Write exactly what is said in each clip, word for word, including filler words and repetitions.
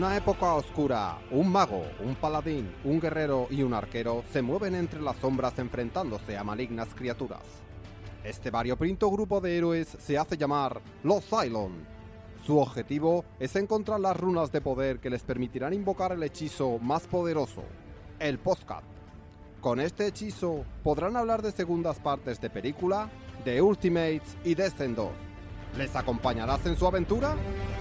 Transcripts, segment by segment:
una época oscura, un mago, un paladín, un guerrero y un arquero se mueven entre las sombras enfrentándose a malignas criaturas. Este variopinto grupo de héroes se hace llamar los Cylon. Su objetivo es encontrar las runas de poder que les permitirán invocar el hechizo más poderoso, el Postcard. Con este hechizo podrán hablar de segundas partes de película, de Ultimates y Descent dos. ¿Les acompañarás en su aventura?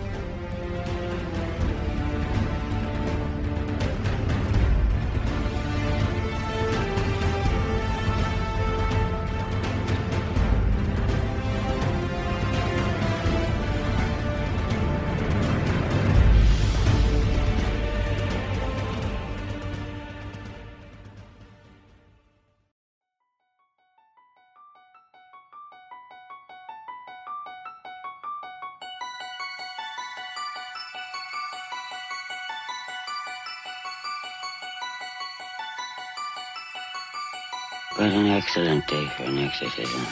What an excellent day for an exorcism.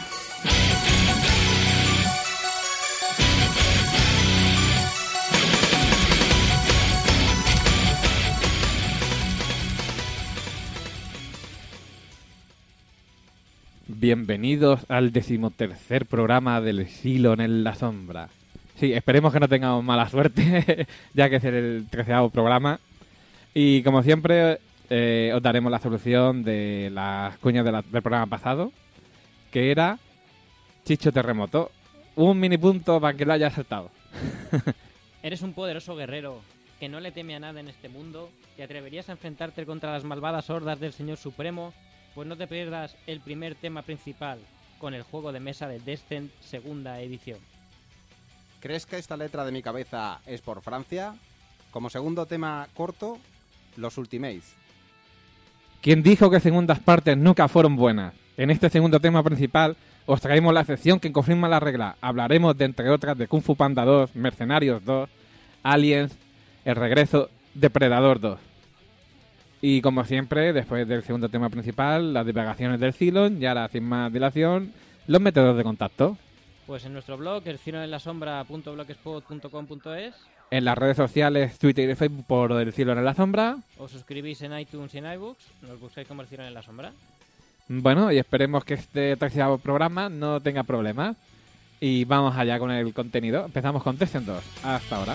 Bienvenidos al decimotercer programa del Cylon en la sombra. Sí, esperemos que no tengamos mala suerte, ya que es el treceavo programa. Y como siempre, eh, os daremos la solución de las cuñas de la, del programa pasado, que era Chicho Terremoto. Un mini punto para que lo hayas saltado. Eres un poderoso guerrero que no le teme a nada en este mundo. ¿Te atreverías a enfrentarte contra las malvadas hordas del Señor Supremo? Pues no te pierdas el primer tema principal con el juego de mesa de Descent segunda edición. ¿Crees que esta letra de mi cabeza es por Francia? Como segundo tema corto, los Ultimates. ¿Quién dijo que segundas partes nunca fueron buenas? En este segundo tema principal os traemos la sección que confirma la regla. Hablaremos de, entre otras, de Kung Fu Panda dos, Mercenarios dos, Aliens, El Regreso, Depredador dos. Y como siempre, después del segundo tema principal, las divagaciones del Cylon, y ahora sin más dilación, los métodos de contacto. Pues en nuestro blog, el cylon en la sombra punto blogspot punto com punto es. En las redes sociales, Twitter y Facebook por el Cylon en la sombra. Os suscribís en iTunes y en iBooks, nos buscáis como el Cylon en la sombra. Bueno, y esperemos que este treceavo programa no tenga problemas. Y vamos allá con el contenido. Empezamos con Descent dos. Hasta ahora.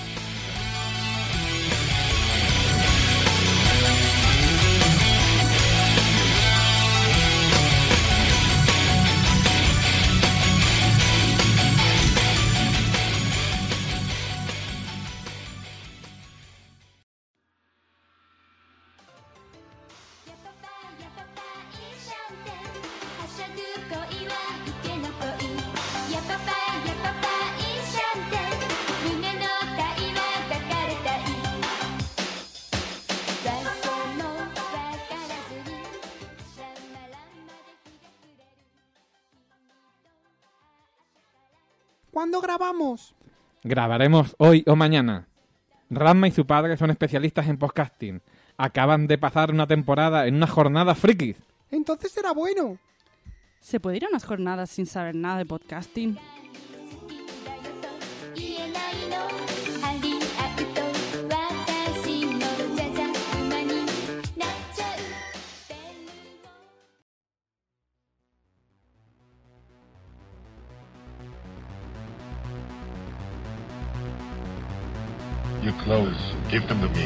¿Cuándo grabamos? Grabaremos hoy o mañana. Ranma y su padre son especialistas en podcasting. Acaban de pasar una temporada en una jornada frikis. Entonces será bueno. ¿Se puede ir a unas jornadas sin saber nada de podcasting? Your clothes, give them to me.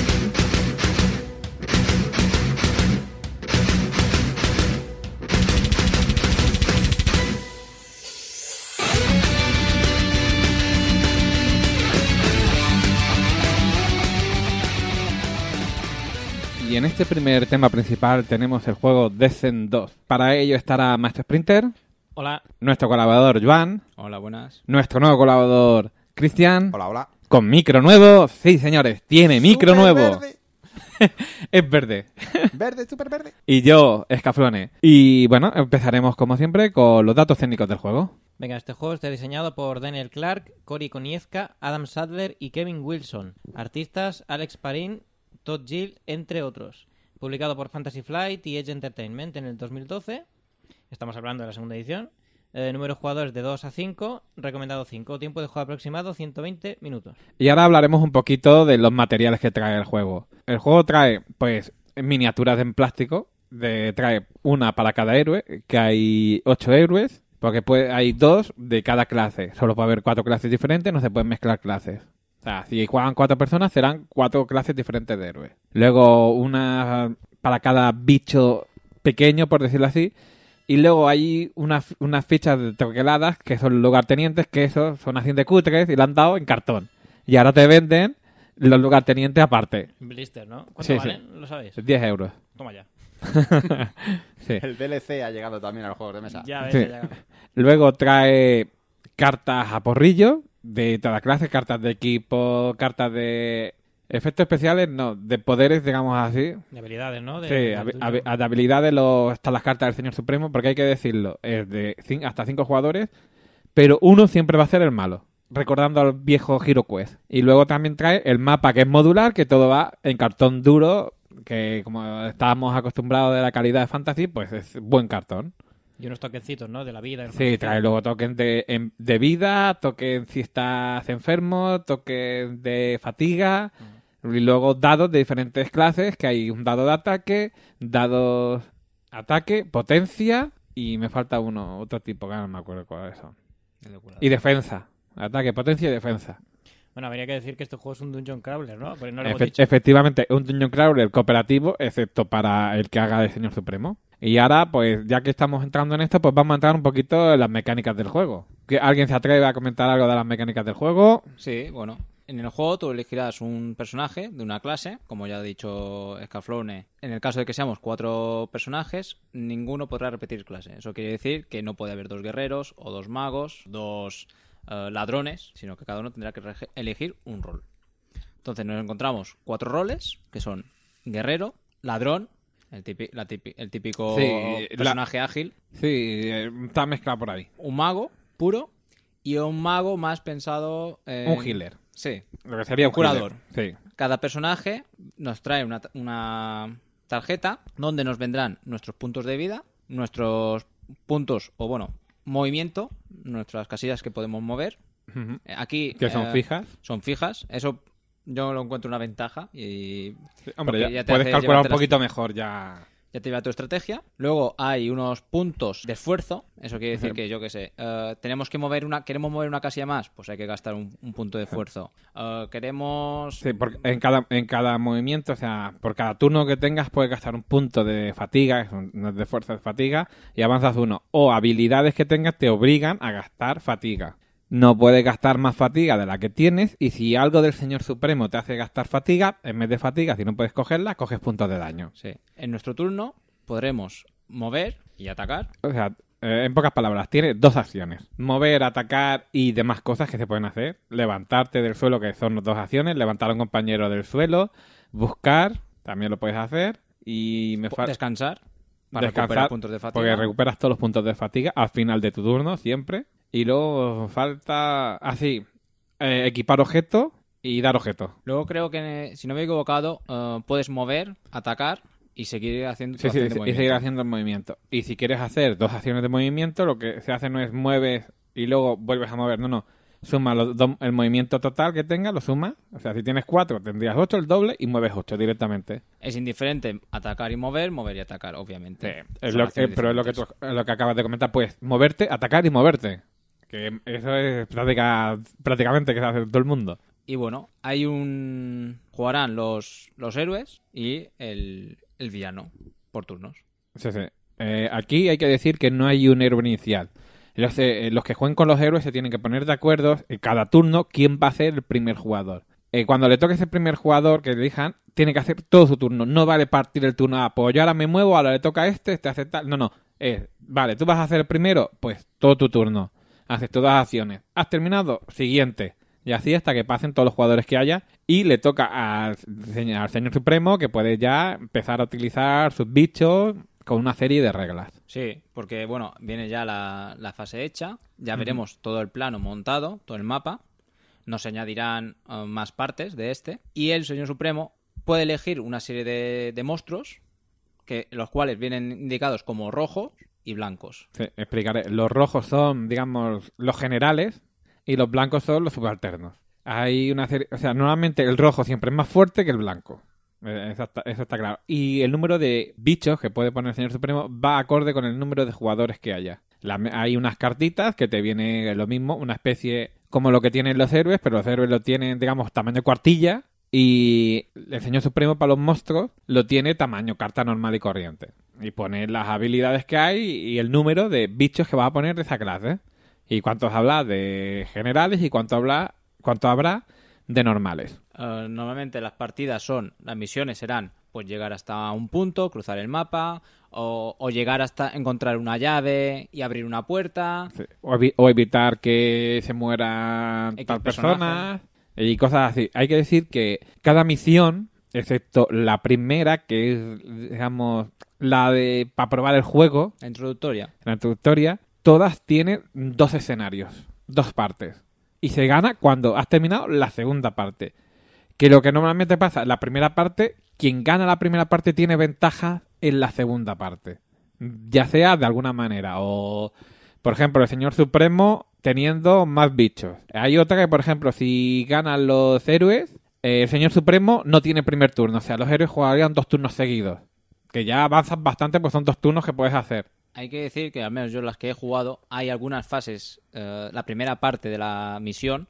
Y en este primer tema principal tenemos el juego Descent dos. Para ello estará Master Sprinter. Hola. Nuestro colaborador Joan. Hola, buenas. Nuestro nuevo colaborador Cristian. Hola, hola. Con micro nuevo. Sí, señores, tiene micro Súper nuevo. Verde. Es verde. Verde, súper verde. Y yo, Escaflone. Y bueno, empezaremos como siempre con los datos técnicos del juego. Venga, este juego está diseñado por Daniel Clark, Cory Konietzka, Adam Sadler y Kevin Wilson. Artistas Alex Parin, Todd Gill, entre otros. Publicado por Fantasy Flight y Edge Entertainment en el dos mil doce. Estamos hablando de la segunda edición. Eh, número de jugadores de dos a cinco, recomendado cinco. Tiempo de juego aproximado ciento veinte minutos. Y ahora hablaremos un poquito de los materiales que trae el juego. El juego trae, pues, miniaturas en plástico. De, trae una para cada héroe, que hay ocho héroes, porque puede, hay dos de cada clase. Solo puede haber cuatro clases diferentes, no se pueden mezclar clases. O sea, si juegan cuatro personas, serán cuatro clases diferentes de héroes. Luego, una para cada bicho pequeño, por decirlo así. Y luego hay unas, unas fichas de troqueladas que son lugartenientes, que esos son así de cutres y lo han dado en cartón. Y ahora te venden los lugartenientes aparte. Blister, ¿no? ¿Cuánto Sí, valen? sí. ¿Lo sabéis? diez euros. Toma ya. Sí. El D L C ha llegado también a los juegos de mesa. Ya ves, Sí. ya. Luego trae cartas a porrillo de toda clase, cartas de equipo, cartas de efectos especiales, no, de poderes, digamos así. De habilidades, ¿no? De, Sí, de- habi- de- habi- de habilidades los, están las cartas del Señor Supremo, porque hay que decirlo, es de cin- hasta cinco jugadores, pero uno siempre va a ser el malo, recordando al viejo Hero Quest. Y luego también trae el mapa, que es modular, que todo va en cartón duro, que como estábamos acostumbrados de la calidad de Fantasy, pues es buen cartón. Y unos toquecitos, ¿no? De la vida. Sí, trae luego tokens de, em- de vida, tokens si estás enfermo, tokens de fatiga, y luego dados de diferentes clases, que hay un dado de ataque, dados ataque, potencia, y me falta uno, otro tipo, que no me acuerdo cuáles son. Y defensa. Ataque, potencia y defensa. Bueno, habría que decir que este juego es un Dungeon Crawler, ¿no? Porque no lo hemos Efe- dicho. efectivamente, un Dungeon Crawler cooperativo, excepto para el que haga de Señor Supremo. Y ahora, pues, ya que estamos entrando en esto, pues vamos a entrar un poquito en las mecánicas del juego. ¿Que ¿Alguien se atreve a comentar algo de las mecánicas del juego? Sí, bueno. En el juego tú elegirás un personaje de una clase, como ya ha dicho Scaflowne. En el caso de que seamos cuatro personajes, ninguno podrá repetir clase. Eso quiere decir que no puede haber dos guerreros, o dos magos, dos eh, ladrones, sino que cada uno tendrá que rege- elegir un rol. Entonces nos encontramos cuatro roles, que son guerrero, ladrón, el, tipi- la tipi- el típico Sí, personaje ágil, Sí, eh, está mezclado por ahí. un mago puro y un mago más pensado en... Un healer. Sí. Lo que sería un Curador. healer. Sí. Cada personaje nos trae una, una tarjeta donde nos vendrán nuestros puntos de vida, nuestros puntos, o bueno, movimiento, nuestras casillas que podemos mover. Ujú. Eh, Aquí Que son eh, fijas. Son fijas. Eso yo lo encuentro una ventaja y Hombre, porque ya, ya te puedes hace calcular un llevarte las- poquito mejor ya. ya te lleva tu estrategia. Luego hay unos puntos de esfuerzo. Eso quiere decir Ujú. que, yo qué sé, eh, tenemos que mover una, queremos mover una casilla más, pues hay que gastar un, un punto de esfuerzo. Eh, queremos... Sí, porque en cada, en cada movimiento, o sea, por cada turno que tengas puedes gastar un punto de fatiga, es un- no es de fuerza, de fatiga, y avanzas uno. O habilidades que tengas te obligan a gastar fatiga. No puedes gastar más fatiga de la que tienes, y si algo del Señor Supremo te hace gastar fatiga, en vez de fatiga, si no puedes cogerla, coges puntos de daño. Sí. En nuestro turno podremos mover y atacar. O sea, eh, en pocas palabras, tiene dos acciones. Mover, atacar y demás cosas que se pueden hacer. Levantarte del suelo, que son dos acciones. Levantar a un compañero del suelo. Buscar, también lo puedes hacer. Y me falta... Descansar. Para Descansar, recuperar puntos de fatiga. Porque recuperas todos los puntos de fatiga al final de tu turno, siempre. Y luego falta, así, eh, equipar objetos y dar objetos. Luego creo que, si no me he equivocado, eh, puedes mover, atacar y seguir haciendo tu Sí, sí, acción de sí, y movimiento. seguir haciendo el movimiento. Y si quieres hacer dos acciones de movimiento, lo que se hace no es mueves y luego vuelves a mover. No, no. Suma los dos- el movimiento total que tengas, lo sumas. O sea, si tienes cuatro, tendrías ocho, el doble, y mueves ocho directamente. Es indiferente atacar y mover, mover y atacar, obviamente. Es Son lo- acciones eh, pero es lo que, tú, diferentes. lo que acabas de comentar, pues moverte, atacar y moverte. Que eso es práctica, prácticamente que se hace todo el mundo. Y bueno, hay un... Jugarán los, los héroes y el, el villano por turnos. Sí, sí. Eh, aquí hay que decir que no hay un héroe inicial. Los, eh, los que jueguen con los héroes se tienen que poner de acuerdo en cada turno quién va a ser el primer jugador. Eh, cuando le toque ese primer jugador que elijan, tiene que hacer todo su turno. No vale partir el turno a, pues yo ahora me muevo, ahora le toca a este, este hace tal. No, no. Eh, vale, tú vas a hacer el primero, pues todo tu turno. Haces todas las acciones. ¿Has terminado? Siguiente. Y así hasta que pasen todos los jugadores que haya. Y le toca al, señor- al Señor Supremo, que puede ya empezar a utilizar sus bichos con una serie de reglas. Sí, porque bueno, viene ya la, la fase hecha, ya veremos todo el plano montado, todo el mapa, nos añadirán eh, más partes de este, y el Señor Supremo puede elegir una serie de, de monstruos, que los cuales vienen indicados como rojos, y blancos. Sí, explicaré. Los rojos son, digamos, los generales y los blancos son los subalternos. Hay una serie... O sea, normalmente el rojo siempre es más fuerte que el blanco. Eso está, eso está claro. Y el número de bichos que puede poner el Señor Supremo va acorde con el número de jugadores que haya. La, hay unas cartitas que te viene lo mismo, una especie como lo que tienen los héroes, pero los héroes lo tienen, digamos, tamaño cuartilla, y el Señor Supremo para los monstruos lo tiene tamaño carta normal y corriente. Y pone las habilidades que hay y el número de bichos que vas a poner de esa clase. Y cuántos habla de generales y cuánto habla, cuánto habrá de normales. Uh, normalmente las partidas son, las misiones serán pues llegar hasta un punto, cruzar el mapa, o, o llegar hasta encontrar una llave y abrir una puerta. Sí. O, evi- o evitar que se mueran X tal personaje. personas y cosas así. Hay que decir que cada misión, excepto la primera, que es, digamos, la de para probar el juego, La introductoria. la introductoria, todas tienen dos escenarios, dos partes. Y se gana cuando has terminado la segunda parte. Que lo que normalmente pasa en la primera parte, quien gana la primera parte tiene ventaja en la segunda parte. Ya sea de alguna manera. O, por ejemplo, el Señor Supremo teniendo más bichos. Hay otra que, por ejemplo, si ganan los héroes, eh, el Señor Supremo no tiene primer turno. O sea, los héroes jugarían dos turnos seguidos. Que ya avanzan bastante, pues son dos turnos que puedes hacer. Hay que decir que al menos yo en las que he jugado hay algunas fases, eh, la primera parte de la misión,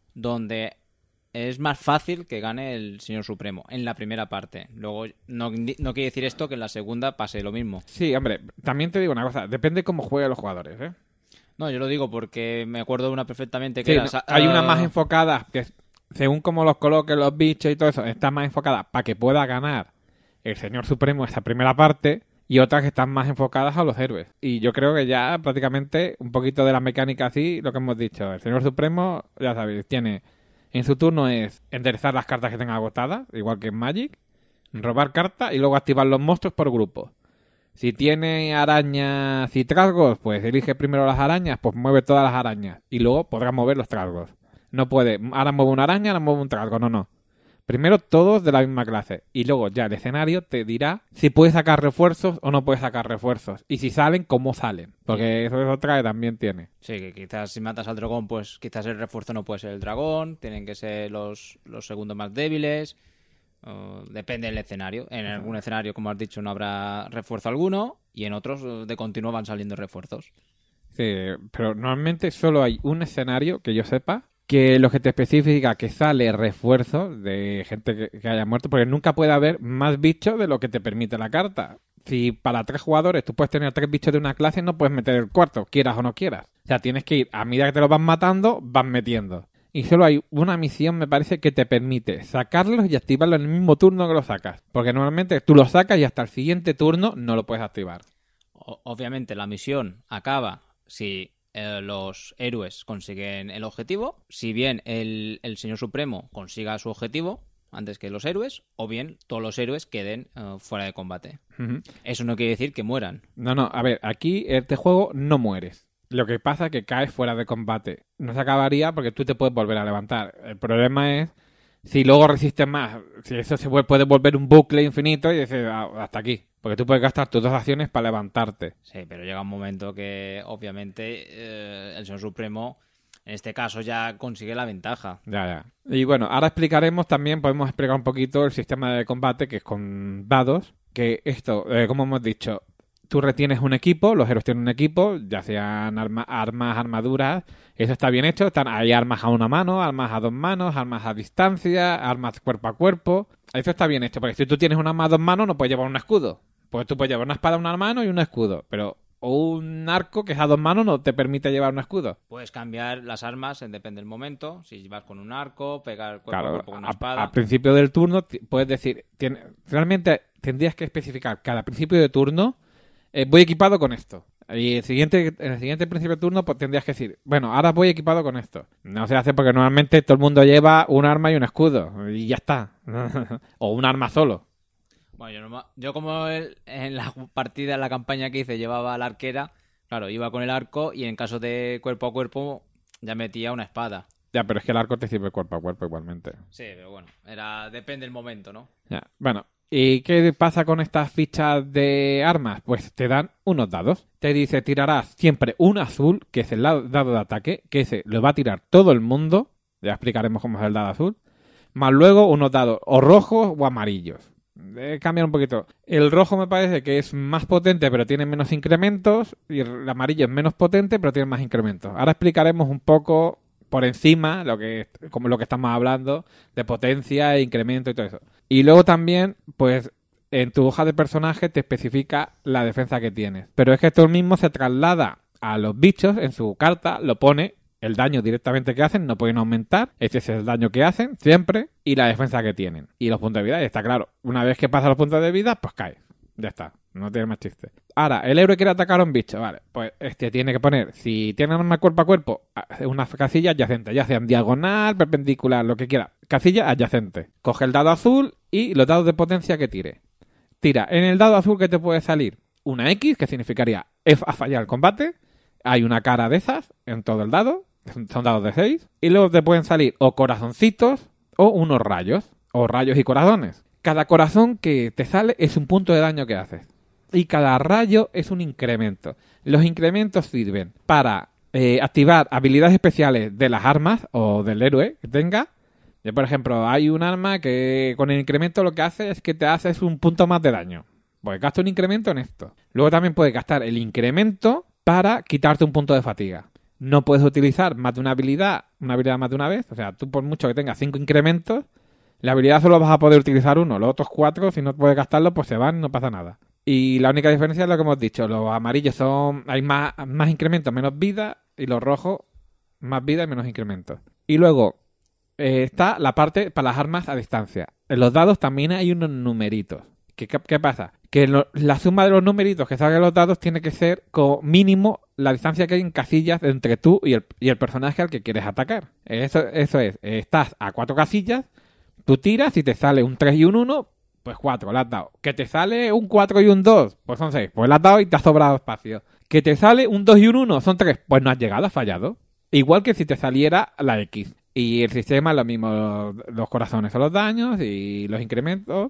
donde es más fácil que gane el Señor Supremo en la primera parte. Luego, no, no quiere decir esto que en la segunda pase lo mismo. Sí, hombre, también te digo una cosa, depende cómo jueguen los jugadores, ¿eh? No, yo lo digo porque me acuerdo de una perfectamente que Sí, era... no, sa- hay uh, una más enfocada, que según cómo los coloquen los bichos y todo eso, está más enfocada para que pueda ganar el Señor Supremo esa primera parte, y otras que están más enfocadas a los héroes. Y yo creo que ya prácticamente un poquito de la mecánica así, lo que hemos dicho, el Señor Supremo, ya sabéis, tiene... En su turno es enderezar las cartas que tenga agotadas, igual que en Magic, robar cartas y luego activar los monstruos por grupo. Si tiene arañas y trasgos, pues elige primero las arañas, pues mueve todas las arañas y luego podrá mover los trasgos. No puede, ahora mueve una araña, ahora mueve un trasgo, no, no. Primero todos de la misma clase y luego ya el escenario te dirá si puedes sacar refuerzos o no puedes sacar refuerzos y si salen, cómo salen, porque eso es otra que también tiene. Sí, que quizás si matas al dragón, pues quizás el refuerzo no puede ser el dragón, tienen que ser los, los segundos más débiles, uh, depende del escenario. En algún escenario, como has dicho, no habrá refuerzo alguno y en otros uh, de continuo van saliendo refuerzos. Sí, pero normalmente solo hay un escenario que yo sepa que lo que te especifica que sale refuerzo de gente que, que haya muerto, porque nunca puede haber más bichos de lo que te permite la carta. Si para tres jugadores tú puedes tener tres bichos de una clase, no puedes meter el cuarto, quieras o no quieras. O sea, tienes que ir, a medida que te los van matando, vas metiendo. Y solo hay una misión, me parece, que te permite sacarlos y activarlos en el mismo turno que los sacas. Porque normalmente tú los sacas y hasta el siguiente turno no lo puedes activar. O- obviamente la misión acaba si eh, los héroes consiguen el objetivo, si bien el, el Señor Supremo consiga su objetivo antes que los héroes, o bien todos los héroes queden eh, fuera de combate. Ujú. Eso no quiere decir que mueran. No, no, a ver, aquí este juego no mueres. Lo que pasa es que caes fuera de combate. No se acabaría porque tú te puedes volver a levantar. El problema es si luego resistes más. Si eso se vuel- puede volver un bucle infinito y dices, "Ah, hasta aquí". Porque tú puedes gastar tus dos acciones para levantarte. Sí, pero llega un momento que obviamente eh, el Señor Supremo en este caso ya consigue la ventaja. Ya, ya. Y bueno, ahora explicaremos también, podemos explicar un poquito el sistema de combate, que es con dados. Que esto, eh, como hemos dicho, tú retienes un equipo, los héroes tienen un equipo, ya sean arma- armas, armaduras, eso está bien hecho. Están, hay armas a una mano, armas a dos manos, armas a distancia, armas cuerpo a cuerpo. Eso está bien hecho, porque si tú tienes un arma a dos manos no puedes llevar un escudo. Pues tú puedes llevar una espada a una mano y un escudo, pero un arco que es a dos manos no te permite llevar un escudo. Puedes cambiar las armas, en- depende del momento. Si vas con un arco, pegar cuerpo a Claro, cuerpo con una a- espada. al principio del turno ti- puedes decir, tiene- realmente tendrías que especificar cada principio de turno, eh, voy equipado con esto. Y el siguiente, en el siguiente principio de turno pues tendrías que decir, bueno, ahora voy equipado con esto. No se hace porque normalmente todo el mundo lleva un arma y un escudo y ya está. O un arma solo. Bueno, yo, norma- yo como el- en la partida, en la campaña que hice, llevaba la arquera, claro, iba con el arco y en caso de cuerpo a cuerpo ya metía una espada. Ya, pero es que el arco te sirve cuerpo a cuerpo igualmente. Sí, pero bueno, era depende del momento, ¿no? Ya, bueno, ¿Y qué pasa con estas fichas de armas? Pues te dan unos dados. Te dice, tirarás siempre un azul, que es el dado de ataque, que ese lo va a tirar todo el mundo. Ya explicaremos cómo es el dado azul. Más luego unos dados o rojos o amarillos. Eh, cambian un poquito. El rojo me parece que es más potente pero tiene menos incrementos. Y el amarillo es menos potente pero tiene más incrementos. Ahora explicaremos un poco por encima lo que, como lo que estamos hablando de potencia e incremento y todo eso. Y luego también, pues, en tu hoja de personaje te especifica la defensa que tienes. Pero es que esto mismo se traslada a los bichos en su carta, lo pone el daño directamente que hacen, no pueden aumentar. Ese es el daño que hacen, siempre, y la defensa que tienen. Y los puntos de vida, y está claro. Una vez que pasan los puntos de vida, pues cae. Ya está, no tiene más chiste. Ahora, el héroe quiere atacar a un bicho, vale. Pues este tiene que poner, si tiene arma cuerpo a cuerpo, una casilla adyacente, ya sea en diagonal, perpendicular, lo que quiera. Casilla adyacente. Coge el dado azul y los dados de potencia que tire. Tira, en el dado azul que te puede salir una X, que significaría F a fallar el combate. Hay una cara de esas en todo el dado. Son dados de seis. Y luego te pueden salir o corazoncitos o unos rayos. O rayos y corazones. Cada corazón que te sale es un punto de daño que haces. Y cada rayo es un incremento. Los incrementos sirven para eh, activar habilidades especiales de las armas o del héroe que tenga. Yo, por ejemplo, hay un arma que con el incremento lo que hace es que te haces un punto más de daño. Pues gasta un incremento en esto. Luego también puedes gastar el incremento para quitarte un punto de fatiga. No puedes utilizar más de una habilidad, una habilidad más de una vez. O sea, tú por mucho que tengas cinco incrementos, la habilidad solo vas a poder utilizar uno. Los otros cuatro, si no puedes gastarlo, pues se van, no pasa nada. Y la única diferencia es lo que hemos dicho. Los amarillos son, hay más, más incrementos, menos vida. Y los rojos, más vida y menos incrementos. Y luego eh, está la parte para las armas a distancia. En los dados también hay unos numeritos. ¿Qué, qué, qué pasa? Que lo, la suma de los numeritos que salgan los dados tiene que ser como mínimo la distancia que hay en casillas entre tú y el, y el personaje al que quieres atacar. Eso, eso es, estás a cuatro casillas, tú tiras y te sale un tres y un uno, pues cuatro, le has dado. Que te sale un cuatro y un dos, pues son seis, pues le has dado y te has sobrado espacio. Que te sale un dos y un uno, son tres, pues no has llegado, has fallado. Igual que si te saliera la X. Y el sistema es lo mismo, los, los corazones son los daños y los incrementos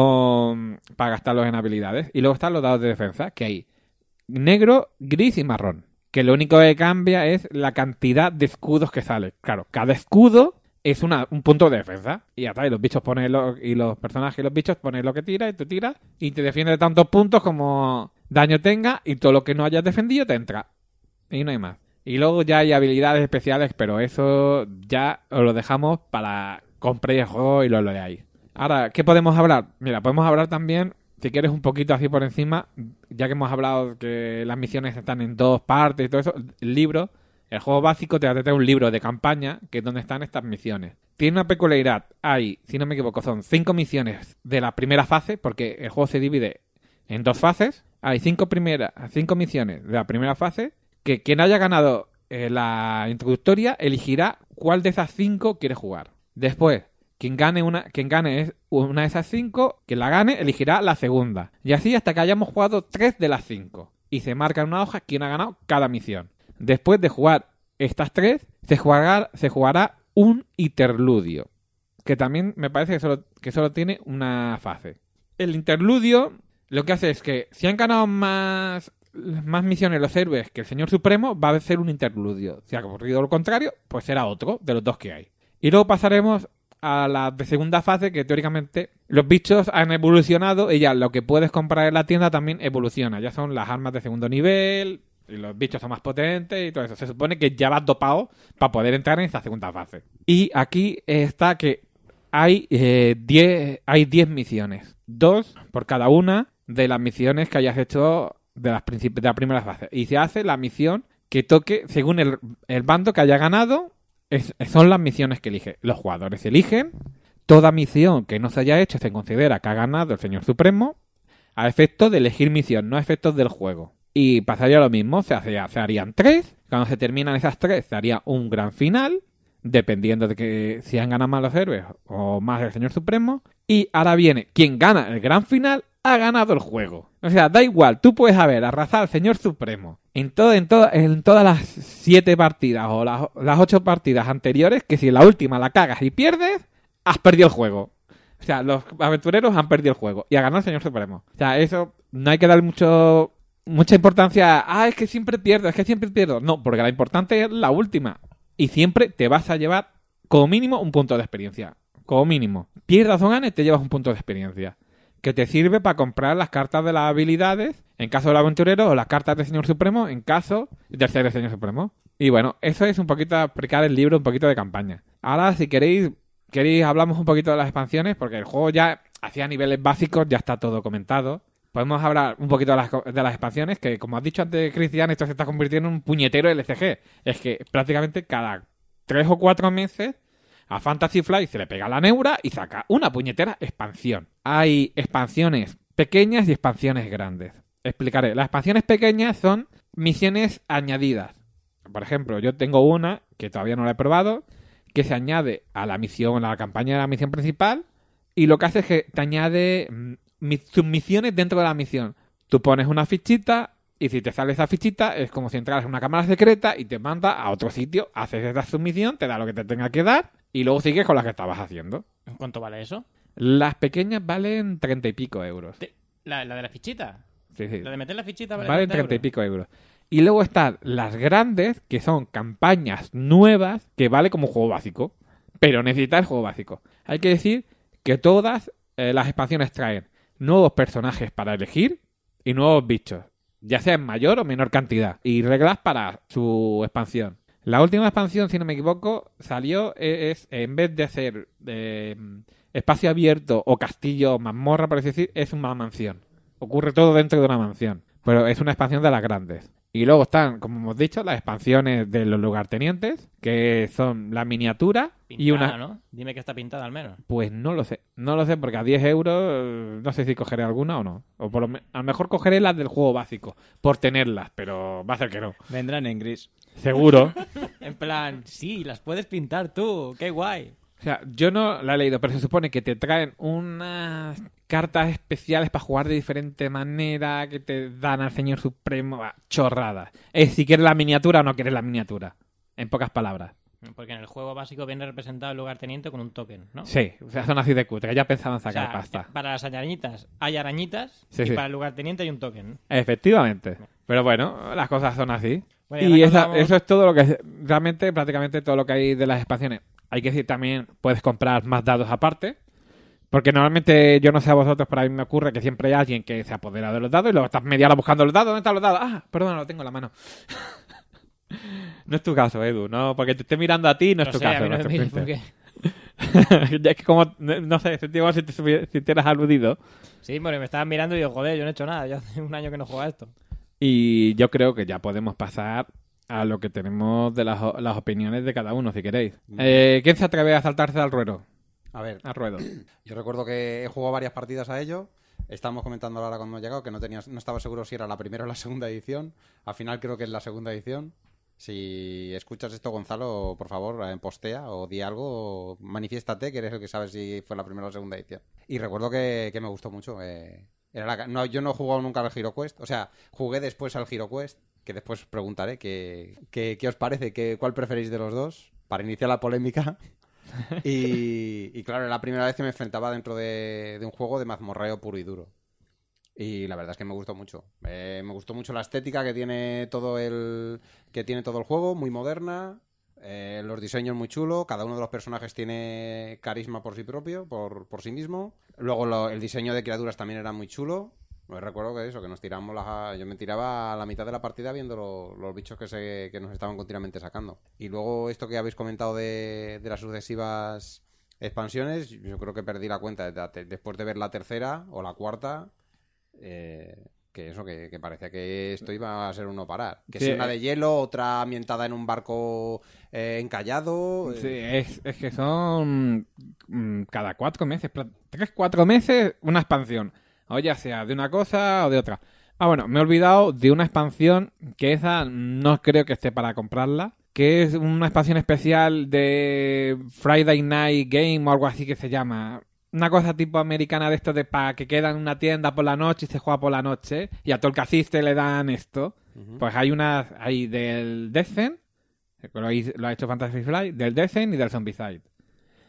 son para gastarlos en habilidades. Y luego están los dados de defensa, que hay negro, gris y marrón. Que lo único que cambia es la cantidad de escudos que sale. Claro, cada escudo es una, un punto de defensa. Y ya está, y los bichos ponen lo, y los personajes y los bichos ponen lo que tira y tú tiras. Y te defiende de tantos puntos como daño tenga y todo lo que no hayas defendido te entra. Y no hay más. Y luego ya hay habilidades especiales, pero eso ya os lo dejamos para compréis el juego y lo leáis. Ahora, ¿qué podemos hablar? Mira, podemos hablar también, si quieres un poquito así por encima, ya que hemos hablado que las misiones están en dos partes y todo eso, el libro, el juego básico te va a traer un libro de campaña, que es donde están estas misiones. Tiene una peculiaridad, hay, si no me equivoco, son cinco misiones de la primera fase, porque el juego se divide en dos fases. Hay cinco, primeras, cinco misiones de la primera fase, que quien haya ganado eh, la introductoria elegirá cuál de esas cinco quiere jugar. Después, quien gane una, quien gane es una de esas cinco, quien la gane elegirá la segunda. Y así hasta que hayamos jugado tres de las cinco. Y se marca en una hoja quién ha ganado cada misión. Después de jugar estas tres, se jugará, se jugará un interludio. Que también me parece que solo, que solo tiene una fase. El interludio lo que hace es que si han ganado más... más misiones los héroes que el Señor Supremo, va a ser un interludio. Si ha ocurrido lo contrario, pues será otro de los dos que hay. Y luego pasaremos a la de segunda fase, que teóricamente los bichos han evolucionado y ya lo que puedes comprar en la tienda también evoluciona. Ya son las armas de segundo nivel y los bichos son más potentes y todo eso. Se supone que ya vas dopado para poder entrar en esta segunda fase. Y aquí está que hay eh, diez hay diez misiones. Dos por cada una de las misiones que hayas hecho de las princip- de la primera fase. Y se hace la misión que toque según el, el bando que haya ganado. Es, son las misiones que elige. Los jugadores eligen. Toda misión que no se haya hecho se considera que ha ganado el Señor Supremo a efectos de elegir misión, no a efectos del juego. Y pasaría lo mismo. Se, hace, se harían tres. Cuando se terminan esas tres se haría un gran final, dependiendo de que si han ganado más los héroes o más el Señor Supremo. Y ahora viene quien gana el gran final, ha ganado el juego. O sea, da igual, tú puedes haber arrasado al Señor Supremo en, todo, en, todo, en todas las siete partidas o las, las ocho partidas anteriores, que si en la última la cagas y pierdes, has perdido el juego. O sea, los aventureros han perdido el juego y ha ganado el Señor Supremo. O sea, eso no hay que dar mucho mucha importancia. Ah, es que siempre pierdo, es que siempre pierdo. No, porque la importante es la última. Y siempre te vas a llevar, como mínimo, un punto de experiencia. Como mínimo. Pierdas o ganes, te llevas un punto de experiencia. Que te sirve para comprar las cartas de las habilidades, en caso del aventurero, o las cartas del Señor Supremo, en caso del ser el Señor Supremo. Y bueno, eso es un poquito explicar el libro, un poquito de campaña. Ahora, si queréis... ¿Queréis hablamos un poquito de las expansiones? Porque el juego ya, hacia niveles básicos, ya está todo comentado. Podemos hablar un poquito de las, de las expansiones, que como has dicho antes, Cristian, esto se está convirtiendo en un puñetero L C G. Es que prácticamente cada tres o cuatro meses a Fantasy Flight se le pega la neura y saca una puñetera expansión. Hay expansiones pequeñas y expansiones grandes. Explicaré. Las expansiones pequeñas son misiones añadidas. Por ejemplo, yo tengo una que todavía no la he probado, que se añade a la misión, a la campaña de la misión principal, y lo que hace es que te añade mm, submisiones dentro de la misión. Tú pones una fichita, y si te sale esa fichita, es como si entraras en una cámara secreta y te manda a otro sitio, haces esa submisión, te da lo que te tenga que dar, y luego sigues con la que estabas haciendo. ¿Cuánto vale eso? Las pequeñas valen treinta y pico euros. ¿De- ¿La, la de la fichita? Sí, sí. ¿La de meter la fichita vale Valen treinta treinta y euros? pico euros. Y luego están las grandes, que son campañas nuevas, que vale como juego básico. Pero necesita el juego básico. Hay que decir que todas eh, las expansiones traen nuevos personajes para elegir y nuevos bichos, ya sea en mayor o menor cantidad, y reglas para su expansión. La última expansión, si no me equivoco, salió, es, en vez de ser eh, espacio abierto o castillo o mazmorra, por así decir, es una mansión. Ocurre todo dentro de una mansión, pero es una expansión de las grandes. Y luego están, como hemos dicho, las expansiones de los lugartenientes, que son la miniatura Pintada, y una... ¿no? Dime que está pintada al menos. Pues no lo sé, no lo sé porque a diez euros eh, no sé si cogeré alguna o no. O por lo me- a lo mejor cogeré las del juego básico, por tenerlas, pero va a ser que no. Vendrán en gris. Seguro. En plan, sí, las puedes pintar tú, qué guay. O sea, yo no la he leído, pero se supone que te traen unas cartas especiales para jugar de diferente manera, que te dan al Señor Supremo, ah, chorradas. Es si quieres la miniatura o no quieres la miniatura, en pocas palabras. Porque en el juego básico viene representado el lugarteniente con un token, ¿no? Sí, o sea, son así de cutre, ya pensaban O sacar sea, pasta. para las arañitas hay arañitas Sí, y sí. para el lugarteniente hay un token. Efectivamente. Pero bueno, las cosas son así. Bueno, Y ya esa- recordamos- eso es todo lo que... Realmente, prácticamente todo lo que hay de las expansiones. Hay que decir también, puedes comprar más dados aparte. Porque normalmente, yo no sé a vosotros, pero a mí me ocurre que siempre hay alguien que se apodera de los dados y luego estás media hora buscando los dados. ¿Dónde están los dados? Ah, perdona, lo tengo en la mano. No es tu caso, Edu. No, porque te esté mirando a ti, no es No tu sé, a caso. mí no me nuestro mires príncipe. porque... Ya es que como, no sé, sentí como si te subi- si te eras aludido. Sí, porque me estaban mirando y digo, joder, yo no he hecho nada, ya hace un año que no juego a esto. Y yo creo que ya podemos pasar a lo que tenemos de las, las opiniones de cada uno, si queréis. Eh, ¿Quién se atreve a saltarse al ruedo? A ver, Al ruedo. yo recuerdo que he jugado varias partidas a ello. Estábamos comentando ahora cuando hemos llegado que no tenías, no estaba seguro si era la primera o la segunda edición. Al final creo que es la segunda edición. Si escuchas esto, Gonzalo, por favor, eh, postea o di algo, o manifiéstate, que eres el que sabe si fue la primera o la segunda edición. Y recuerdo que, que me gustó mucho. eh, era la, no, yo no he jugado nunca al Hero Quest. O sea, jugué después al Hero Quest, que después preguntaré qué, qué, qué os parece, qué, cuál preferís de los dos, para iniciar la polémica. Y, y claro, era la primera vez que me enfrentaba dentro de, de un juego de mazmorreo puro y duro. Y la verdad es que me gustó mucho. Eh, me gustó mucho la estética que tiene todo el que tiene todo el juego, muy moderna. Eh, los diseños muy chulos. Cada uno de los personajes tiene carisma por sí propio, por, por sí mismo. Luego lo- el diseño de criaturas también era muy chulo. Me recuerdo que eso, que nos tiramos la... Yo me tiraba a la mitad de la partida viendo lo- los bichos que, se, que nos estaban continuamente sacando. Y luego esto que habéis comentado de, de las sucesivas expansiones, yo creo que perdí la cuenta de- después de ver la tercera o la cuarta. Eh, que eso, que, que parecía que esto iba a ser un no parar. Que Sí, si una eh. de hielo, otra ambientada en un barco eh, encallado. Sí, eh, es, es que son mm, cada cuatro meses, pra- tres, cuatro meses, una expansión. O ya sea de una cosa o de otra. Ah, bueno, me he olvidado de una expansión que esa no creo que esté para comprarla. Que es una expansión especial de Friday Night Game o algo así que se llama. Una cosa tipo americana de esto de para que queda en una tienda por la noche y se juega por la noche. Y a todo el que asiste le dan esto. ujú. Pues hay una hay del Descent, que lo, hizo- lo ha hecho Fantasy Flight, del Descent y del Zombicide.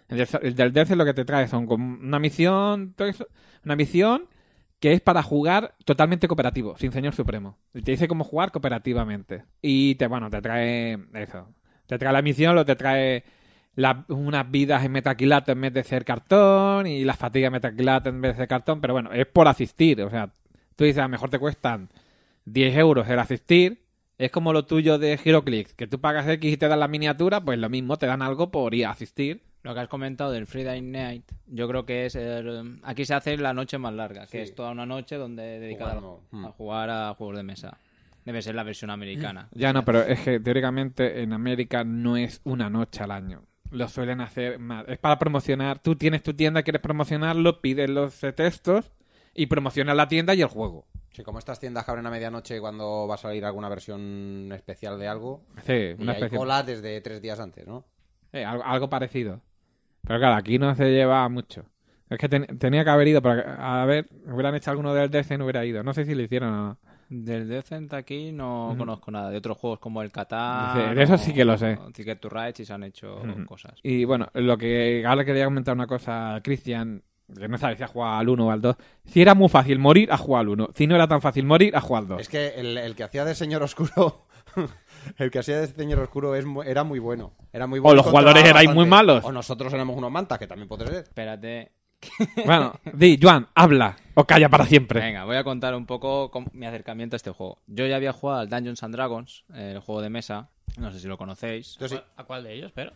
El, de- el del Death lo que te trae son como una misión, todo eso, una misión que es para jugar totalmente cooperativo, sin Señor Supremo. Y te dice cómo jugar cooperativamente. Y te, bueno, te trae eso. Te trae la misión, lo te trae la- unas vidas en metaquilato en vez de ser cartón y las fatigas en metaquilato en vez de ser cartón, pero bueno, es por asistir. O sea, tú dices, a lo mejor te cuestan diez euros el asistir. Es como lo tuyo de HeroClix, que tú pagas X y te dan la miniatura, pues lo mismo, te dan algo por ir a asistir. Lo que has comentado del Friday Night, yo creo que es... el- aquí se hace la noche más larga, que Sí. es toda una noche donde dedicada Jugando. a, Mm. a jugar a juegos de mesa. Debe ser la versión americana. Ya no, pero es que teóricamente en América no es una noche al año. Lo suelen hacer más. Es para promocionar. Tú tienes tu tienda, quieres promocionarlo, pides los eh, textos y promocionas la tienda y el juego. Sí, como estas tiendas que abren a medianoche cuando va a salir alguna versión especial de algo. Sí, Y una hay especie. cola desde tres días antes, ¿no? Eh, algo, algo parecido. Pero claro, aquí no se lleva mucho. Es que ten- tenía que haber ido, pero a ver, hubieran hecho alguno del D C y no hubiera ido. No sé si lo hicieron o no. Del Decent aquí no Ujú. conozco nada. De otros juegos como el Qatar... Sí, de eso sí que lo sé. o Ticket to Ride sí se han hecho Ujú. cosas. Y bueno, lo que ahora quería comentar una cosa, Cristian, que no sabes si ha jugado al uno o al dos. Si era muy fácil morir, a jugar al uno. Si no era tan fácil morir, a jugar al dos. Es que el, el que hacía de Señor Oscuro. El que hacía de Señor Oscuro es mu- era muy bueno. Era muy bueno. O los jugadores controlaba erais muy malos. O nosotros éramos unos mantas, que también puede ser. Espérate. Bueno, di, Joan, habla o calla para siempre. Venga, voy a contar un poco cómo- mi acercamiento a este juego. Yo ya había jugado al Dungeons and Dragons, el juego de mesa. No sé si lo conocéis. Yo sí. ¿A cuál de ellos? Pero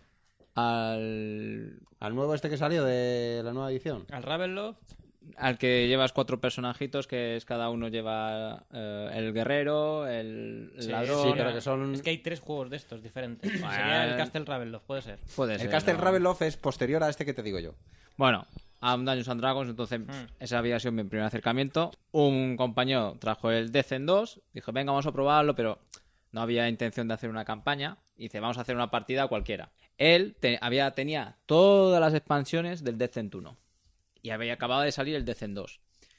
Al, Al nuevo este que salió de la nueva edición. al Ravenloft. al que llevas cuatro personajitos, que es cada uno lleva eh, el guerrero, el Sí, ladrón... sí, pero que son... Es que hay tres juegos de estos diferentes. Bueno. Sería el Castle Ravenloft, puede ser. Puede El ser, Castle ¿no? Ravenloft es posterior a este que te digo yo. Bueno, a un Dungeons and Dragons, entonces Mm. ese había sido mi primer acercamiento. Un compañero trajo el Decen dos, dijo, venga, vamos a probarlo, pero no había intención de hacer una campaña. Y dice, vamos a hacer una partida cualquiera. Él te- había, tenía todas las expansiones del Decent uno. Y había acabado de salir el Decent dos.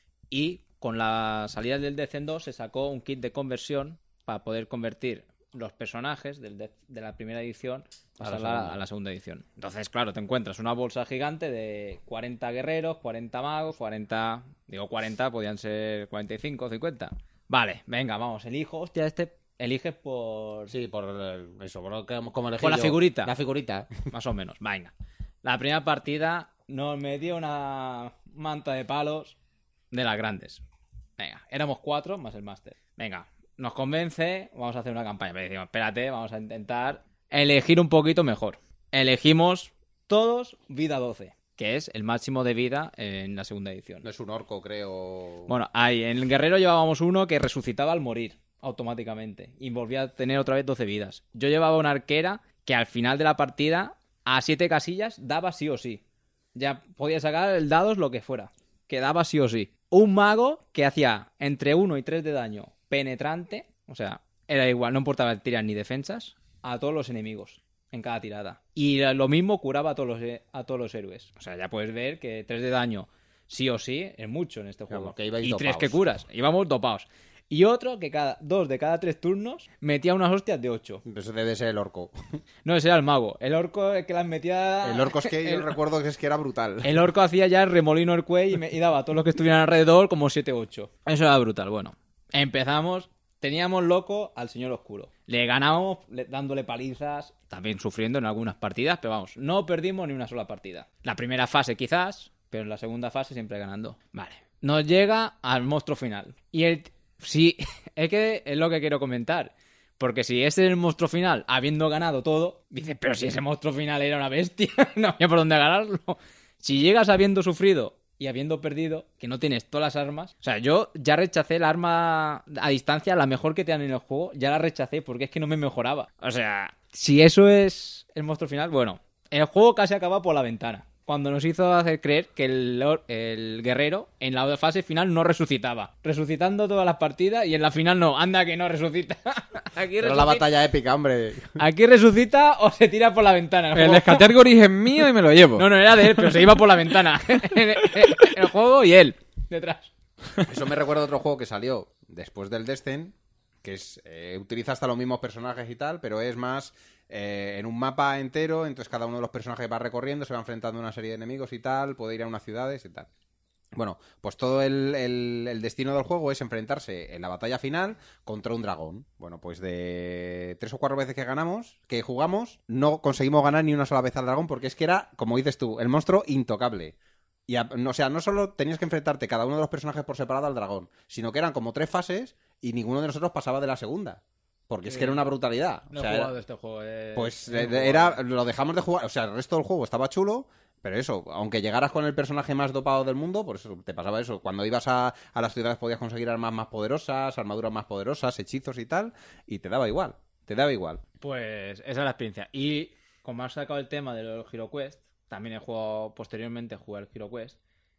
Y con la salida del Decent dos se sacó un kit de conversión para poder convertir los personajes del de, de la primera edición A la pasarla segunda. a la segunda edición. Entonces, claro, te encuentras una bolsa gigante de cuarenta guerreros, cuarenta magos, cuarenta... Digo cuarenta, podían ser cuarenta y cinco, cincuenta. Vale, venga, vamos, elijo. Hostia, este eliges por... Sí, por el- eso, por lo que, como elegí Por la yo. figurita. La figurita. Más o menos, venga. La primera partida nos metió una manta de palos de las grandes. Venga, éramos cuatro más el máster. Venga, nos convence, vamos a hacer una campaña. Pero decimos, espérate, vamos a intentar elegir un poquito mejor. Elegimos todos vida doce, que es el máximo de vida en la segunda edición. No es un orco, creo. Bueno, ahí, en el guerrero llevábamos uno que resucitaba al morir automáticamente y volvía a tener otra vez doce vidas. Yo llevaba una arquera que al final de la partida, a siete casillas, daba sí o sí. Ya podía sacar el dados lo que fuera, que daba sí o sí. Un mago que hacía entre uno y tres de daño penetrante, o sea, era igual, no importaba tirar ni defensas, a todos los enemigos en cada tirada. Y lo mismo curaba a todos los, a todos los héroes. O sea, ya puedes ver que tres de daño sí o sí es mucho en este Claro, juego. porque ibais Y tres dopaos. que curas. Íbamos dopados. Y otro que cada dos de cada tres turnos metía unas hostias de ocho. Eso debe ser el orco. No, ese era el mago. El orco es que las metía... El orco es que yo el, recuerdo que es que era brutal. el orco hacía ya el remolino Earthquake y, me, y daba a todos los que estuvieran alrededor como siete ocho. Eso era brutal. Bueno, empezamos... Teníamos loco al señor oscuro. Le ganábamos le- dándole palizas, también sufriendo en algunas partidas, pero vamos, no perdimos ni una sola partida. La primera fase quizás, pero en la segunda fase siempre ganando. Vale. Nos llega al monstruo final. Y el... Sí, es que es lo que quiero comentar. Porque si ese es el monstruo final, habiendo ganado todo, dices, pero si ese monstruo final era una bestia, no había por dónde ganarlo. Si llegas habiendo sufrido y habiendo perdido, que no tienes todas las armas... O sea, yo ya rechacé el arma a distancia, la mejor que te dan en el juego, ya la rechacé porque es que no me mejoraba. O sea, si eso es el monstruo final, bueno, el juego casi acaba por la ventana. Cuando nos hizo hacer creer que el, or- el guerrero en la fase final no resucitaba. Resucitando todas las partidas y en la final no. Anda que no resucita. Aquí Pero resucita, la batalla épica, hombre. aquí resucita o se tira por la ventana. El El juego. Scatergory es mío y me lo llevo. No, no era de él, pero se iba por la ventana. en el, en el juego y él detrás. Eso me recuerda a otro juego que salió después del Descent, que es eh, utiliza hasta los mismos personajes y tal, pero es más eh, en un mapa entero, entonces cada uno de los personajes va recorriendo, se va enfrentando a una serie de enemigos y tal, puede ir a unas ciudades y tal. Bueno, pues todo el, el, el destino del juego es enfrentarse en la batalla final contra un dragón. Bueno, pues de tres o cuatro veces que ganamos, que jugamos, no conseguimos ganar ni una sola vez al dragón porque es que era, como dices tú, el monstruo intocable. Y a, no, o sea, no solo tenías que enfrentarte cada uno de los personajes por separado al dragón, sino que eran como tres fases y ninguno de nosotros pasaba de la segunda. Porque es que era una brutalidad. No o sea, he jugado era, este juego. Eh, pues no he eh, jugado. era lo dejamos de jugar. O sea, el resto del juego estaba chulo, pero eso, aunque llegaras con el personaje más dopado del mundo, por eso te pasaba eso. Cuando ibas a, a las ciudades podías conseguir armas más poderosas, armaduras más poderosas, hechizos y tal, y te daba igual. Te daba igual. Pues esa es la experiencia. Y como has sacado el tema de los Hero Quest, también he jugado posteriormente, jugué al Hero Quest.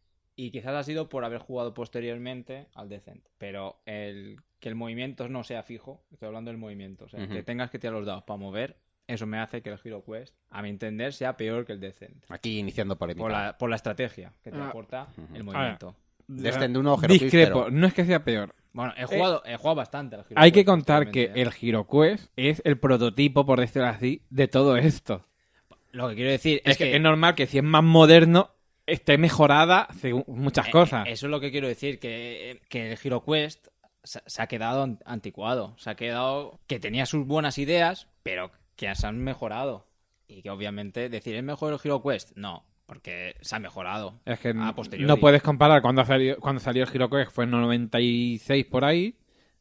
Y quizás ha sido por haber jugado posteriormente al Descent. Pero el que el movimiento no sea fijo, estoy hablando del movimiento, o sea, uh-huh. que tengas que tirar los dados para mover, eso me hace que el Hero Quest, a mi entender, sea peor que el Descent. Aquí iniciando polémica. Por la, por la estrategia que te ah. aporta uh-huh. el movimiento. Descent uno, Hero Discrepo, Quest, no es que sea peor. Bueno, he jugado, eh, he jugado bastante al Hero Hay Quest, que contar que ¿eh? el Hero Quest es el prototipo, por decirlo así, de todo esto. Lo que quiero decir es, es que, que es normal que si es más moderno esté mejorada según muchas cosas. Eh, eso es lo que quiero decir, que, que el Hero Quest se, se ha quedado anticuado. Se ha quedado que tenía sus buenas ideas, pero que se han mejorado. Y que obviamente decir, ¿es mejor el Hero Quest? No, porque se ha mejorado. Es que a posteriori. No puedes comparar cuando salió, cuando salió el Hero Quest, fue en noventa y seis por ahí,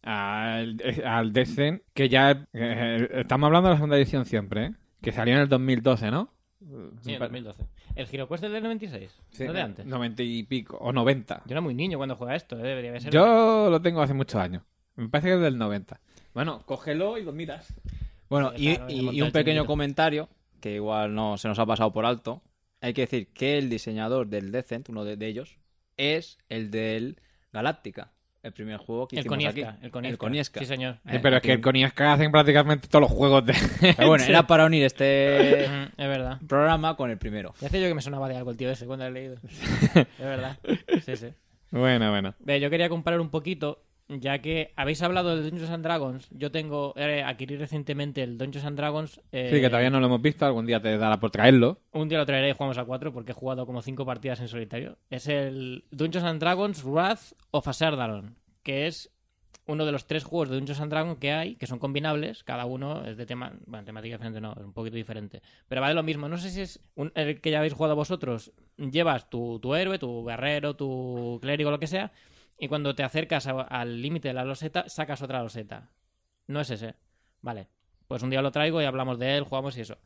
al, al Descent, que ya... Eh, estamos hablando de la segunda edición siempre, ¿eh? Que salió en el dos mil doce, ¿no? Sí, en dos mil doce. ¿El Hero Quest es del noventa y seis? Sí, ¿No de antes? noventa y pico, o noventa. Yo era muy niño cuando jugaba esto, ¿eh? Debería ser. Yo lo tengo hace muchos años. Me parece que es del noventa. Bueno, cógelo y lo miras. Bueno, Sí, y, claro, y, y un pequeño comentario, que igual no se nos ha pasado por alto. Hay que decir que el diseñador del Descent, uno de, de ellos, es el del Galáctica. El primer juego que el hicimos Koniesca, aquí. el Koniesca. El Koniesca. Sí, señor. Sí, pero es que el Koniesca hacen prácticamente todos los juegos de... Pero bueno, era para unir este es verdad. programa con el primero. Ya sé yo que me sonaba de algo el tío ese cuando lo he leído. Es verdad. Sí, sí. Bueno, bueno. Ve, yo quería comparar un poquito, ya que habéis hablado de Dungeons and Dragons. Yo tengo, eh, adquirí recientemente el Dungeons and Dragons. Eh, sí, que todavía no lo hemos visto. Algún día te dará por traerlo. Un día lo traeré y jugamos a cuatro porque he jugado como cinco partidas en solitario. Es el Dungeons and Dragons Wrath of Azardalon, que es uno de los tres juegos de Dungeons and Dragons que hay, que son combinables, cada uno es de tema, bueno, temática diferente no, es un poquito diferente, pero va de lo mismo. No sé si es un, el que ya habéis jugado vosotros, llevas tu, tu héroe, tu guerrero, tu clérigo, lo que sea, y cuando te acercas a, al límite de la loseta, sacas otra loseta. No es ese. Vale, pues un día lo traigo y hablamos de él, jugamos y eso.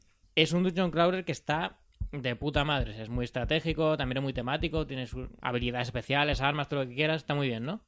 Es un Dungeon Crawler que está de puta madre, es muy estratégico, también es muy temático, tiene sus habilidades especiales, armas, todo lo que quieras, está muy bien, ¿no?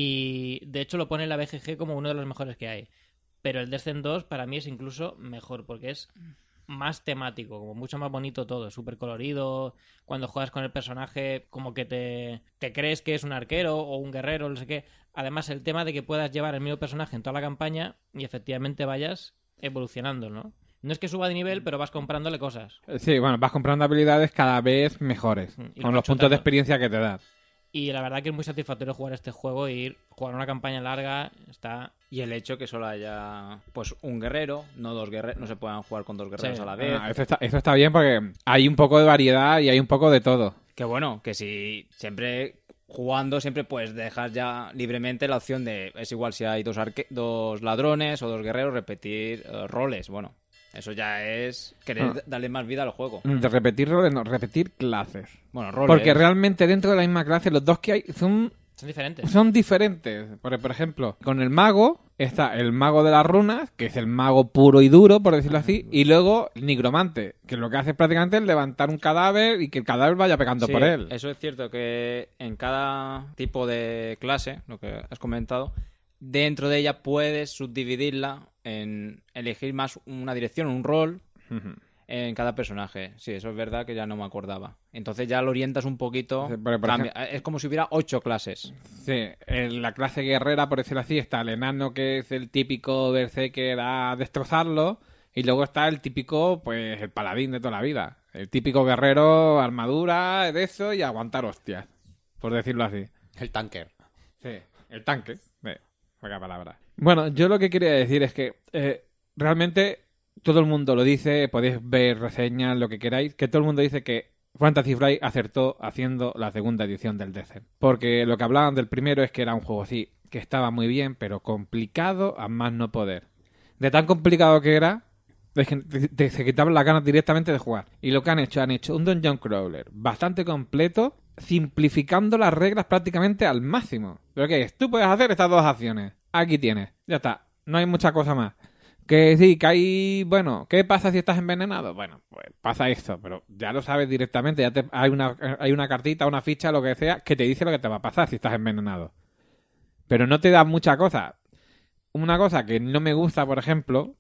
Y de hecho lo pone en la B G G como uno de los mejores que hay. Pero el Descent dos para mí es incluso mejor porque es más temático, como mucho más bonito todo, súper colorido. Cuando juegas con el personaje como que te, te crees que es un arquero o un guerrero, no sé qué. Además el tema de que puedas llevar el mismo personaje en toda la campaña y efectivamente vayas evolucionando, ¿no? No es que suba de nivel, pero vas comprándole cosas. Sí, bueno, vas comprando habilidades cada vez mejores, Y con lo los puntos chotando. de experiencia que te dan. Y la verdad que es muy satisfactorio jugar este juego y ir jugar una campaña larga. Está... Y el hecho que solo haya pues un guerrero, no dos guerreros, no se puedan jugar con dos guerreros Sí. a la vez. Ah, eso, está, eso está bien porque hay un poco de variedad y hay un poco de todo. Que bueno, que si siempre jugando siempre puedes dejar ya libremente la opción de, es igual si hay dos, arque dos ladrones o dos guerreros, repetir uh, roles. Bueno, eso ya es querer Ah. darle más vida al juego. De repetir roles, no, repetir clases. Bueno, roles. Porque realmente dentro de la misma clase los dos que hay son, Son diferentes. son diferentes. Por, por ejemplo, con el mago está el mago de las runas, que es el mago puro y duro, por decirlo así, y luego el nigromante, que lo que hace prácticamente es levantar un cadáver y que el cadáver vaya pegando Sí, por él. Eso es cierto que en cada tipo de clase, lo que has comentado, dentro de ella puedes subdividirla en elegir más una dirección, un rol Ujú. en cada personaje. Sí, eso es verdad que ya no me acordaba. Entonces ya lo orientas un poquito. Sí, pero por cambia. Es como si hubiera ocho clases. Sí, en la clase guerrera, por decirlo así, está el enano, que es el típico berserker a destrozarlo, y luego está el típico, pues, el paladín de toda la vida. El típico guerrero, armadura, de eso, y aguantar hostias, por decirlo así. El tanker. Sí, el tanque, de poca palabra. Bueno, yo lo que quería decir es que eh, realmente todo el mundo lo dice, podéis ver reseñas, lo que queráis, que todo el mundo dice que Fantasy Flight acertó haciendo la segunda edición del Descent. Porque lo que hablaban del primero es que era un juego así, que estaba muy bien, pero complicado a más no poder. De tan complicado que era, de que te, te, se quitaban las ganas directamente de jugar. Y lo que han hecho, han hecho un Dungeon Crawler bastante completo, simplificando las reglas prácticamente al máximo. ¿Pero qué es? Tú puedes hacer estas dos acciones. Aquí tienes. Ya está. No hay mucha cosa más. Que sí, que hay... Bueno, ¿qué pasa si estás envenenado? Bueno, pues pasa esto, pero ya lo sabes directamente. Ya te, hay, una, hay una cartita, una ficha, lo que sea, que te dice lo que te va a pasar si estás envenenado. Pero no te da mucha cosa. Una cosa que no me gusta, por ejemplo,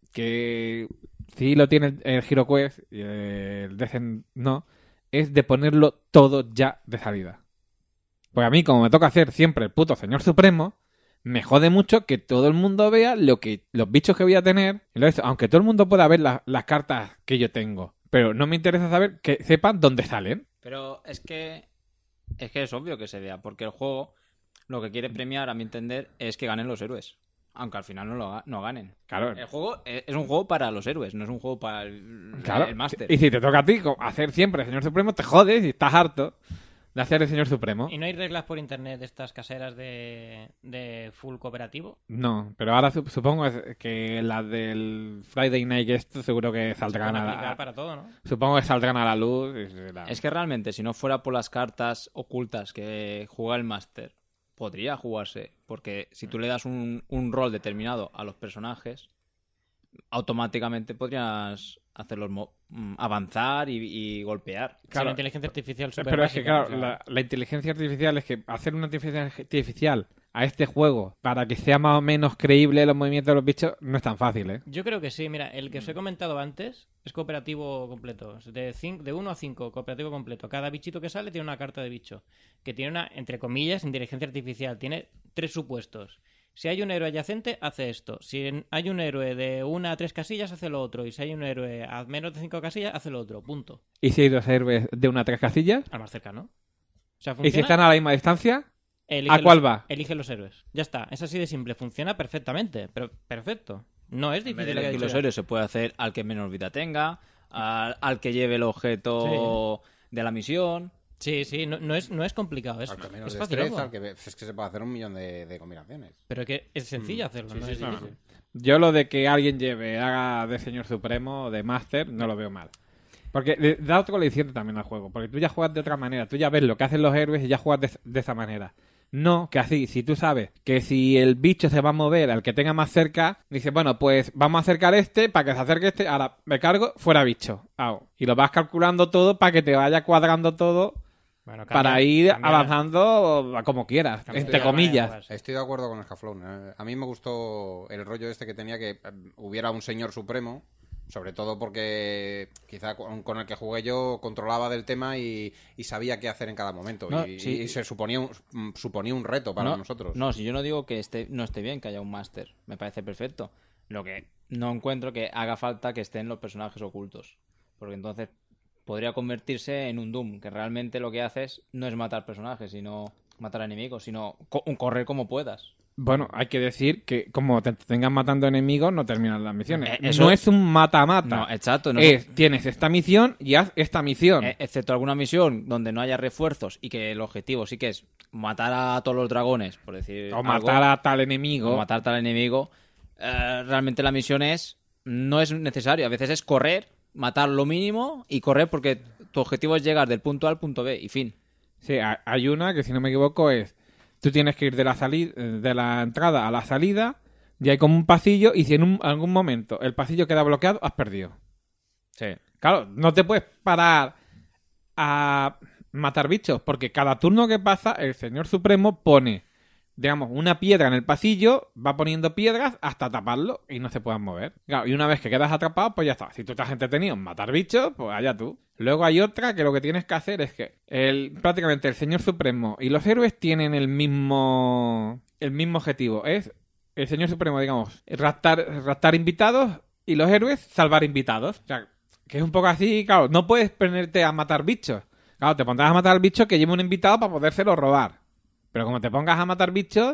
que sí lo tiene el HeroQuest y el Descent no, es de ponerlo todo ya de salida. Pues a mí, como me toca hacer siempre el puto Señor Supremo, me jode mucho que todo el mundo vea lo que los bichos que voy a tener. Entonces, aunque todo el mundo pueda ver la, las cartas que yo tengo, pero no me interesa saber que sepan dónde salen. Pero es que es que es obvio que se vea, porque el juego lo que quiere premiar, a mi entender, es que ganen los héroes. Aunque al final no lo no ganen. Claro. El juego es un juego para los héroes, no es un juego para el, claro. el máster. Y si te toca a ti hacer siempre el Señor Supremo, te jodes y estás harto de hacer el Señor Supremo. ¿Y no hay reglas por internet de estas caseras de, de full cooperativo? No, pero ahora supongo que las del Friday Night Guest seguro que saldrán a la... para todo, ¿no? Supongo que saldrán a la luz. La... Es que realmente, si no fuera por las cartas ocultas que juega el máster, podría jugarse. Porque si tú le das un, un rol determinado a los personajes, automáticamente podrías hacerlos mo- avanzar y, y golpear. Claro. Sí, la inteligencia artificial super Pero básica, es que, claro, o sea... la, la inteligencia artificial es que hacer una inteligencia artificial a este juego para que sea más o menos creíble los movimientos de los bichos no es tan fácil, ¿eh? Yo creo que sí. Mira, el que os he comentado antes es cooperativo completo. De, cinco, de uno a cinco, cooperativo completo. Cada bichito que sale tiene una carta de bicho. Que tiene una, entre comillas, inteligencia artificial. Tiene tres supuestos. Si hay un héroe adyacente, hace esto. Si hay un héroe de una a tres casillas, hace lo otro. Y si hay un héroe a menos de cinco casillas, hace lo otro. Punto. ¿Y si hay dos héroes de una a tres casillas? Al más cercano. O sea, ¿Y si funciona... están a la misma distancia? Elige ¿A cuál los, va? Elige los héroes. Ya está. Es así de simple. Funciona perfectamente. Pero perfecto. No es difícil. De los héroes se puede hacer al que menos vida tenga, al, al que lleve el objeto sí. de la misión. Sí, sí. No, no, es, no es complicado. Es, al que menos es fácil. Destreza, que, es que se puede hacer un millón de, de combinaciones. Pero que es sencillo mm. hacerlo. Sí, no sí, es sí, difícil. No. Yo lo de que alguien lleve, haga de Señor Supremo, de Master, no lo veo mal. Porque da otro aliciente también al juego. Porque tú ya juegas de otra manera. Tú ya ves lo que hacen los héroes y ya juegas de, de esa manera. No, que así, si tú sabes que si el bicho se va a mover al que tenga más cerca, dices, bueno, pues vamos a acercar este para que se acerque este, ahora me cargo, fuera bicho. Au. Y lo vas calculando todo para que te vaya cuadrando todo bueno, cambia, para ir cambia. avanzando como quieras, cambia. entre comillas. Estoy de acuerdo con el Scaflón. ¿eh? A mí me gustó el rollo este que tenía que eh, hubiera un señor supremo. Sobre todo porque quizá con el que jugué yo controlaba del tema y, y sabía qué hacer en cada momento. No, y, sí. y se suponía un, suponía un reto para no, nosotros. No, si yo no digo que esté, no esté bien que haya un máster. Me parece perfecto. Lo que no encuentro que haga falta que estén los personajes ocultos. Porque entonces podría convertirse en un Doom, que realmente lo que haces no es matar personajes, sino matar enemigos, sino co- correr como puedas. Bueno, hay que decir que como te tengan matando enemigos no terminan las misiones. Eh, eso... No es un mata-mata. No, exacto. No es, tienes esta misión y haz esta misión. Eh, excepto alguna misión donde no haya refuerzos y que el objetivo sí que es matar a todos los dragones, por decir O algo, matar a tal enemigo. O matar a tal enemigo. Eh, realmente la misión es... No es necesario. A veces es correr, matar lo mínimo y correr porque tu objetivo es llegar del punto A al punto B y fin. Sí, hay una que si no me equivoco es... Tú tienes que ir de la salida, de la entrada a la salida y hay como un pasillo y si en un, algún momento el pasillo queda bloqueado, has perdido. Sí. Claro, no te puedes parar a matar bichos porque cada turno que pasa el Señor Supremo pone, digamos, una piedra en el pasillo, va poniendo piedras hasta taparlo y no se puedan mover. Claro, y una vez que quedas atrapado, pues ya está. Si tú estás entretenido en matar bichos, pues allá tú. Luego hay otra que lo que tienes que hacer es que el, prácticamente el Señor Supremo y los héroes tienen el mismo el mismo objetivo. Es el Señor Supremo, digamos, raptar, raptar invitados y los héroes salvar invitados. O sea, que es un poco así, claro, no puedes ponerte a matar bichos. Claro, te pondrás a matar al bicho que lleve un invitado para podérselo robar. Pero como te pongas a matar bichos,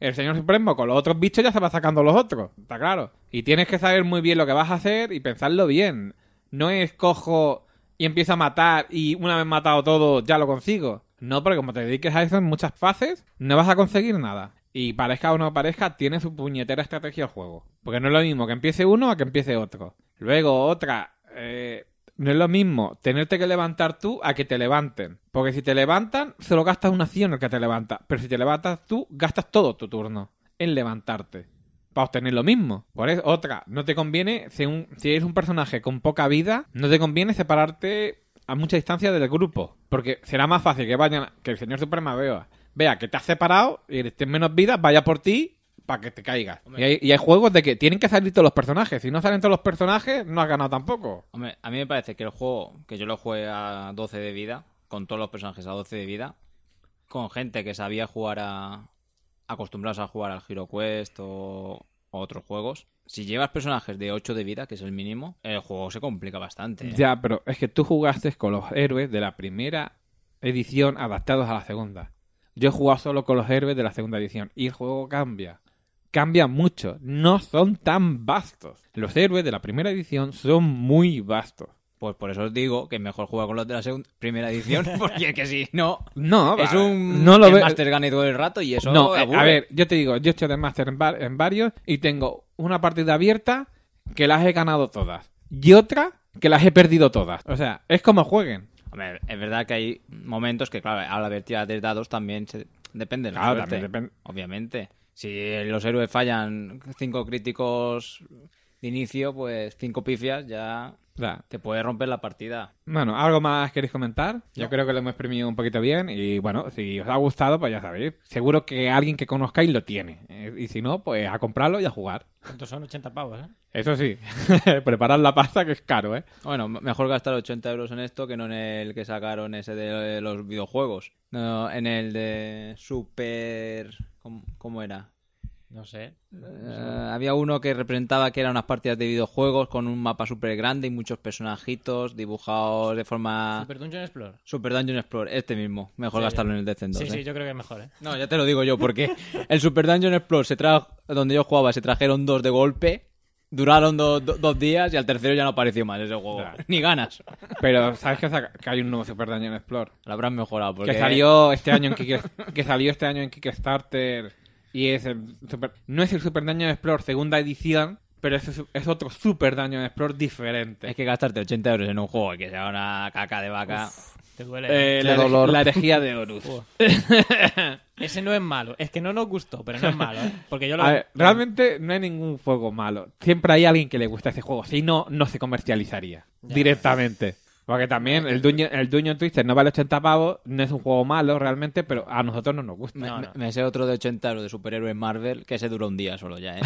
el señor Supremo con los otros bichos ya se va sacando los otros, está claro. Y tienes que saber muy bien lo que vas a hacer y pensarlo bien. No es cojo y empiezo a matar y una vez matado todo ya lo consigo. No, porque como te dediques a eso en muchas fases, no vas a conseguir nada. Y parezca o no parezca, tiene su puñetera estrategia el juego. Porque no es lo mismo que empiece uno a que empiece otro. Luego, otra... Eh, no es lo mismo tenerte que levantar tú a que te levanten. Porque si te levantan, solo gastas una acción el que te levanta. Pero si te levantas tú, gastas todo tu turno en levantarte. Para obtener lo mismo. Por eso, otra, no te conviene, si, un, si eres un personaje con poca vida, no te conviene separarte a mucha distancia del grupo. Porque será más fácil que vayan, que el señor Suprema vea, vea que te has separado y tienes menos vida, vaya por ti para que te caigas. Y hay, y hay juegos de que tienen que salir todos los personajes. Si no salen todos los personajes, no has ganado tampoco. Hombre, a mí me parece que el juego, que yo lo jugué a doce de vida, con todos los personajes a doce de vida, con gente que sabía jugar a... acostumbrados a jugar al Hero Quest o, o otros juegos, si llevas personajes de ocho de vida, que es el mínimo, el juego se complica bastante, ¿eh? Ya, pero es que tú jugaste con los héroes de la primera edición adaptados a la segunda. Yo he jugado solo con los héroes de la segunda edición y el juego cambia. Cambia mucho. No son tan vastos. Los héroes de la primera edición son muy vastos. Pues por eso os digo que es mejor jugar con los de la segunda, primera edición, porque es que si no, no es un no lo el ve... Master gane todo el rato y eso no, aburre. A ver, yo te digo, yo he hecho de Master en, var- en varios y tengo una partida abierta que las he ganado todas y otra que las he perdido todas. O sea, es como jueguen. Hombre, es verdad que hay momentos que, claro, al haber tiradas de dados también se... depende de la Claro, suerte, también depende. obviamente. Si los héroes fallan cinco críticos de inicio, pues cinco pifias ya... Ya. te puede romper la partida. Bueno, ¿algo más queréis comentar? Yo No. creo que lo hemos exprimido un poquito bien y bueno, si os ha gustado, pues ya sabéis. Seguro que alguien que conozcáis lo tiene. Eh, Y si no, pues a comprarlo y a jugar. ¿Cuántos son? ochenta pavos, ¿eh? Eso sí, preparad la pasta que es caro, ¿eh? Bueno, m- mejor gastar ochenta euros en esto que no en el que sacaron ese de los videojuegos. No, en el de Super... ¿Cómo, cómo era? No sé. Eh, había uno que representaba que eran unas partidas de videojuegos con un mapa súper grande y muchos personajitos dibujados de forma... Super Dungeon Explorer. Super Dungeon Explorer, este mismo. Mejor Sí. gastarlo en el Descent dos, Sí, ¿eh? sí, yo creo que es mejor, ¿eh? No, ya te lo digo yo, porque el Super Dungeon Explorer se trajo, donde yo jugaba, se trajeron dos de golpe, duraron do- do- dos días y al tercero ya no apareció más ese juego. Ya. Ni ganas. Pero ¿sabes que, saca- que hay un nuevo Super Dungeon Explore? Lo habrán mejorado, porque... Que salió este año en Kickstarter, que salió este año en Kickstarter y es el super, no es el Super Dungeon Explorer segunda edición, pero es, es otro Super Dungeon Explorer diferente. Es que gastarte ochenta euros en un juego que sea una caca de vaca... Te duele. Eh, ¿eh? la, Qué dolor. la herejía de Horus. Uf. Ese no es malo. Es que no nos gustó, pero no es malo, ¿eh? Porque yo lo... A ver, realmente no hay ningún juego malo. Siempre hay alguien que le gusta ese juego. Si no, no se comercializaría Ya. directamente. Porque también el Dungeon, el Dungeon Twister no vale ochenta pavos, no es un juego malo realmente, pero a nosotros no nos gusta. Me, No, me- no. me sé otro de ochenta euros de superhéroes Marvel que se dura un día solo ya, ¿eh?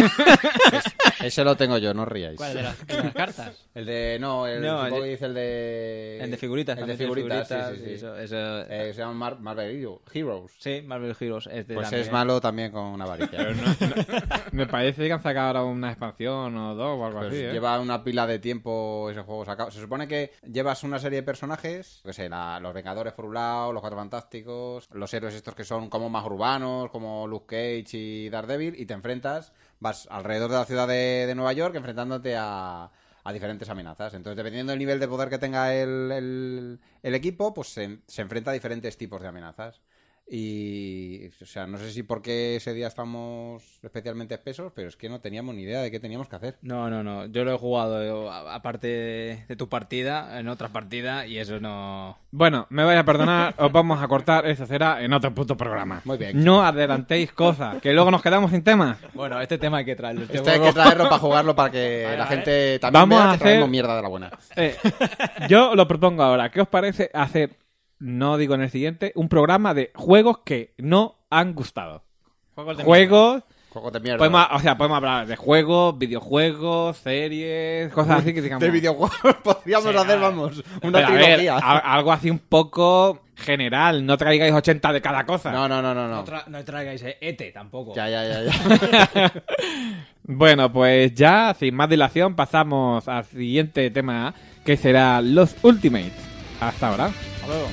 Ese lo tengo yo, no os ríais. ¿Cuál? ¿De las, de las cartas? El de... No, el, No, supongo el- que dice el de... El de figuritas. El de también tiene figuritas, sí, sí, sí. Eso, eso- Eh, se llama Mar- Marvel Heroes. Sí, Marvel Heroes. Este Pues también. es malo también con una varilla. Me parece que han sacado ahora una expansión o dos o algo Pues así, ¿eh? lleva una pila de tiempo ese juego sacado. Se supone que llevas una serie de personajes, que sé, la- los Vengadores por un lado, los Cuatro Fantásticos, los héroes estos que son como más urbanos, como Luke Cage y Daredevil, y te enfrentas, vas alrededor de la ciudad de, de Nueva York enfrentándote a, a diferentes amenazas. Entonces, dependiendo del nivel de poder que tenga el, el, el equipo, pues se, se enfrenta a diferentes tipos de amenazas. Y, o sea, no sé si porque ese día estamos especialmente espesos, pero es que no teníamos ni idea de qué teníamos que hacer. No, no, no. Yo lo he jugado yo, a- aparte de, de tu partida, en otra partida, y eso no... Bueno, me vais a perdonar, os vamos a cortar, eso será en otro puto programa. Muy bien. No adelantéis cosas, que luego nos quedamos sin temas. Bueno, este tema hay que traerlo. Este Este hay juego- que traerlo para jugarlo para que Vale, la vale. gente también Vamos vea a que hacer- traemos mierda de la buena. Eh, yo lo propongo ahora. ¿Qué os parece hacer, no digo en el siguiente, un programa de juegos que no han gustado? Juegos de Juegos, Juegos de mierda. podemos, o sea, podemos hablar de juegos, videojuegos, series, cosas así que digamos... De videojuegos podríamos Sí, hacer, a ver. vamos, una Pero, a ver, trilogía. a- algo así un poco general, no traigáis ochenta de cada cosa. No, no, no, no. No, no. tra- no traigáis eh, E T E tampoco. Ya, ya, ya, ya. Bueno, pues ya, sin más dilación, pasamos al siguiente tema, que será los Ultimates. Hasta ahora. Hasta luego.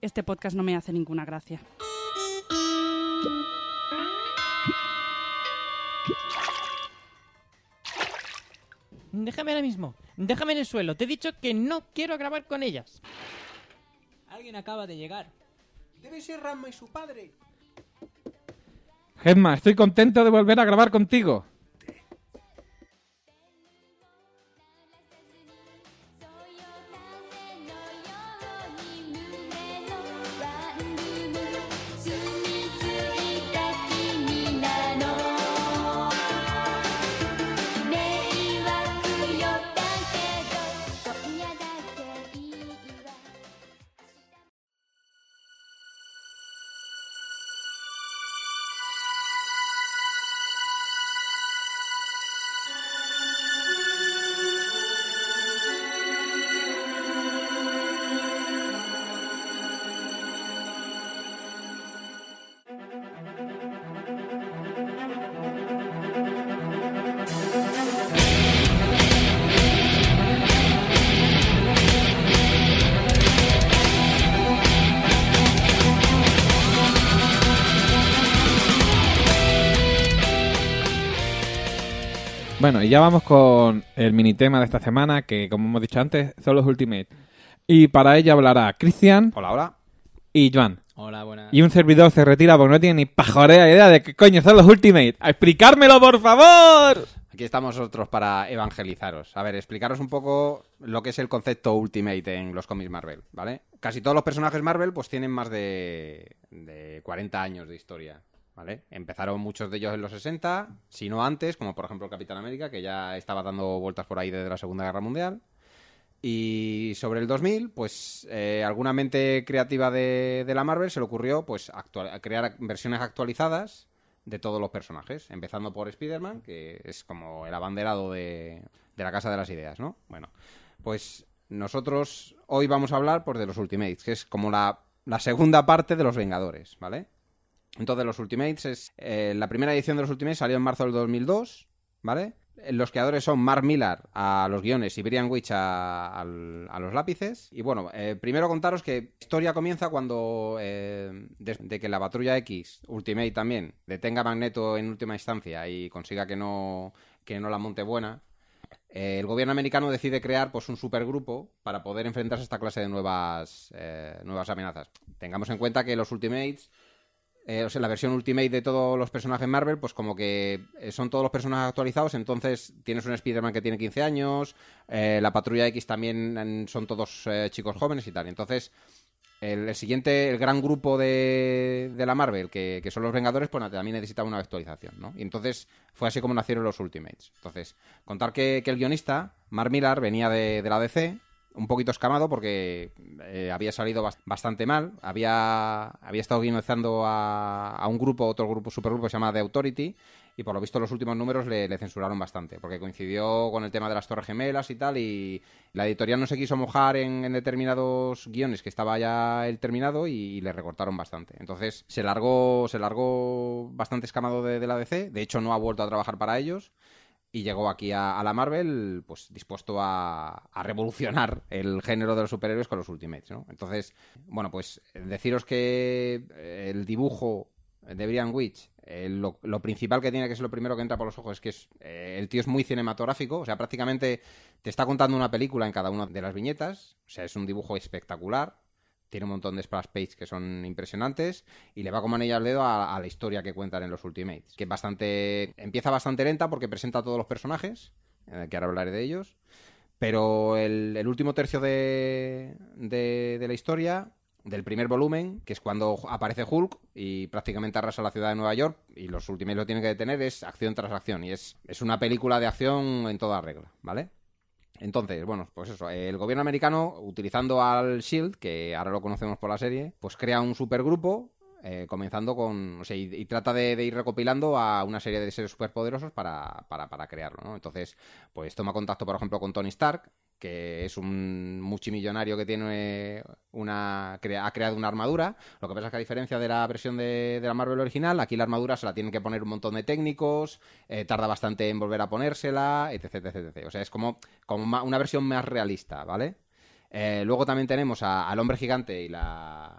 este podcast no me hace ninguna gracia. Déjame ahora mismo. Déjame en el suelo. Te he dicho que no quiero grabar con ellas. Alguien acaba de llegar. Debe ser Ranma y su padre. Gemma, estoy contento de volver a grabar contigo. Bueno, y ya vamos con el mini tema de esta semana, que como hemos dicho antes, son los Ultimate. Y para ello hablará Cristian. Hola, hola. Y Joan. Hola, buenas. Y un servidor se retira porque no tiene ni pajorea idea de qué coño son los Ultimate. ¡A explicármelo, por favor! Aquí estamos nosotros para evangelizaros. A ver, explicaros un poco lo que es el concepto Ultimate en los cómics Marvel, ¿vale? Casi todos los personajes Marvel pues tienen más de, de cuarenta años de historia, ¿vale? Empezaron muchos de ellos en los sesenta, si no antes, como por ejemplo el Capitán América, que ya estaba dando vueltas por ahí desde la Segunda Guerra Mundial. Y sobre el dos mil, pues eh, alguna mente creativa de, de la Marvel se le ocurrió pues actual, crear versiones actualizadas de todos los personajes, empezando por Spider-Man, que es como el abanderado de, de la Casa de las Ideas, ¿no? Bueno, pues nosotros hoy vamos a hablar pues, de los Ultimates, que es como la, la segunda parte de los Vengadores, ¿vale? Entonces los Ultimates es... Eh, la primera edición de los Ultimates salió en marzo del dos mil dos, ¿vale? Los creadores son Mark Millar a los guiones y Brian Witch a, a, a los lápices. Y bueno, eh, primero contaros que la historia comienza cuando, eh, desde que la Patrulla X, Ultimate también, detenga a Magneto en última instancia y consiga que no, que no la monte buena, eh, el gobierno americano decide crear pues un supergrupo para poder enfrentarse a esta clase de nuevas, eh, nuevas amenazas. Tengamos en cuenta que los Ultimates... Eh, o sea, la versión Ultimate de todos los personajes Marvel, pues como que son todos los personajes actualizados, entonces tienes un Spider-Man que tiene quince años, eh, la Patrulla X también son todos eh, chicos jóvenes y tal. Entonces, el, el siguiente, el gran grupo de, de la Marvel, que, que son los Vengadores, pues también necesitaba una actualización, ¿no? Y entonces fue así como nacieron los Ultimates. Entonces, contar que, que el guionista, Mark Millar, venía de, de la D C... un poquito escamado porque eh, había salido bast- bastante mal. Había, había estado guionizando a, a un grupo, otro grupo, supergrupo que se llama The Authority, y por lo visto los últimos números le, le censuraron bastante, porque coincidió con el tema de las Torres Gemelas y tal, y la editorial no se quiso mojar en, en determinados guiones que estaba ya el terminado y, y le recortaron bastante. Entonces se largó, se largó bastante escamado de, de la D C. De hecho no ha vuelto a trabajar para ellos. Y llegó aquí a, a la Marvel, pues dispuesto a, a revolucionar el género de los superhéroes con los Ultimates, ¿no? Entonces, bueno, pues deciros que el dibujo de Brian Witch, eh, lo, lo principal que tiene, que es lo primero que entra por los ojos, es que es, eh, el tío es muy cinematográfico, o sea, prácticamente te está contando una película en cada una de las viñetas, o sea, es un dibujo espectacular. Tiene un montón de splash page que son impresionantes y le va como anillo al dedo a, a la historia que cuentan en los Ultimates, que es bastante, empieza bastante lenta porque presenta a todos los personajes, eh, que ahora hablaré de ellos, pero el, el último tercio de, de, de la historia, del primer volumen, que es cuando aparece Hulk y prácticamente arrasa la ciudad de Nueva York, y los Ultimates lo tienen que detener, es acción tras acción, y es, es una película de acción en toda regla, ¿vale? Entonces, bueno, pues eso, el gobierno americano, utilizando al SHIELD, que ahora lo conocemos por la serie, pues crea un supergrupo, eh, comenzando con... O sea, y, y trata de, de ir recopilando a una serie de seres superpoderosos para, para, para crearlo, ¿no? Entonces, pues toma contacto, por ejemplo, con Tony Stark, que es un multimillonario que tiene una crea, ha creado una armadura. Lo que pasa es que a diferencia de la versión de, de la Marvel original, aquí la armadura se la tienen que poner un montón de técnicos, eh, tarda bastante en volver a ponérsela, etc, etc, etcétera. O sea, es como, como una versión más realista, ¿vale? Eh, luego también tenemos a, al Hombre Gigante y la,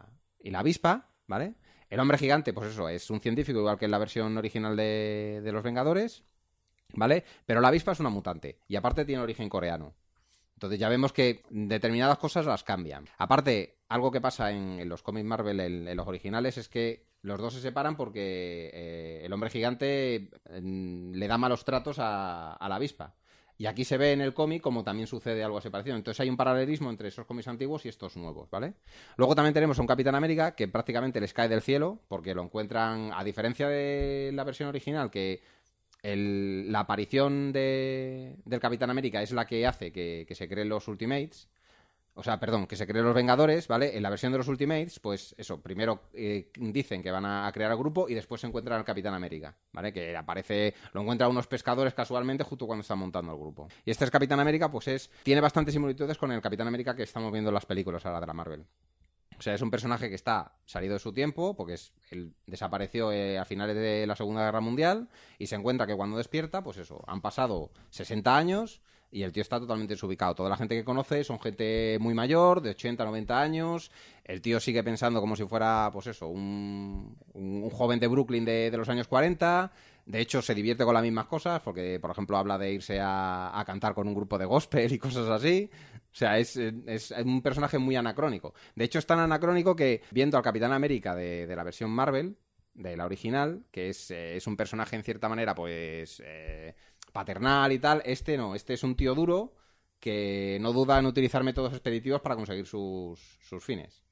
y la avispa, ¿vale? El hombre gigante, pues eso, es un científico igual que en la versión original de, de Los Vengadores, ¿vale? Pero la avispa es una mutante y aparte tiene origen coreano. Entonces ya vemos que determinadas cosas las cambian. Aparte, algo que pasa en, en los cómics Marvel, en, en los originales, es que los dos se separan porque eh, el hombre gigante eh, le da malos tratos a, a la avispa. Y aquí se ve en el cómic como también sucede algo así parecido. Entonces hay un paralelismo entre esos cómics antiguos y estos nuevos, ¿vale? Luego también tenemos a un Capitán América que prácticamente les cae del cielo porque lo encuentran, a diferencia de la versión original, que el, la aparición de, del Capitán América es la que hace que, que se creen los Ultimates. O sea, perdón, que se creen los Vengadores, ¿vale? En la versión de los Ultimates, pues eso, primero eh, dicen que van a, a crear el grupo y después se encuentran al Capitán América, ¿vale? Que aparece, lo encuentran unos pescadores casualmente justo cuando están montando el grupo. Y este es Capitán América, pues es, tiene bastantes similitudes con el Capitán América que estamos viendo en las películas ahora de la Marvel. O sea, es un personaje que está salido de su tiempo, porque es, él desapareció eh, a finales de la Segunda Guerra Mundial y se encuentra que cuando despierta, pues eso, han pasado sesenta años y el tío está totalmente desubicado. Toda la gente que conoce son gente muy mayor, de ochenta, noventa años. El tío sigue pensando como si fuera, pues eso, un, un, un joven de Brooklyn de, de los años cuarenta. De hecho, se divierte con las mismas cosas, porque, por ejemplo, habla de irse a, a cantar con un grupo de gospel y cosas así. O sea, es, es un personaje muy anacrónico. De hecho, es tan anacrónico que, viendo al Capitán América de, de la versión Marvel, de la original, que es, eh, es un personaje en cierta manera, pues, eh, paternal y tal, este no. Este es un tío duro que no duda en utilizar métodos expeditivos para conseguir sus, sus fines.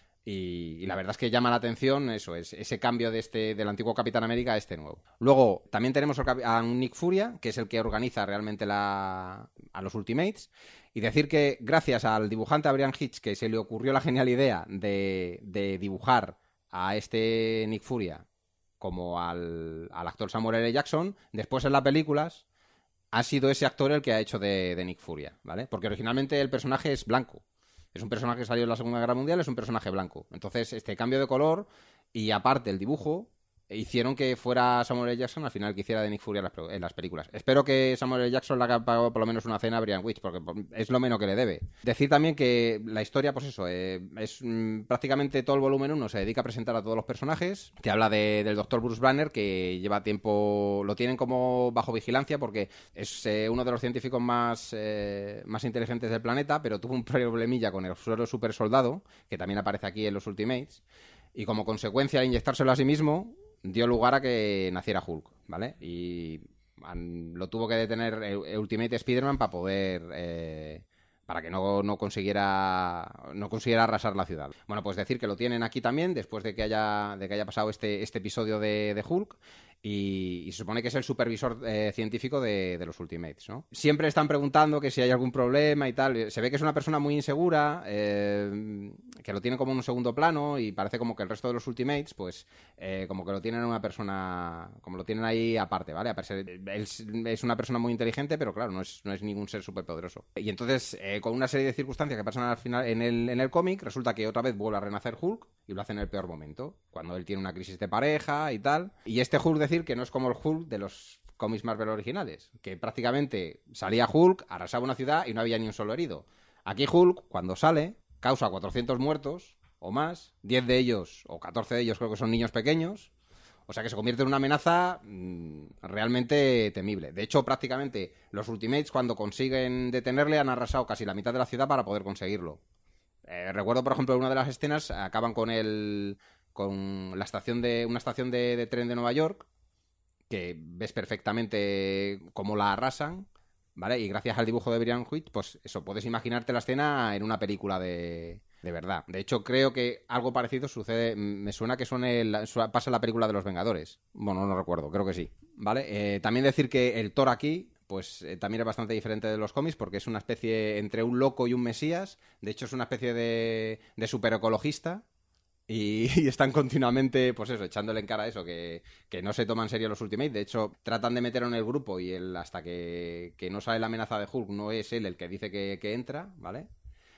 Y, y la verdad es que llama la atención eso, es ese cambio de este del antiguo Capitán América a este nuevo. Luego, también tenemos a un Nick Furia, que es el que organiza realmente la, a los Ultimates. Y decir que gracias al dibujante Adrian Hitch, que se le ocurrió la genial idea de, de dibujar a este Nick Furia como al, al actor Samuel L. Jackson, después en las películas ha sido ese actor el que ha hecho de, de Nick Furia, ¿vale? Porque originalmente el personaje es blanco. Es un personaje que salió en la Segunda Guerra Mundial, es un personaje blanco. Entonces, este cambio de color y aparte el dibujo hicieron que fuera Samuel L. Jackson al final que hiciera de Nick Fury en las, en las películas. Espero que Samuel L. Jackson le haga pagado por lo menos una cena a Brian Witch, porque es lo menos que le debe. Decir también que la historia, pues eso, eh, es mmm, prácticamente todo el volumen uno se dedica a presentar a todos los personajes. Te habla de, del doctor Bruce Banner, que lleva tiempo, lo tienen como bajo vigilancia porque es eh, uno de los científicos más, eh, más inteligentes del planeta, pero tuvo un problemilla con el suero super soldado, que también aparece aquí en los Ultimates, y como consecuencia de inyectárselo a sí mismo dio lugar a que naciera Hulk, ¿vale? Y an, lo tuvo que detener el Ultimate Spider-Man para poder... Eh, para que no, no consiguiera no consiguiera arrasar la ciudad. Bueno, pues decir que lo tienen aquí también, después de que haya, de que haya pasado este, este episodio de, de Hulk, y, y se supone que es el supervisor eh, científico de, de los Ultimates, ¿no? Siempre están preguntando que si hay algún problema y tal. Se ve que es una persona muy insegura, eh, que lo tiene como en un segundo plano, y parece como que el resto de los Ultimates, pues, eh, como que lo tienen una persona, como lo tienen ahí aparte, ¿vale? A pesar, él es una persona muy inteligente, pero claro, no es, no es ningún ser superpoderoso. Y entonces... Eh, con una serie de circunstancias que pasan al final en el, en el cómic, resulta que otra vez vuelve a renacer Hulk y lo hace en el peor momento, cuando él tiene una crisis de pareja y tal. Y este Hulk, decir que no es como el Hulk de los cómics Marvel originales, que prácticamente salía Hulk, arrasaba una ciudad y no había ni un solo herido. Aquí Hulk, cuando sale, causa cuatrocientos muertos o más, diez de ellos o catorce de ellos creo que son niños pequeños. O sea que se convierte en una amenaza mmm, realmente temible. De hecho, prácticamente los Ultimates, cuando consiguen detenerle, han arrasado casi la mitad de la ciudad para poder conseguirlo. Eh, recuerdo, por ejemplo, una de las escenas, acaban con el con la estación de una estación de, de tren de Nueva York, que ves perfectamente cómo la arrasan, ¿vale? Y gracias al dibujo de Brian Witch, pues eso, puedes imaginarte la escena en una película de... de verdad. De hecho, creo que algo parecido sucede... Me suena que suene el, pasa en la película de Los Vengadores. Bueno, no recuerdo, creo que sí. ¿Vale? Eh, también decir que el Thor aquí, pues eh, también es bastante diferente de los cómics, porque es una especie entre un loco y un mesías. De hecho, es una especie de, de superecologista. Y, y están continuamente, pues eso, echándole en cara eso, que, que no se toman en serio los Ultimates. De hecho, tratan de meterlo en el grupo y él, hasta que, que no sale la amenaza de Hulk, no es él el que dice que, que entra, ¿vale?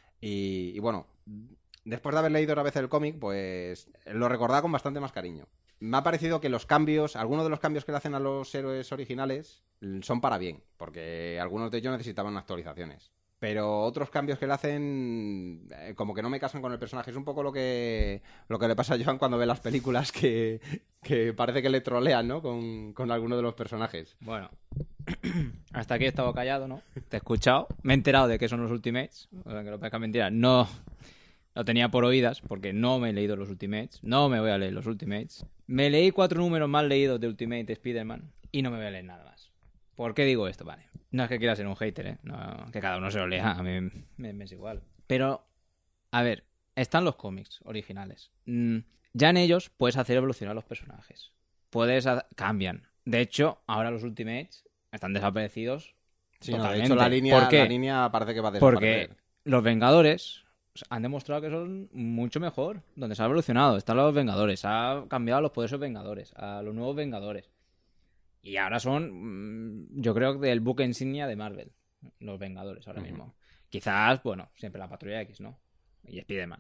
Y, y bueno, después de haber leído otra vez el cómic, pues lo recordaba con bastante más cariño. Me ha parecido que los cambios, algunos de los cambios que le hacen a los héroes originales son para bien, porque algunos de ellos necesitaban actualizaciones. Pero otros cambios que le hacen, eh, como que no me casan con el personaje. Es un poco lo que lo que le pasa a Joan cuando ve las películas, que, que parece que le trolean, ¿no? Con, con alguno de los personajes. Bueno, hasta aquí he estado callado, ¿no? Te he escuchado. Me he enterado de qué son los Ultimates. O sea, que no parezca mentira. No lo tenía por oídas, porque no me he leído los Ultimates. No me voy a leer los Ultimates. Me leí cuatro números más leídos de Ultimate Spider-Man y no me voy a leer nada más. ¿Por qué digo esto? Vale. No es que quiera ser un hater, ¿eh? No, que cada uno se lo lea. A mí me, me es igual. Pero, a ver, están los cómics originales. Mm, ya en ellos puedes hacer evolucionar los personajes. Puedes... Ha- cambian. De hecho, ahora los Ultimates están desaparecidos Sí, no, de totalmente. hecho la línea, ¿Por qué? la línea parece que va a Porque desaparecer. los Vengadores han demostrado que son mucho mejor. Donde se ha evolucionado. Están los Vengadores. Ha cambiado a los poderosos Vengadores. A los nuevos Vengadores. Y ahora son, mm, yo creo, del buque insignia de Marvel. Los Vengadores ahora Ujú. mismo. Quizás, bueno, siempre la Patrulla X, ¿no? Y Spider-Man.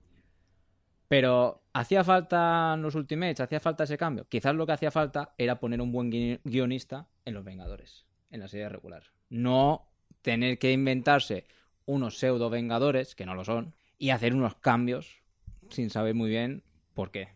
Pero, ¿hacía falta en los Ultimates? ¿Hacía falta ese cambio? Quizás lo que hacía falta era poner un buen gui- guionista en los Vengadores. En la serie regular. No tener que inventarse unos pseudo Vengadores, que no lo son, y hacer unos cambios sin saber muy bien por qué.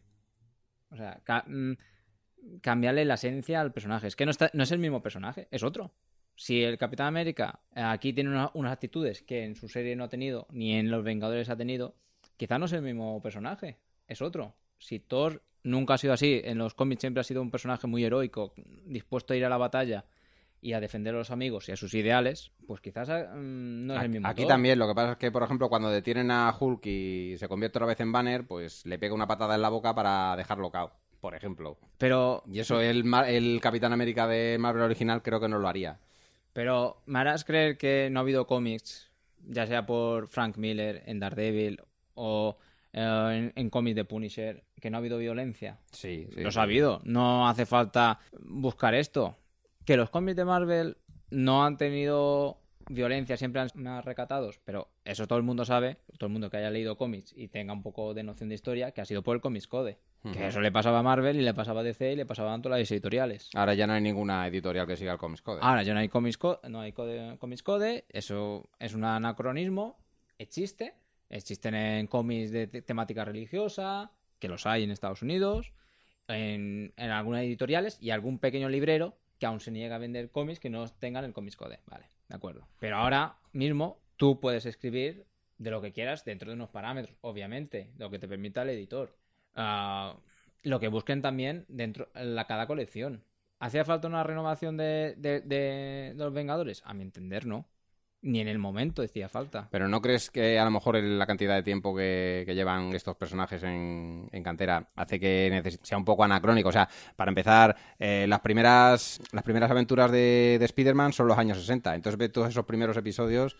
O sea, ca- mm, cambiarle la esencia al personaje. Es que no, está, no es el mismo personaje, es otro. Si el Capitán América eh, aquí tiene una- unas actitudes que en su serie no ha tenido, ni en Los Vengadores ha tenido, quizá no es el mismo personaje, es otro. Si Thor nunca ha sido así, en los cómics siempre ha sido un personaje muy heroico, dispuesto a ir a la batalla y a defender a los amigos y a sus ideales, pues quizás mm, no es el mismo Aquí Thor. también, lo que pasa es que, por ejemplo, cuando detienen a Hulk y se convierte otra vez en Banner, pues le pega una patada en la boca para dejarlo cao, por ejemplo. Pero, Y eso el, Ma- el Capitán América de Marvel original creo que no lo haría. pero me harás creer que no ha habido cómics, ya sea por Frank Miller en Daredevil o eh, en, en cómics de Punisher, que no ha habido violencia. Sí, sí. Los sí. ha habido. No hace falta buscar esto. Que los cómics de Marvel no han tenido violencia, siempre han sido más recatados, pero eso todo el mundo sabe, todo el mundo que haya leído cómics y tenga un poco de noción de historia, que ha sido por el Comics Code. Ujú. Que eso le pasaba a Marvel y le pasaba a D C y le pasaba a todas las editoriales. Ahora ya no hay ninguna editorial que siga el Comics Code. Ahora ya no hay Comics Code, no hay code- Comics Code, eso es un anacronismo, existe, existen en cómics de te- temática religiosa, que los hay en Estados Unidos, en, en algunas editoriales y algún pequeño librero que aún se niega a vender cómics que no tengan el Comics Code. Vale, de acuerdo. Pero ahora mismo tú puedes escribir de lo que quieras dentro de unos parámetros, obviamente, de lo que te permita el editor. Ah, lo que busquen también dentro de la, cada colección. ¿Hacía falta una renovación de, de, de- de los Vengadores? A mi entender, no. Ni en el momento hacía falta. Pero ¿no crees que a lo mejor el- la cantidad de tiempo que, que llevan estos personajes en, en cantera hace que neces- sea un poco anacrónico? O sea, para empezar, eh, las primeras las primeras aventuras de, de Spider-Man son los años sesenta. Entonces ve todos esos primeros episodios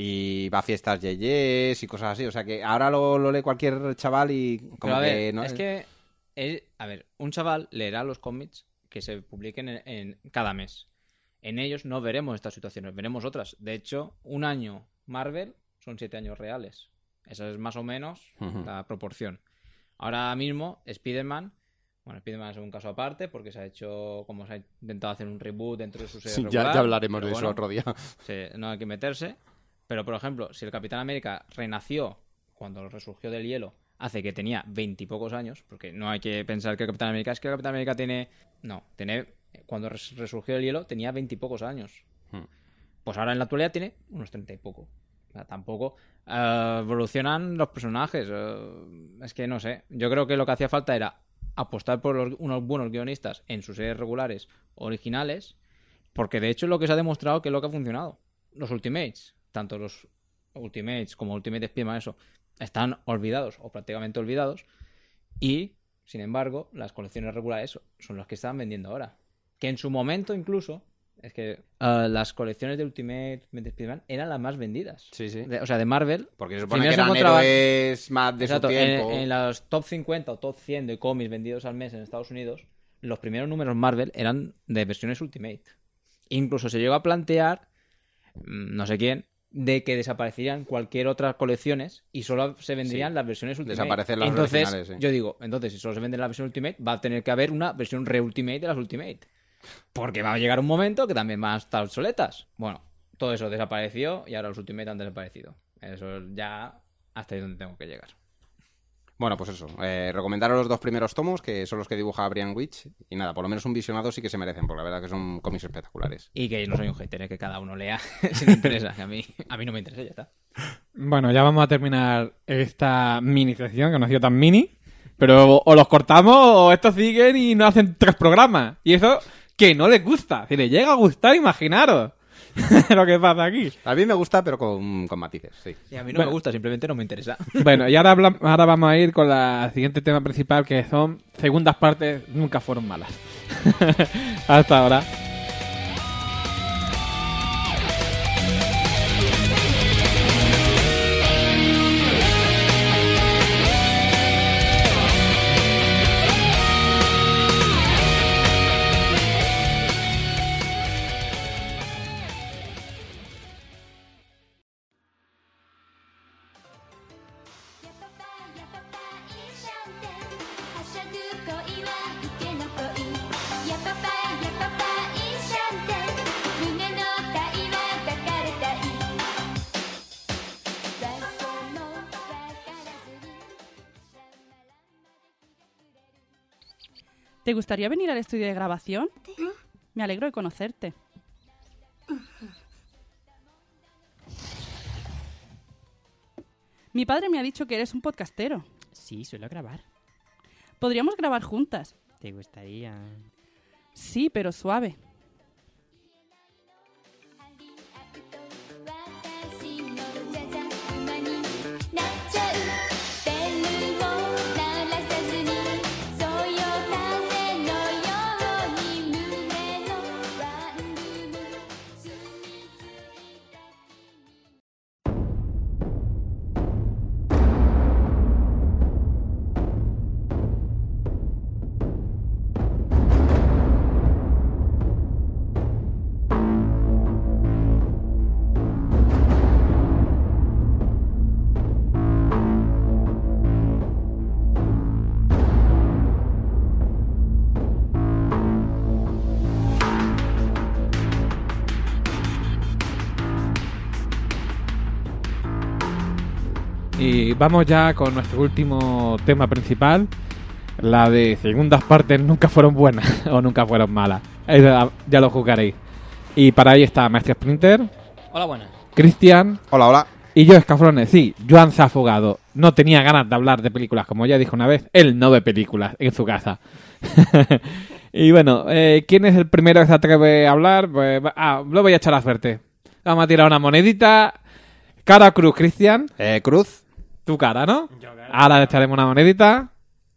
y va a fiestas yeyes y cosas así. O sea, que ahora lo, lo lee cualquier chaval y como Pero a que... ver, ¿no? es que... él- a ver, un chaval leerá los cómics que se publiquen en, en cada mes. En ellos no veremos estas situaciones, veremos otras. De hecho, un año Marvel son siete años reales. Esa es más o menos Ujú. la proporción. Ahora mismo, Spider-Man... Bueno, Spider-Man es un caso aparte porque se ha hecho... Como se ha intentado hacer un reboot dentro de su serie Sí, ya, regular, ya hablaremos pero de eso bueno, otro día. Sí, no hay que meterse. Pero, por ejemplo, si el Capitán América renació cuando resurgió del hielo, hace que tenía veintipocos años, porque no hay que pensar que el Capitán América... Es que el Capitán América tiene... No, tiene... Cuando res- resurgió del hielo tenía veintipocos años. Hmm. Pues ahora en la actualidad tiene unos treinta y poco. O sea, tampoco eh, evolucionan los personajes. eh, es que no sé. Yo creo que lo que hacía falta era apostar por los- unos buenos guionistas en sus series regulares originales, porque de hecho es lo que se ha demostrado que es lo que ha funcionado. Los Ultimates, tanto los Ultimates como Ultimate Spider-Man, eso, están olvidados o prácticamente olvidados, y sin embargo las colecciones regulares son las que están vendiendo ahora. Que en su momento incluso, es que eh, las colecciones de Ultimate Spider-Man eran las más vendidas. Sí, sí. De- o sea, de Marvel. Porque se supone Primero que se eran encontraban- héroes más de Exacto, su en, tiempo. en los top cincuenta o top cien de cómics vendidos al mes en Estados Unidos, los primeros números Marvel eran de versiones Ultimate. Incluso se llegó a plantear, mm, no sé quién, de que desaparecerían cualquier otras colecciones y solo se vendrían Sí. las versiones Ultimate. Desaparecen las entonces, originales, sí. yo digo, entonces si solo se venden las versiones Ultimate, va a tener que haber una versión re-Ultimate de las Ultimate. Porque va a llegar un momento que también van a estar obsoletas. Bueno, todo eso desapareció y ahora los Ultimate han desaparecido. Eso ya hasta ahí donde tengo que llegar. Bueno, pues eso. Eh, recomendaros los dos primeros tomos, que son los que dibuja Brian Witch. Y nada, por lo menos un visionado sí que se merecen, porque la verdad que son cómics espectaculares. Y que no soy un hater, ¿eh? Que cada uno lea si le interesa. Que a mí, a mí no me interesa, ya está. Bueno, ya vamos a terminar esta mini sección, que no ha sido tan mini. Pero o los cortamos o estos siguen y no hacen tres programas. Y eso que no les gusta. Si les llega a gustar, imaginaros lo que pasa aquí. A mí me gusta, pero con, con matices, sí. Y a mí no Bueno. me gusta, simplemente no me interesa. Bueno, y ahora, habla- ahora vamos a ir con la siguiente tema principal, que son segundas partes nunca fueron malas. Hasta ahora. ¿Te gustaría venir al estudio de grabación? Me alegro de conocerte. Mi padre me ha dicho que eres un podcastero. Sí, suelo grabar. Podríamos grabar juntas. ¿Te gustaría? Sí, pero suave. Y vamos ya con nuestro último tema principal. La de segundas partes nunca fueron buenas o nunca fueron malas. Esa ya lo juzgaréis. Y para ahí está Maestro Splinter, Hola, buenas. Cristian Hola, hola. y yo, Escaflones. Sí, Joan se ha fugado. No tenía ganas de hablar de películas, como ya dijo una vez. Él no ve películas en su casa. Y bueno, eh, ¿quién es el primero que se atreve a hablar? Pues, va- ah, lo voy a echar a suerte. Vamos a tirar una monedita. Cara o cruz, Cristian. Eh, Cruz. Tu cara, ¿no? Ahora le echaremos una monedita.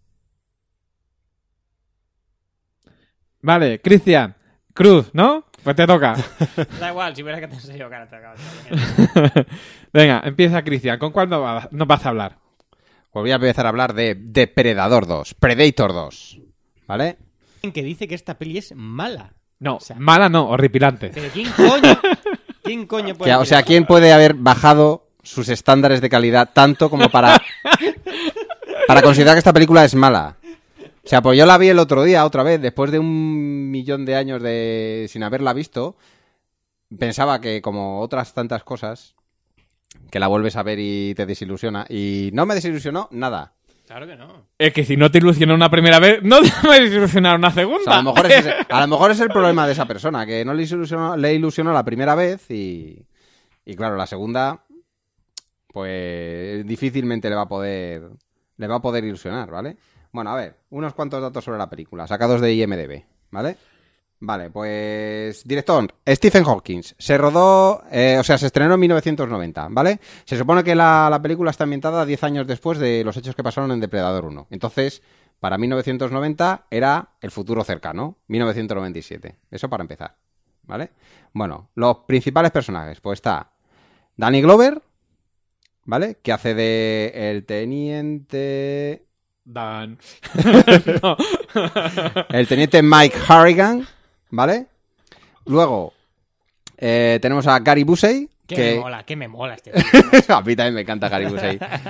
Vale, Cristian. Cruz, ¿no? Pues te toca. Da igual, si hubiera que te enseño cara, te acabo de Venga, empieza Cristian. ¿Con cuál nos va- nos vas a hablar? Pues voy a empezar a hablar de Depredador dos. Predator dos. ¿Vale? que dice que esta peli es mala. No, O sea- mala no, horripilante. Pero ¿quién coño? ¿Quién coño puede Que, o decir sea, eso? ¿quién puede haber bajado sus estándares de calidad tanto como para para considerar que esta película es mala? O sea, pues yo la vi el otro día otra vez, después de un millón de años de sin haberla visto. Pensaba que, como otras tantas cosas, que la vuelves a ver y te desilusiona. Y no me desilusionó nada. Claro que no. Es que si no te ilusionó una primera vez, no te va a ilusionar una O segunda. sea, a lo mejor es ese- a lo mejor es el problema de esa persona, que no le ilusionó, le ilusionó la primera vez y, y claro, la segunda, pues difícilmente le va a poder le va a poder ilusionar, ¿vale? Bueno, a ver, unos cuantos datos sobre la película, sacados de I M D B, ¿vale? Vale, pues director, Stephen Hawking. Se rodó, eh, o sea, se estrenó en mil novecientos noventa, ¿vale? Se supone que la, la película está ambientada diez años después de los hechos que pasaron en Depredador uno. Entonces, para mil novecientos noventa era el futuro cercano, mil novecientos noventa y siete. Eso para empezar, ¿vale? Bueno, los principales personajes, pues está Danny Glover, ¿vale? Que hace de el teniente... Dan. No. El teniente Mike Harrigan, ¿vale? Luego eh, tenemos a Gary Busey, Que, que me mola, que me mola este tío. a mí también me encanta Gary Busey.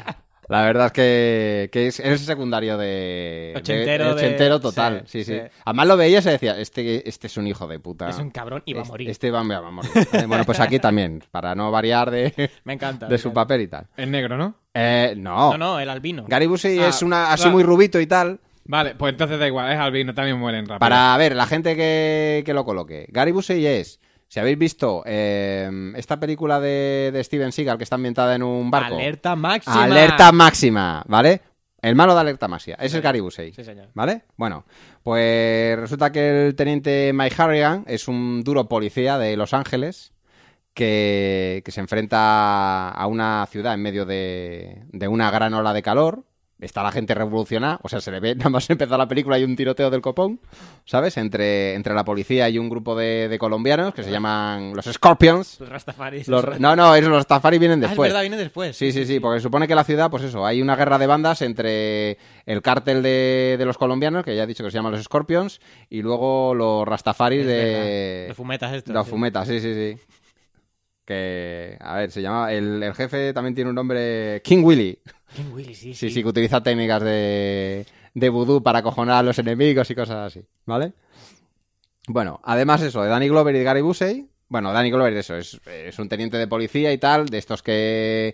La verdad es que, que es, es secundario de... Ochentero de, de- ochentero total, sí, sí, sí, sí. Además lo veías y decía, este, este es un hijo de puta. Es un cabrón y va a Este- morir. Este va, va a morir. Eh, Bueno, pues aquí también, para no variar de, Me encanta. de me su encanta. papel y tal. Es negro, ¿no? Eh, no. No, no, el albino. Gary Busey Ah, es una así claro. muy rubito y tal. Vale, pues entonces da igual, es albino, también mueren rápido. Para ver, la gente que, que lo coloque. Gary Busey es, si habéis visto eh, esta película de, de Steven Seagal que está ambientada en un barco. Alerta máxima. Alerta máxima, ¿vale? El malo de Alerta máxima. Ese es Gary Busey. Sí, señor. ¿Vale? Bueno, pues resulta que el teniente Mike Harrigan es un duro policía de Los Ángeles que, que se enfrenta a una ciudad en medio de, de una gran ola de calor. Está la gente revolucionada, o sea, se le ve, nada más empezar la película hay un tiroteo del copón, ¿sabes? Entre, entre la policía y un grupo de, de colombianos que se llaman los Scorpions. Los Rastafaris. Los, no, no, esos los Tafari vienen Ah, es después. verdad, viene después. Sí, sí, sí, porque se supone que la ciudad, pues eso, hay una guerra de bandas entre el cártel de, de los colombianos, que ya he dicho que se llaman los Scorpions, y luego los Rastafaris Es de... verdad. Los fumetas estos. Los sí. fumetas, sí, sí, sí. Que, a ver, se llama... El, el jefe también tiene un nombre... King Willy. King Willy, sí, Sí, sí, que utiliza técnicas de, de vudú para acojonar a los enemigos y cosas así, ¿vale? Bueno, además eso, de Danny Glover y de Gary Busey. Bueno, Danny Glover, eso, es, es un teniente de policía y tal, de estos que,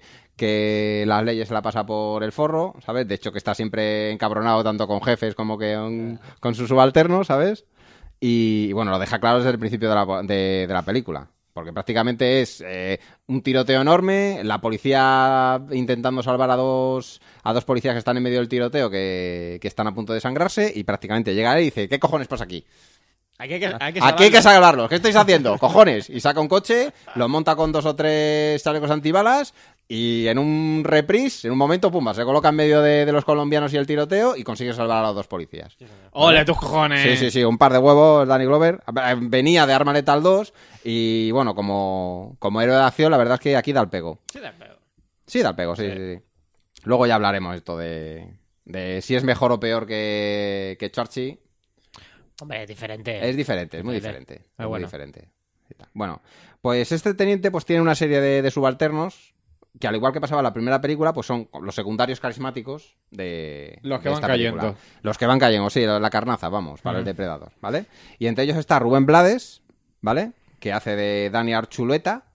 que las leyes se la pasa por el forro, ¿sabes? De hecho, que está siempre encabronado tanto con jefes como que con, con sus subalternos, ¿sabes? Y, y bueno, lo deja claro desde el principio de la, de, de la película. Porque prácticamente es eh, un tiroteo enorme, la policía intentando salvar a dos a dos policías que están en medio del tiroteo que, que están a punto de sangrarse y prácticamente llega él y dice, ¿qué cojones pasa aquí? Aquí hay que, hay que Aquí hay que salvarlo. salvarlos, ¿qué estáis haciendo? Cojones. Y saca un coche, lo monta con dos o tres chalecos antibalas y en un reprise, en un momento, pumba, se coloca en medio de, de los colombianos y el tiroteo y consigue salvar a los dos policías. ¡Ole, tus cojones! Sí, sí, sí, un par de huevos, Danny Glover. Venía de Arma Letal dos y, bueno, como, como héroe de acción, la verdad es que aquí da el pego. Sí, de acuerdo. Sí, da el pego, sí, sí, sí. Luego ya hablaremos esto de, de si es mejor o peor que, que Churchill. Hombre, es diferente. Es diferente, es muy Diferente. diferente. Ah, Es muy bueno. diferente. Y tal. Bueno, pues este teniente pues tiene una serie de, de subalternos que, al igual que pasaba en la primera película, pues son los secundarios carismáticos de Los que de van esta cayendo. película. Los que van cayendo, sí, la carnaza, vamos, para Ujú. el depredador, ¿vale? Y entre ellos está Rubén Blades, ¿vale? Que hace de Dani Archuleta.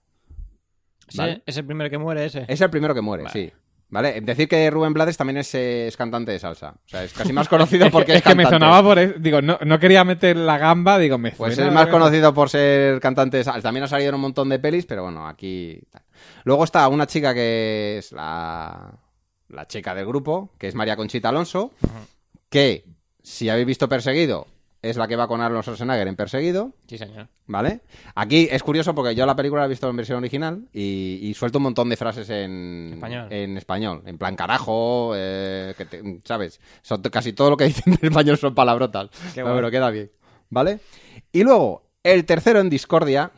Sí, ¿vale? es el primero que muere ese. Es el primero que muere, Vale. sí. ¿Vale? Decir que Rubén Blades también es, eh, es cantante de salsa. O sea, es casi más conocido porque es, es que me cantante. sonaba por eso. Digo, no, no quería meter la gamba, digo, me Pues suena es más de- conocido por ser cantante de salsa. También ha salido en un montón de pelis, pero bueno, aquí... tal. Luego está una chica que es la, la chica del grupo, que es María Conchita Alonso, que, si habéis visto Perseguido, es la que va con Arnold Schwarzenegger en Perseguido, Sí, señor. ¿vale? Aquí es curioso porque yo la película la he visto en versión original y, y suelto un montón de frases en Español. en español. En plan, carajo, eh, que te- ¿sabes? Son t- casi todo lo que dicen en español son palabrotas. Qué Pero guay. bueno, queda bien, ¿vale? Y luego, el tercero en discordia,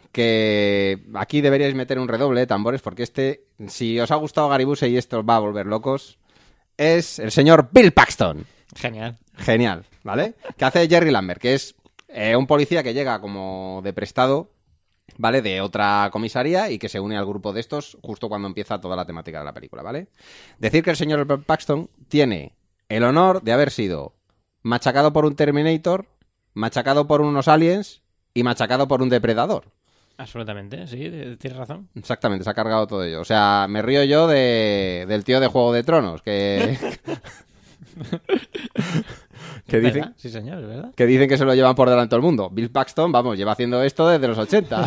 que aquí deberíais meter un redoble de tambores porque este, si os ha gustado Gary Busey y esto os va a volver locos, es el señor Bill Paxton. Genial. Genial, ¿vale? Que hace Jerry Lambert, que es eh, un policía que llega como de prestado, ¿vale? De otra comisaría y que se une al grupo de estos justo cuando empieza toda la temática de la película, ¿vale? Decir que el señor Paxton tiene el honor de haber sido machacado por un Terminator, machacado por unos aliens y machacado por un depredador. Absolutamente, sí, de- tienes razón. Exactamente, se ha cargado todo ello. O sea, me río yo de, del tío de Juego de Tronos, que... que ¿Es dicen... verdad? Sí, señor, es verdad. que dicen que se lo llevan por delante todo el mundo. Bill Paxton, vamos, lleva haciendo esto desde los ochenta.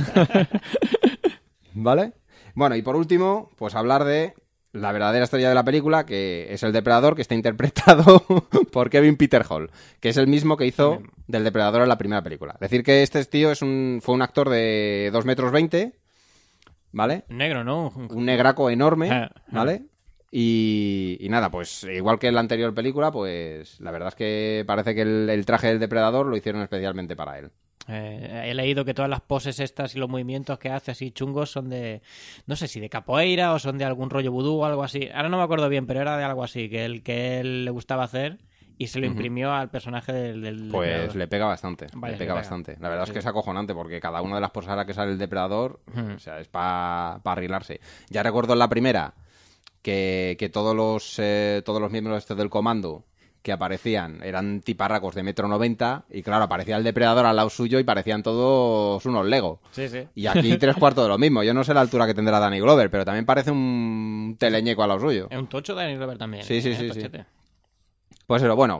¿Vale? Bueno, y por último, pues hablar de la verdadera estrella de la película, que es el Depredador, que está interpretado por Kevin Peter Hall, que es el mismo que hizo del Depredador en la primera película. Decir que este tío es un, fue un actor de dos metros veinte, ¿vale? Negro, ¿no? Un negraco enorme, Ah, ah. ¿vale? Y, y nada, pues igual que en la anterior película, pues la verdad es que parece que el, el traje del Depredador lo hicieron especialmente para él. Eh, he leído que todas las poses estas y los movimientos que hace así chungos son de, no sé si de capoeira o son de algún rollo vudú o algo así. Ahora no me acuerdo bien, pero era de algo así, que él, que él le gustaba hacer y se lo imprimió al personaje del, del Pues depredador. le pega bastante, Vaya, le le pega pega. bastante. La verdad Sí. es que es acojonante porque cada una de las poses a la que sale el Depredador, Ujú. o sea, es para pa arreglarse. Ya recuerdo en la primera que, que todos los eh, todos los miembros estos del comando que aparecían eran tiparracos de metro noventa y claro, aparecía el depredador al lado suyo y parecían todos unos Lego. Sí, sí. Y aquí tres cuartos de lo mismo. Yo no sé la altura que tendrá Danny Glover, pero también parece un teleñeco al lado suyo. Es un tocho de Danny Glover también. Sí, sí, ¿eh? sí, sí. Tochete. Pues eso, bueno.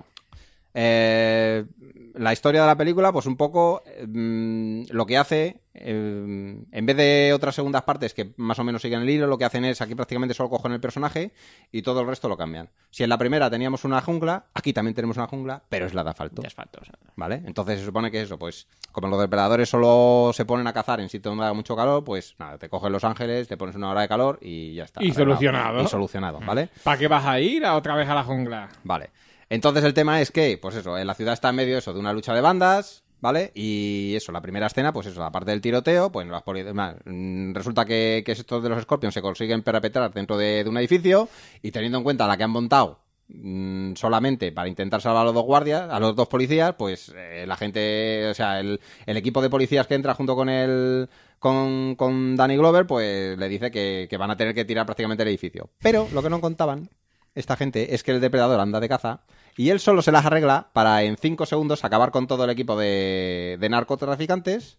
Eh, la historia de la película, pues un poco mm, lo que hace, eh, en vez de otras segundas partes que más o menos siguen el hilo, lo que hacen es aquí prácticamente solo cogen el personaje y todo el resto lo cambian. Si en la primera teníamos una jungla, aquí también tenemos una jungla, pero es la de asfalto. De asfalto, o sea. ¿Vale? Entonces se supone que eso, pues como los depredadores solo se ponen a cazar en sitios donde haga mucho calor, pues nada, te coges Los Ángeles, te pones una hora de calor y ya está. Y arreglado. solucionado. Y solucionado, ¿vale? ¿Para qué vas a ir a otra vez a la jungla? Vale. Entonces el tema es que, pues eso, en la ciudad está en medio eso de una lucha de bandas, ¿vale? Y eso, la primera escena, pues eso, aparte del tiroteo, pues las poli- mm, resulta que, que estos de los Scorpions se consiguen perpetrar dentro de, de un edificio y teniendo en cuenta la que han montado mm, solamente para intentar salvar a los dos guardias, a los dos policías, pues eh, la gente, o sea, el, el equipo de policías que entra junto con el... Con, con Danny Glover, pues le dice que, que van a tener que tirar prácticamente el edificio. Pero lo que no contaban esta gente es que el depredador anda de caza y él solo se las arregla para en cinco segundos acabar con todo el equipo de, de narcotraficantes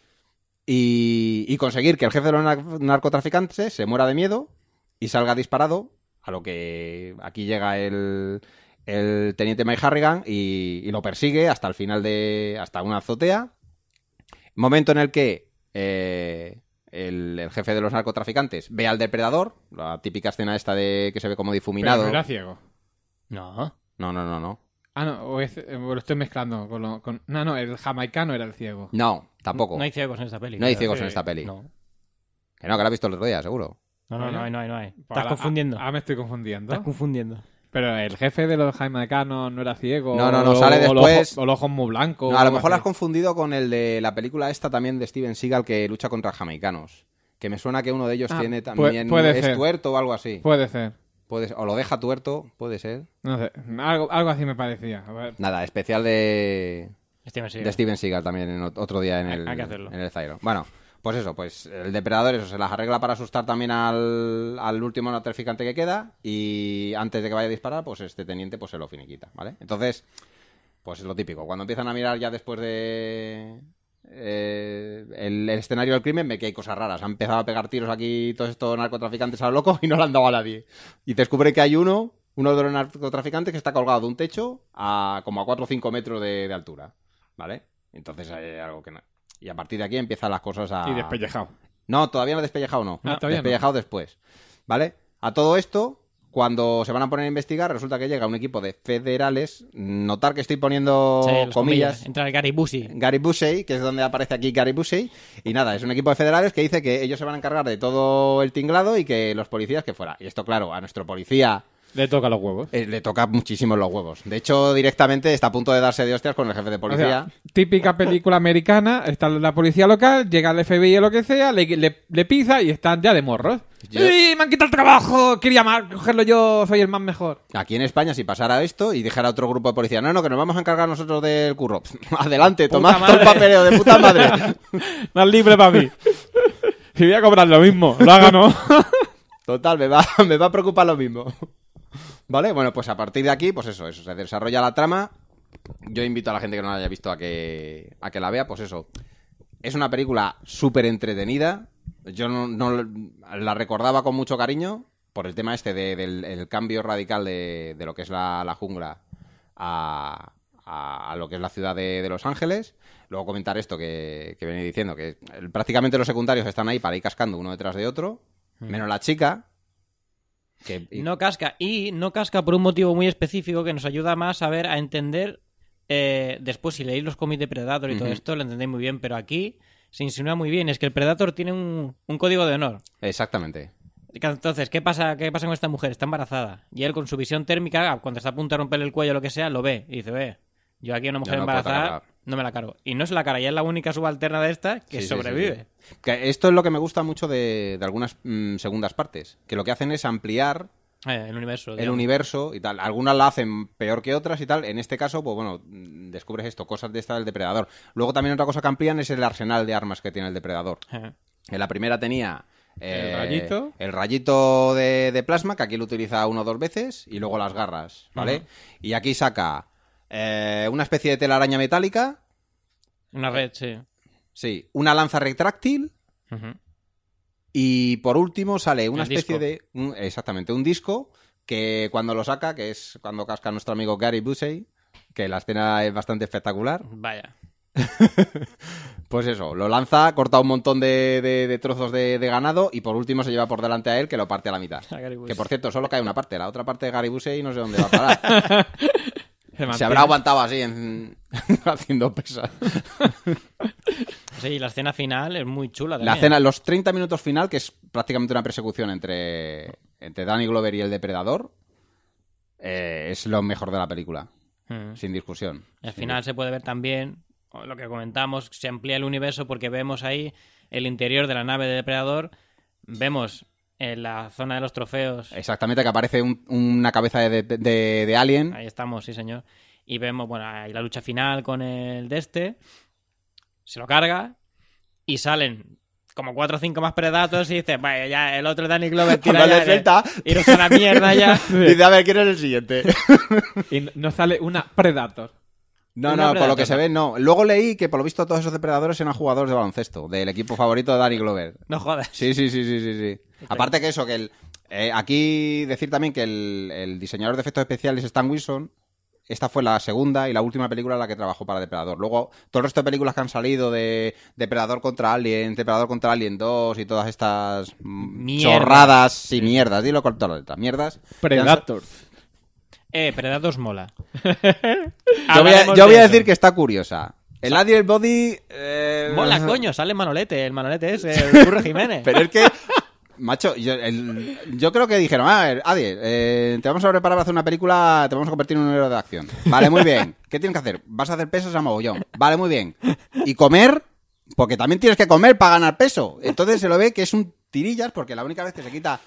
y, y conseguir que el jefe de los nar- narcotraficantes se muera de miedo y salga disparado, a lo que aquí llega el, el teniente Mike Harrigan y, y lo persigue hasta el final de... hasta una azotea. Momento en el que... Eh, El, el jefe de los narcotraficantes ve al depredador, la típica escena esta de que se ve como difuminado. Pero no era ciego. No. No, no, no, no. Ah, no, o es- eh, lo estoy mezclando con, lo- con... No, no, el jamaicano era el ciego. No, tampoco. No hay ciegos en esta peli. No hay creo. ciegos Sí. en esta peli. No. Que no, que la has visto el otro día, seguro. No, no, no hay, no hay, no hay. Estás Ahora- confundiendo. Ah, me estoy confundiendo. Estás confundiendo. Pero el jefe de los jamaicanos no era ciego. No, no, no, o- sale o los después. ojos- O los ojos muy blancos. No, a lo o algo mejor la has así. confundido con el de la película esta también de Steven Seagal que lucha contra jamaicanos. Que me suena que uno de ellos Ah, tiene pu- también... puede es ser. tuerto o algo así. Puede ser. Puede ser. O lo deja tuerto, puede ser. No sé. Algo, algo así me parecía. A ver. Nada, especial de... Steven Seagal. de Steven Seagal también en ot- otro día en Hay- el, hay que hacerlo. en el Zairo. Bueno, pues eso, pues el depredador eso se las arregla para asustar también al, al último narcotraficante que queda y antes de que vaya a disparar, pues este teniente pues se lo finiquita, ¿vale? Entonces, pues es lo típico. Cuando empiezan a mirar ya después de eh, el, el escenario del crimen, ve que hay cosas raras. Han empezado a pegar tiros aquí todos estos narcotraficantes a lo loco y no le han dado a nadie. Y descubre que hay uno, uno de los narcotraficantes que está colgado de un techo a como a cuatro o cinco metros de, de altura, ¿vale? Entonces hay algo que no... Y a partir de aquí empiezan las cosas a... Y despellejado. No, todavía no despellejado, no. Ah, todavía no. Despellejado después, ¿vale? A todo esto, cuando se van a poner a investigar, resulta que llega un equipo de federales. Notar que estoy poniendo Sí, los comillas. Entra el Gary Busey. Gary Busey, que es donde aparece aquí Gary Busey. Y nada, es un equipo de federales que dice que ellos se van a encargar de todo el tinglado y que los policías que fuera. Y esto, claro, a nuestro policía Le toca los huevos. eh, le toca muchísimo los huevos. De hecho, directamente está a punto de darse de hostias con el jefe de O policía. sea, típica película americana, está la policía local, llega el F B I o lo que sea, le, le, le pisa y están ya de morros. Yo- ¡Sí, me han quitado el trabajo! Quería más, cogerlo yo, soy el más mejor. Aquí en España, si pasara esto y dijera otro grupo de policía, no, no, que nos vamos a encargar nosotros del curro. Adelante, Puta tomad todo el madre. papeleo de puta madre. Más libre para mí. Y voy a cobrar lo mismo, lo haga no. Total, me va, me va a preocupar lo mismo. ¿Vale? Bueno, pues a partir de aquí, pues eso, eso, se desarrolla la trama. Yo invito a la gente que no la haya visto a que, a que la vea, pues eso. Es una película súper entretenida. Yo no, no la recordaba con mucho cariño por el tema este de- del el cambio radical de, de lo que es la, la jungla a, a, a lo que es la ciudad de, de Los Ángeles. Luego comentar esto que, que venía diciendo, que el- prácticamente los secundarios están ahí para ir cascando uno detrás de otro, menos la chica. Que, y- No casca. Y no casca por un motivo muy específico que nos ayuda más a ver, a entender. eh, después, si leéis los cómics de Predator y todo Ujú. esto, lo entendéis muy bien. Pero aquí se insinúa muy bien. Es que el Predator tiene un, un código de honor. Exactamente. Entonces, ¿qué pasa, ¿qué pasa con esta mujer? Está embarazada. Y él, con su visión térmica, cuando está a punto de romperle el cuello o lo que sea, lo ve. Y dice, ve, yo aquí a una mujer Yo no puedo embarazada cargar. no me la cargo. Y no es la cara, ya es la única subalterna de esta que Sí, sí, sobrevive. sí, sí. Que esto es lo que me gusta mucho de, de algunas mm, segundas partes. Que lo que hacen es ampliar Eh, el universo. el digamos. universo y tal. Algunas la hacen peor que otras y tal. En este caso, pues bueno, mm, descubres esto, cosas de esta del depredador. Luego también otra cosa que amplían es el arsenal de armas que tiene el depredador. Eh. En la primera tenía El rayito. El rayito de, de plasma, que aquí lo utiliza uno o dos veces, y luego las garras, ¿vale? Uh-huh. Y aquí saca eh, una especie de telaraña metálica. Una red, sí. Sí, una lanza retráctil. Uh-huh. Y por último sale una El especie disco. de... Un, exactamente, un disco que cuando lo saca, que es cuando casca nuestro amigo Gary Busey, que la escena es bastante espectacular. Vaya. Pues eso, lo lanza, corta un montón de, de, de trozos de, de ganado y por último se lleva por delante a él, que lo parte a la mitad. A Gary Busey. Que por cierto, solo cae una parte. La otra parte de Gary Busey no sé dónde va a parar. Se, Se mantiene. habrá aguantado así en... haciendo pesas. Sí, y la escena final es muy chula La también. escena, los treinta minutos final, que es prácticamente una persecución entre, entre Danny Glover y el depredador, eh, es lo mejor de la película, Mm. sin discusión. Al final se puede ver también lo que comentamos, se amplía el universo porque vemos ahí el interior de la nave de Depredador, vemos en la zona de los trofeos, Exactamente, que aparece un- una cabeza de, de, de- de alien. ahí estamos, sí señor, y vemos, bueno, ahí la lucha final con el de este, se lo carga y salen como cuatro o cinco más Predators y dices, vaya, ya el otro Danny Glover tira Cuando ya, le suelta, iros a la mierda ya. dice, a ver, ¿quién es el siguiente? Y no- no sale una Predator. No, Una no, por lo que Predator. se ve, no. Luego leí que por lo visto todos esos depredadores eran jugadores de baloncesto, del equipo favorito de Danny Glover. No jodas. Sí, sí, sí, sí, sí, sí. Aparte que eso, que el, eh, aquí decir también que el, el diseñador de efectos especiales es Stan Winston. Esta fue la segunda y la última película en la que trabajó para Depredador. Luego, todo el resto de películas que han salido de Depredador contra Alien, Depredador contra Alien dos y todas estas mm, Mierdas. chorradas y mierdas, dilo con todas las letras, mierdas. Predator. Eh, Predators mola. Yo voy a, Hablaremos yo voy de a eso. decir que está curiosa. El Alien Body... eh, Mola, coño, sale Manolete, el Manolete es el Curro Jiménez. Pero es que, macho, yo, el- yo creo que dijeron, a ver, Adi, eh, te vamos a preparar para hacer una película, te vamos a convertir en un héroe de acción. Vale, muy bien. ¿Qué tienes que hacer? Vas a hacer pesas a mogollón. Vale, muy bien. ¿Y comer? Porque también tienes que comer para ganar peso. Entonces se lo ve que es un tirillas, porque la única vez que se quita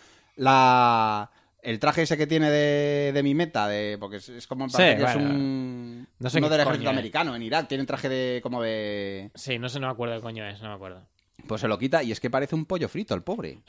la... el traje ese que tiene de, de mi meta, de, porque es, es como Sí, parece que bueno, es un... no sé uno qué del coño ejército es. americano en Irak. Tiene un traje de como de... Sí, no sé, no me acuerdo qué coño es, no me acuerdo. Pues se lo quita y es que parece un pollo frito el pobre.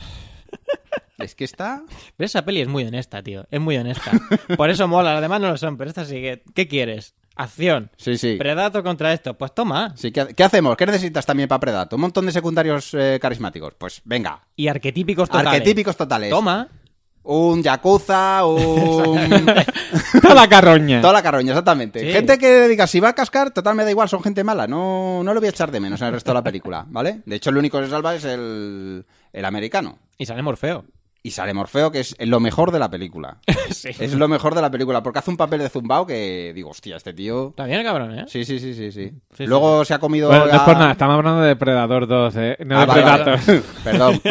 Es que está... Pero esa peli es muy honesta, tío. Es muy honesta. Por eso mola, las demás no lo son, pero esta sí que... ¿Qué quieres? Acción. Sí, sí. Predator contra esto. Pues toma. Sí, ¿qué, qué hacemos? ¿Qué necesitas también para Predator? Un montón de secundarios eh, carismáticos. Pues venga. Y arquetípicos totales. Arquetípicos totales. Toma. Un Yakuza, un... Toda la carroña. Toda la carroña, exactamente. Sí. Gente que diga, si va a cascar, total me da igual, son gente mala. No, no lo voy a echar de menos en el resto de la película, ¿vale? De hecho, el único que se salva es el, el americano. Y sale Morfeo. Y sale Morfeo, que es lo mejor de la película. Sí. Es lo mejor de la película, porque hace un papel de zumbao que digo, hostia, este tío... Está bien el cabrón, ¿eh? Sí, sí, sí, sí, sí. Sí, Luego se ha comido... Bueno, no la- es por nada, estamos hablando de Predator dos, ¿eh? No Ah, de vale, Predator. vale. Perdón.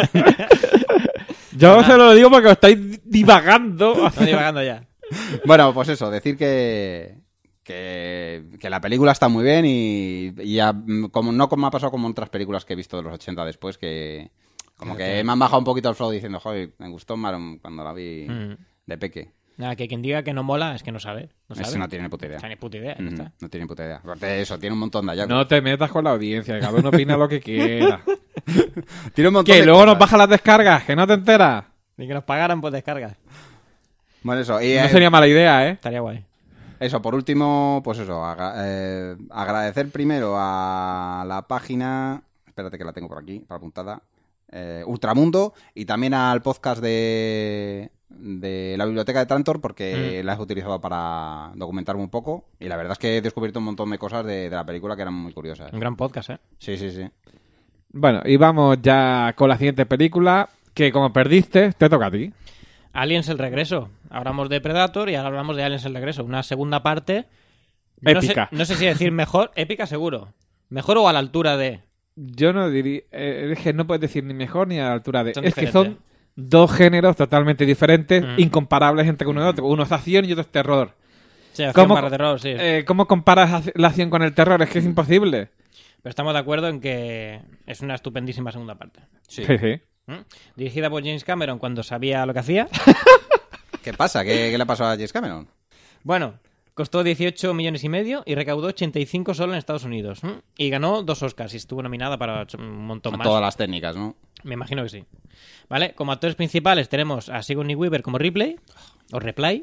Yo se lo digo porque os estáis divagando. Estoy divagando ya. Bueno, pues eso, decir que, que, que la película está muy bien y, y ya, mm, como no como me ha pasado como en otras películas que he visto de los ochenta después, que como que me han bajado un poquito el flow diciendo, joder, me gustó Maron cuando la vi Mm. de peque. Nada, que quien diga que no mola es que no sabe. No sabe. Ese no tiene ni puta idea. O sea, ni puta idea. ya Mm, está. no tiene ni puta idea. Aparte de eso, tiene un montón de hallazgos. No te metas con la audiencia, cada uno opina lo que quiera. Tiene un montón Que de luego nos cosas. baja las descargas, que no te enteras. Ni que nos pagaran por descargas. Bueno, eso. Y, No eh, sería mala idea, ¿eh? Estaría guay. Eso, por último, pues eso, agra- eh, agradecer primero a la página, espérate que la tengo por aquí, para apuntada, eh, Ultramundo, y también al podcast de, de la biblioteca de Trantor, porque Mm. la he utilizado para documentarme un poco, y la verdad es que he descubierto un montón de cosas de, de la película que eran muy curiosas. Un gran podcast, ¿eh? Sí, sí, sí. Bueno, y vamos ya con la siguiente película, que como perdiste, te toca a ti. Aliens el regreso. Hablamos de Predator y ahora hablamos de Aliens el regreso. Una segunda parte. No sé, Épica. no sé si decir mejor. Épica seguro. Mejor o a la altura de. Yo no diría... eh, es que no puedes decir ni mejor ni a la altura de... Son es que diferentes. son dos géneros totalmente diferentes, Mm. incomparables entre uno y otro. Uno es acción y otro es terror. Sí, acción ¿Cómo- barra terror, sí. Eh, ¿Cómo comparas ac- la acción con el terror? Es que es imposible. Pero estamos de acuerdo en que es una estupendísima segunda parte. Sí. Sí, sí. ¿Mm? Dirigida por James Cameron cuando sabía lo que hacía. ¿Qué pasa? ¿Qué, qué le pasó a James Cameron? Bueno, Costó dieciocho millones y medio y recaudó ochenta y cinco solo en Estados Unidos. ¿Mm? Y ganó dos Oscars y estuvo nominada para un montón A más. todas las técnicas, ¿no? Me imagino que sí. ¿Vale? Como actores principales tenemos a Sigourney Weaver como Ripley, o Replay.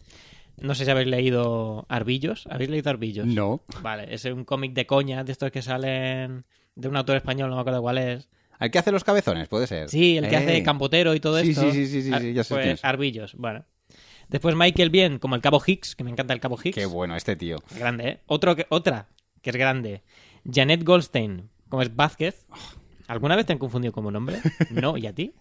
No sé si habéis leído Arbillos. ¿Habéis leído Arbillos? No. Vale, es un cómic de coña de estos que salen de un autor español, no me acuerdo cuál es. ¿El que hace los cabezones? Puede ser. Sí, el que Eh. hace Campotero y todo Sí, esto. sí, sí, sí, sí, Ar- sí, ya sé pues, quién es. Arbillos, bueno. Después Michael Biehn como el Cabo Hicks, que me encanta el Cabo Hicks. Qué bueno este tío. Grande, ¿eh? Otro que, otra, que es grande. Janet Goldstein, como es Vázquez. ¿Alguna vez te han confundido como nombre? No, ¿y a ti?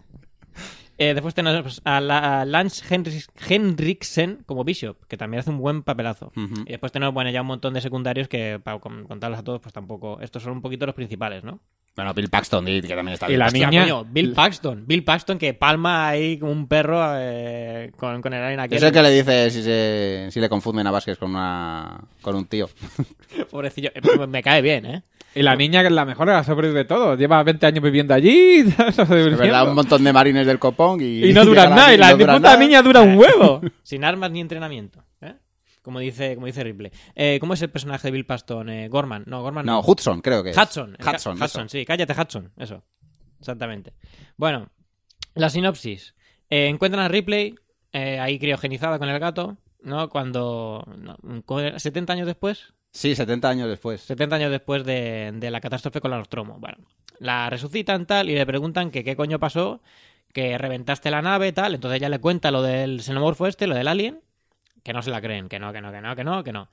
Eh, después tenemos a, la, a Lance Henris- Henriksen como Bishop, que también hace un buen papelazo. Ujú. Y después tenemos, bueno, ya un montón de secundarios que, para con- contarlos a todos, pues tampoco... Estos son un poquito los principales, ¿no? Bueno, Bill Paxton, que también está Y bien. la Hostia, niña- Coño, Bill Paxton. Bill Paxton que palma ahí como un perro eh, con, con el alien aquel. Es el que le dice si, se, si le confunden a Vázquez con, una, con un tío. Pobrecillo. Eh, Me cae bien, ¿eh? Y la niña, que es la mejor, ha sobrevivido de todo. Lleva veinte años viviendo allí. Es verdad, un montón de marines del copón y... Y no duran llega nada. Y la no duran puta nada. niña dura un huevo. Sin armas ni entrenamiento. ¿eh? Como dice, como dice Ripley. Eh, ¿Cómo es el personaje de Bill Paxton? Eh, Gorman. No, Gorman no. No, Hudson, creo que es. Hudson. el Hudson, ca- eso. Hudson, sí. Cállate, Hudson. Eso. Exactamente. Bueno, la sinopsis. Eh, encuentran a Ripley eh, ahí criogenizada con el gato, ¿no? Cuando... no, ¿cómo era? ¿setenta años después? Sí, setenta años después. setenta años después de, de la catástrofe con la Nostromo. Bueno, la resucitan tal y le preguntan que qué coño pasó, que reventaste la nave tal. Entonces ella le cuenta lo del xenomorfo este, lo del alien, que no se la creen, que no, que no, que no, que no, que no.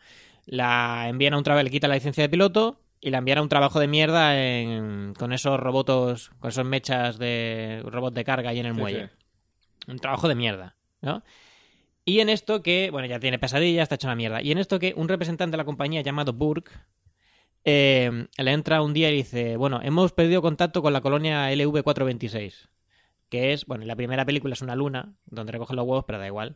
La envían a un trabajo, le quitan la licencia de piloto y la envían a un trabajo de mierda en- con esos robotos, con esos mechas de robot de carga ahí en el Sí, muelle. sí. Un trabajo de mierda, ¿no? Y en esto que, bueno, ya tiene pesadillas, está hecho una mierda. Y en esto que un representante de la compañía llamado Burke eh, le entra un día y dice, bueno, hemos perdido contacto con la colonia L V cuatrocientos veintiséis, que es, bueno, la primera película es una luna, donde recogen los huevos, pero da igual.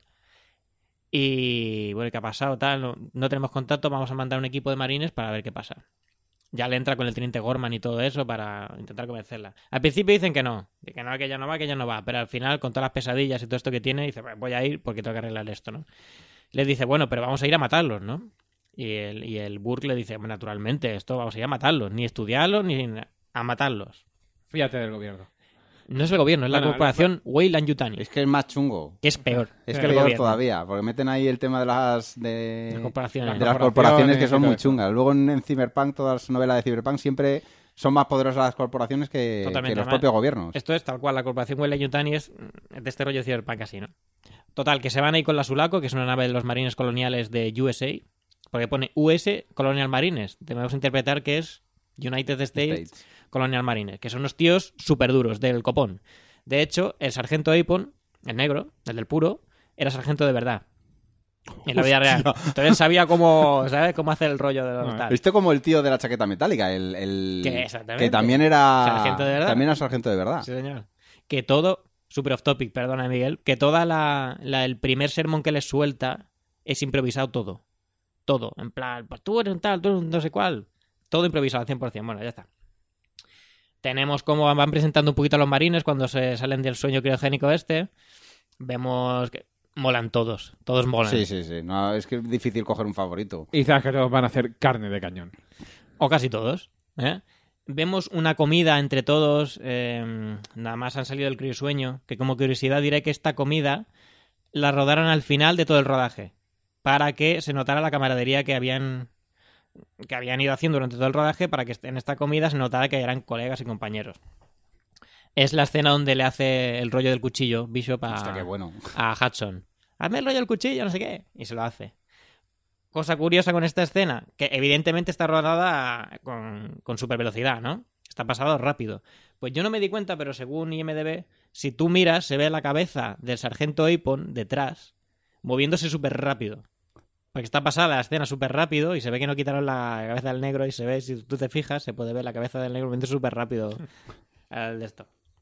Y, bueno, ¿qué ha pasado? Tal, no, no tenemos contacto, vamos a mandar un equipo de marines para ver qué pasa. Ya le entra con el teniente Gorman y todo eso para intentar convencerla. Al principio dicen que no, de que no, que ya no va, que ya no va, pero al final, con todas las pesadillas y todo esto que tiene, dice, "Pues voy a ir porque tengo que arreglar esto, ¿no?" Les dice, bueno, pero vamos a ir a matarlos, ¿no? Y el, y el Burke le dice, "Bueno, naturalmente, esto vamos a ir a matarlos, ni estudiarlos, ni a matarlos." Fíjate del gobierno. No es el gobierno, es la Bueno, corporación Weyland Yutani, Es que es más chungo. que es peor. Es que que el peor gobierno. todavía, porque meten ahí el tema de las de, Las corporaciones. de Las las corporaciones que corporaciones son y todo muy eso. chungas. Luego en, en Cyberpunk, todas las novelas de Cyberpunk siempre son más poderosas las corporaciones que, Totalmente, que los además, propios gobiernos. Esto es tal cual, la corporación Weyland Yutani es mm, de este rollo de Cyberpunk así, ¿no? Total, que se van ahí con la Sulaco, que es una nave de los marines coloniales de U S A, porque pone U S Colonial Marines. Debemos interpretar que es United States, States. Colonial Marines, que son unos tíos súper duros, del copón. De hecho, el sargento Apon, el negro, el del puro, era sargento de verdad. En la vida real. Entonces él sabía cómo, ¿sabes? Cómo hacer el rollo de los tal. Viste como el tío de la chaqueta metálica, el, el- Que exactamente. que también era Sargento de verdad. también era sargento de verdad. Sí, señor. Que todo, super off topic, perdona Miguel, que toda la, la- el primer sermón que les suelta es improvisado todo. Todo. En plan, pues tú eres un tal, tú eres un no sé cuál. Todo improvisado al cien por ciento. Bueno, ya está. Tenemos cómo van presentando un poquito a los marines cuando se salen del sueño criogénico este. Vemos que molan todos. Todos molan. Sí, sí, sí. No, es que es difícil coger un favorito. Y sabes que todos van a hacer carne de cañón. O casi todos. ¿eh? Vemos una comida entre todos. eh, nada más han salido del criosueño. Que como curiosidad diré que esta comida la rodaron al final de todo el rodaje. Para que se notara la camaradería que habían que habían ido haciendo durante todo el rodaje. Para que en esta comida se notara que eran colegas y compañeros. Es la escena donde le hace el rollo del cuchillo Bishop a, Hostia, qué bueno. a Hudson. Hazme el rollo del cuchillo, no sé qué. Y se lo hace. Cosa curiosa con esta escena, que evidentemente está rodada con, con super velocidad, ¿no? Está pasado rápido. Pues yo no me di cuenta, pero según I M D B, si tú miras, se ve la cabeza del sargento Apon detrás, moviéndose súper rápido. Porque está pasada la escena súper rápido y se ve que no quitaron la cabeza del negro y se ve, si tú te fijas, se puede ver la cabeza del negro moviéndose súper rápido al de esto.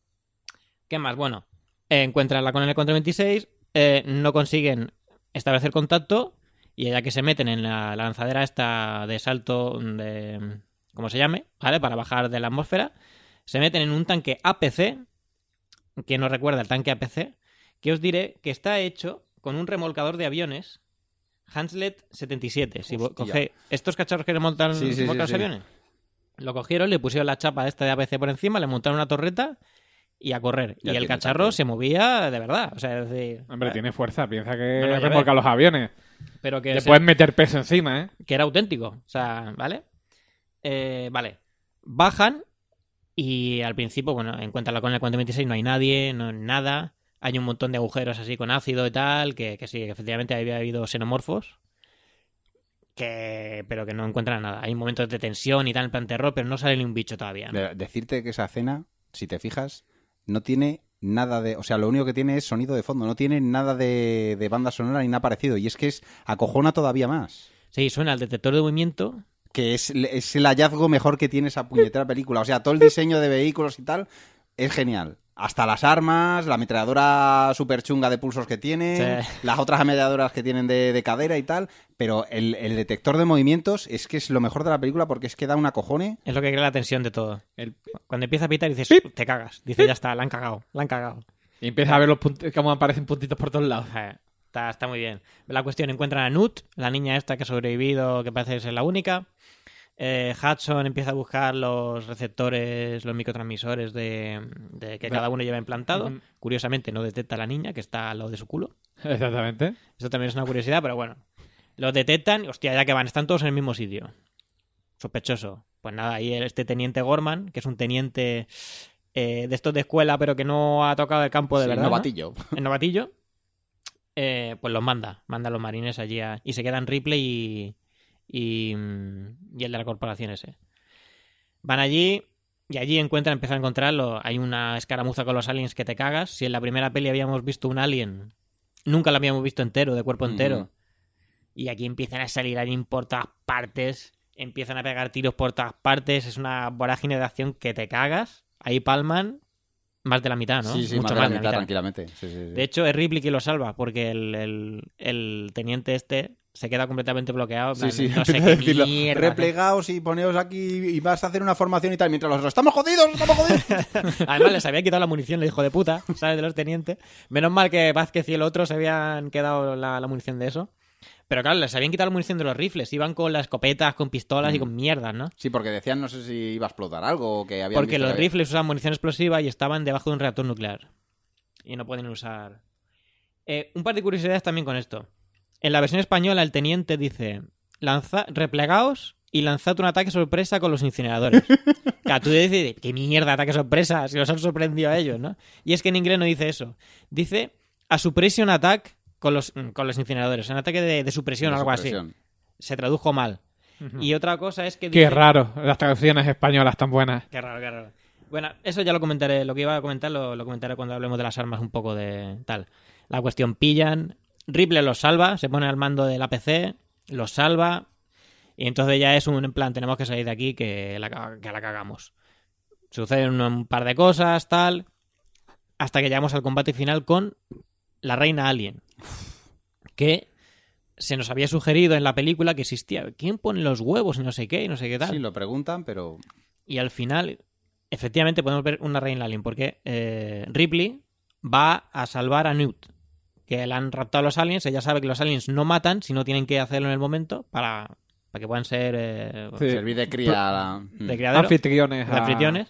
¿Qué más? Bueno, eh, encuentran la Colonial cuatrocientos veintiséis, eh, no consiguen establecer contacto y ya que se meten en la lanzadera esta de salto de... ¿cómo se llame? ¿Vale? Para bajar de la atmósfera, se meten en un tanque A P C, que nos recuerda el tanque A P C, que os diré que está hecho con un remolcador de aviones Hanslet setenta y siete. Si Hostia. coge estos cacharros que le montan Sí, sí, montan sí, los sí. aviones, lo cogieron, le pusieron la chapa esta de A B C por encima, le montaron una torreta y a correr. Ya y el tiene cacharro tanque. se movía de verdad. O sea, es decir, Hombre, eh, tiene fuerza. Piensa que Bueno, ya remolca ves. los aviones. pero que, Le se- puedes meter peso encima, ¿eh? que era auténtico. O sea, ¿vale? Eh, vale. Bajan y al principio, bueno, encuentran la cola en el cuarenta veintiséis, no hay nadie, no hay nada. Hay un montón de agujeros así con ácido y tal, que, que sí, que efectivamente había habido xenomorfos. Que, pero que no encuentran nada. Hay momentos de tensión y tal, en plan terror, pero no sale ni un bicho todavía. ¿no? De- Decirte que esa escena, si te fijas, no tiene nada de... O sea, lo único que tiene es sonido de fondo. No tiene nada de, de banda sonora ni nada parecido. Y es que es acojona todavía más. Sí, suena el detector de movimiento. Que es, es el hallazgo mejor que tiene esa puñetera película. O sea, todo el diseño de vehículos y tal es genial. Hasta las armas, la ametralladora super chunga de pulsos que tienen, Sí. las otras ametralladoras que tienen de, de cadera y tal. Pero el, el detector de movimientos es que es lo mejor de la película porque es que da una cojone. Es lo que crea la tensión de todo. El- Cuando empieza a pitar dices, te cagas. Dice, ya está, la han cagado, la han cagado. Y empieza a ver los punt- cómo aparecen puntitos por todos lados. Eh, Está, está muy bien. La cuestión, encuentran a Nut, la niña esta que ha sobrevivido, que parece ser la única. Eh, Hudson empieza a buscar los receptores, los microtransmisores de, de que cada uno lleva implantado. Ujú. Curiosamente no detecta a la niña, que está al lado de su culo. Exactamente. Eso también es una curiosidad, pero bueno. Los detectan y, hostia, ya que van, están todos en el mismo sitio. Sospechoso. Pues nada, ahí este teniente Gorman, que es un teniente eh, de estos de escuela, pero que no ha tocado el campo de Sí, verdad. ¿no? novatillo. El novatillo. Eh, pues los manda. Manda a los marines allí a- y se quedan Ripley y, y, mm, y el de la corporación ese. Van allí y allí encuentran, empiezan a encontrarlo. Hay una escaramuza con los aliens que te cagas. Si en la primera peli habíamos visto un alien, nunca lo habíamos visto entero, de cuerpo entero. Ujú. Y aquí empiezan a salir aliens por todas partes. Empiezan a pegar tiros por todas partes. Es una vorágine de acción que te cagas. Ahí palman más de la mitad, ¿no? Sí, sí, Mucho más de la mitad, tranquilamente. Sí, sí, sí. De hecho, es Ripley quien lo salva, porque el, el, el teniente este se queda completamente bloqueado. en Sí, plan, sí, no sé empieza qué a decirlo. mierda. Replegaos y poneos aquí y vas a hacer una formación y tal. Mientras los otros, ¡estamos jodidos! ¡Estamos jodidos! Además, les había quitado la munición, el hijo de puta, ¿sabes? De los tenientes. Menos mal que Vázquez y el otro se habían quedado la, la munición de eso. Pero claro, les habían quitado la munición de los rifles. Iban con las escopetas, con pistolas y con mierdas, ¿no? Sí, porque decían, no sé si iba a explotar algo o que habían Porque visto los que había- rifles usaban munición explosiva y estaban debajo de un reactor nuclear. Y no pueden usar... Eh, un par de curiosidades también con esto. En la versión española, el teniente dice: Lanza... replegaos y lanzad un ataque sorpresa con los incineradores. Claro, tú dices, ¿qué mierda ataque sorpresa? Si los han sorprendido a ellos, ¿no? Y es que en inglés no dice eso. Dice a suppression attack con los, con los incineradores. Un ataque de, de supresión o de algo supresión. así. Se tradujo mal. Y otra cosa es que... Qué dice- raro, las traducciones españolas tan buenas. Qué raro, qué raro. Bueno, eso ya lo comentaré. Lo que iba a comentar lo, lo comentaré cuando hablemos de las armas un poco de tal. La cuestión, pillan. Ripley los salva, se pone al mando del A P C, los salva. Y entonces ya es un en plan, tenemos que salir de aquí que la, ca- que la cagamos. Suceden un par de cosas, tal. Hasta que llegamos al combate final con la reina alien. Que se nos había sugerido en la película que existía. ¿Quién pone los huevos y no sé qué y no sé qué tal? Sí, lo preguntan, pero... Y al final, efectivamente, podemos ver una reina alien, porque eh, Ripley va a salvar a Newt, que le han raptado a los aliens. Ella sabe que los aliens no matan, sino tienen que hacerlo en el momento para, para que puedan ser eh, Sí. Servir de cría a la... de criadero, Anfitriones. de a- anfitriones,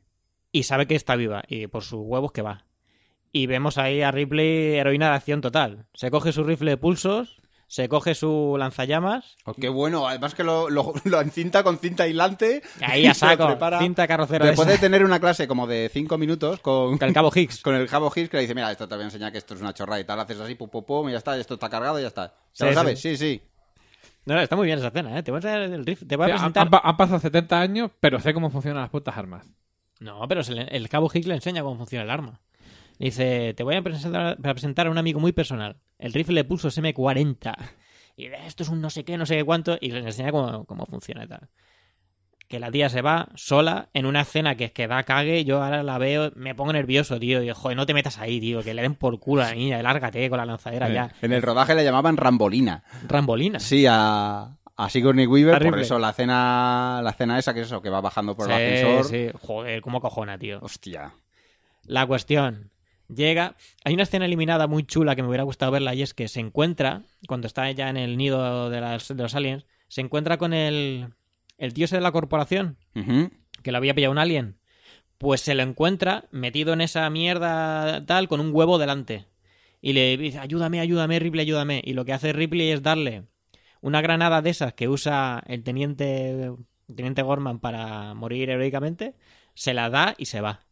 y sabe que está viva, y por sus huevos que va. Y vemos ahí a Ripley, heroína de acción total. Se coge su rifle de pulsos, se coge su lanzallamas, Oh, qué bueno, además que lo, lo, lo encinta con cinta aislante. ahí a y se lo saco, prepara. cinta carrocera de Después de esa, tener una clase como de cinco minutos con, con el cabo Higgs. con el cabo Higgs que le dice, mira, esto te voy a enseñar que esto es una chorrada y tal, haces así, pum, pum, pum, y ya está, esto está cargado y ya está. Sí, ¿Se lo sí. sabes? Sí, sí. No, no, está muy bien esa escena, ¿eh? Te voy a traer el rifle, te voy a Sí, han, presentar... han pa- han pasado setenta años, pero sé cómo funcionan las putas armas. No, pero se le- el cabo Higgs le enseña cómo funciona el arma. Le dice, te voy a presentar, a presentar a un amigo muy personal. El rifle de pulso es eme cuarenta. Y de, esto es un no sé qué, no sé qué cuánto. Y le enseña cómo, cómo funciona y tal. Que la tía se va sola en una escena que es que da cague. Yo ahora la veo, me pongo nervioso, tío. Y joder, no te metas ahí, tío. Que le den por culo a la niña. Lárgate con la lanzadera Sí. ya. En el rodaje le llamaban Rambolina. Rambolina. Sí, a, a Sigourney Weaver, A por Ripley. eso la escena, la escena esa, que es eso, que va bajando por Sí, el ascensor. sí. Joder, cómo cojona, tío. Hostia. La cuestión. Llega... Hay una escena eliminada muy chula que me hubiera gustado verla y es que se encuentra, cuando está ya en el nido de, las, de los aliens, se encuentra con el, el tío ese de la corporación, Ujú. que lo había pillado un alien. Pues se lo encuentra metido en esa mierda tal con un huevo delante. Y le dice, ayúdame, ayúdame, Ripley, ayúdame. Y lo que hace Ripley es darle una granada de esas que usa el teniente, el teniente Gorman para morir heroicamente. Se la da y se va.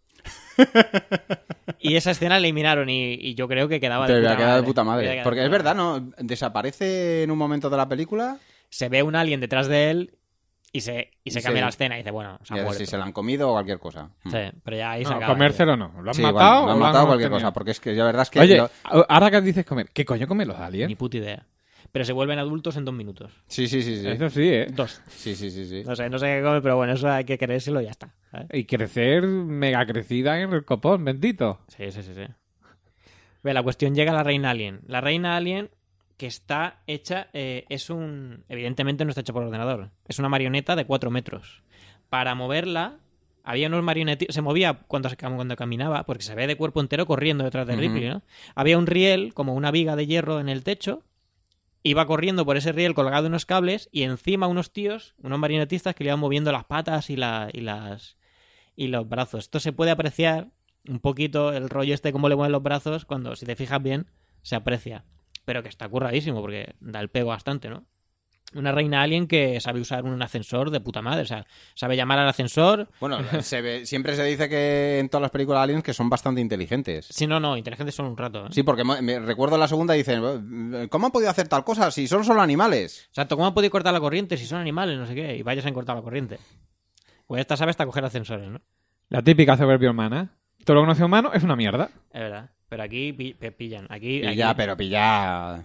Y esa escena la eliminaron y, y yo creo que quedaba de Te puta había quedado madre. de puta madre. Hubiera quedado Porque de es puta verdad, madre. ¿no? Desaparece en un momento de la película. Se ve un alien detrás de él y se, y se Y cambia se- la escena y dice, bueno, se ha Ya, muerto. si se la han comido o cualquier cosa. Sí, pero ya ahí se No, acaba. comérselo no. ¿Lo han Sí, matado? bueno, lo han o matado cualquier tenido? cosa. Porque es que la verdad es que... Oye, lo- ahora que dices comer, ¿qué coño comen los aliens? Ni puta idea. Pero se vuelven adultos en dos minutos. Sí, sí, sí, sí. Eso sí, ¿eh? Dos. Sí, sí, sí, sí. No sé, no sé qué come, pero bueno, eso hay que creérselo y ya está. ¿sabes? Y crecer mega crecida en el copón, bendito. Sí, sí, sí, sí. Ve, la cuestión llega a la reina alien. La reina alien que está hecha, eh, es un... Evidentemente no está hecha por ordenador. Es una marioneta de cuatro metros. Para moverla, había unos marionetis... Se movía cuando, se- cuando caminaba, porque se ve de cuerpo entero corriendo detrás de Ujú. Ripley, ¿no? Había un riel, como una viga de hierro en el techo. Iba corriendo por ese riel colgado de unos cables y encima unos tíos, unos marionetistas que le iban moviendo las patas y, la, y las y los brazos. Esto se puede apreciar un poquito, el rollo este, cómo le mueven los brazos, cuando, si te fijas bien, se aprecia. Pero que está curradísimo, porque da el pego bastante, ¿no? Una reina alien que sabe usar un ascensor de puta madre, o sea, sabe llamar al ascensor. Bueno, se ve- siempre se dice que en todas las películas aliens que son bastante inteligentes. Sí, no, no, inteligentes son un rato, ¿eh? Sí, porque me, me- recuerdo la segunda y dicen, ¿cómo han podido hacer tal cosa si son solo animales? Exacto, ¿cómo han podido cortar la corriente si son animales, no sé qué? Y vayas a cortar la corriente. Pues esta sabe hasta coger ascensores, ¿no? La típica soberbia humana. Todo lo que no sea humano es una mierda. Es verdad. Pero aquí pi- pi- pillan. Aquí, Y aquí- ya, pero pilla...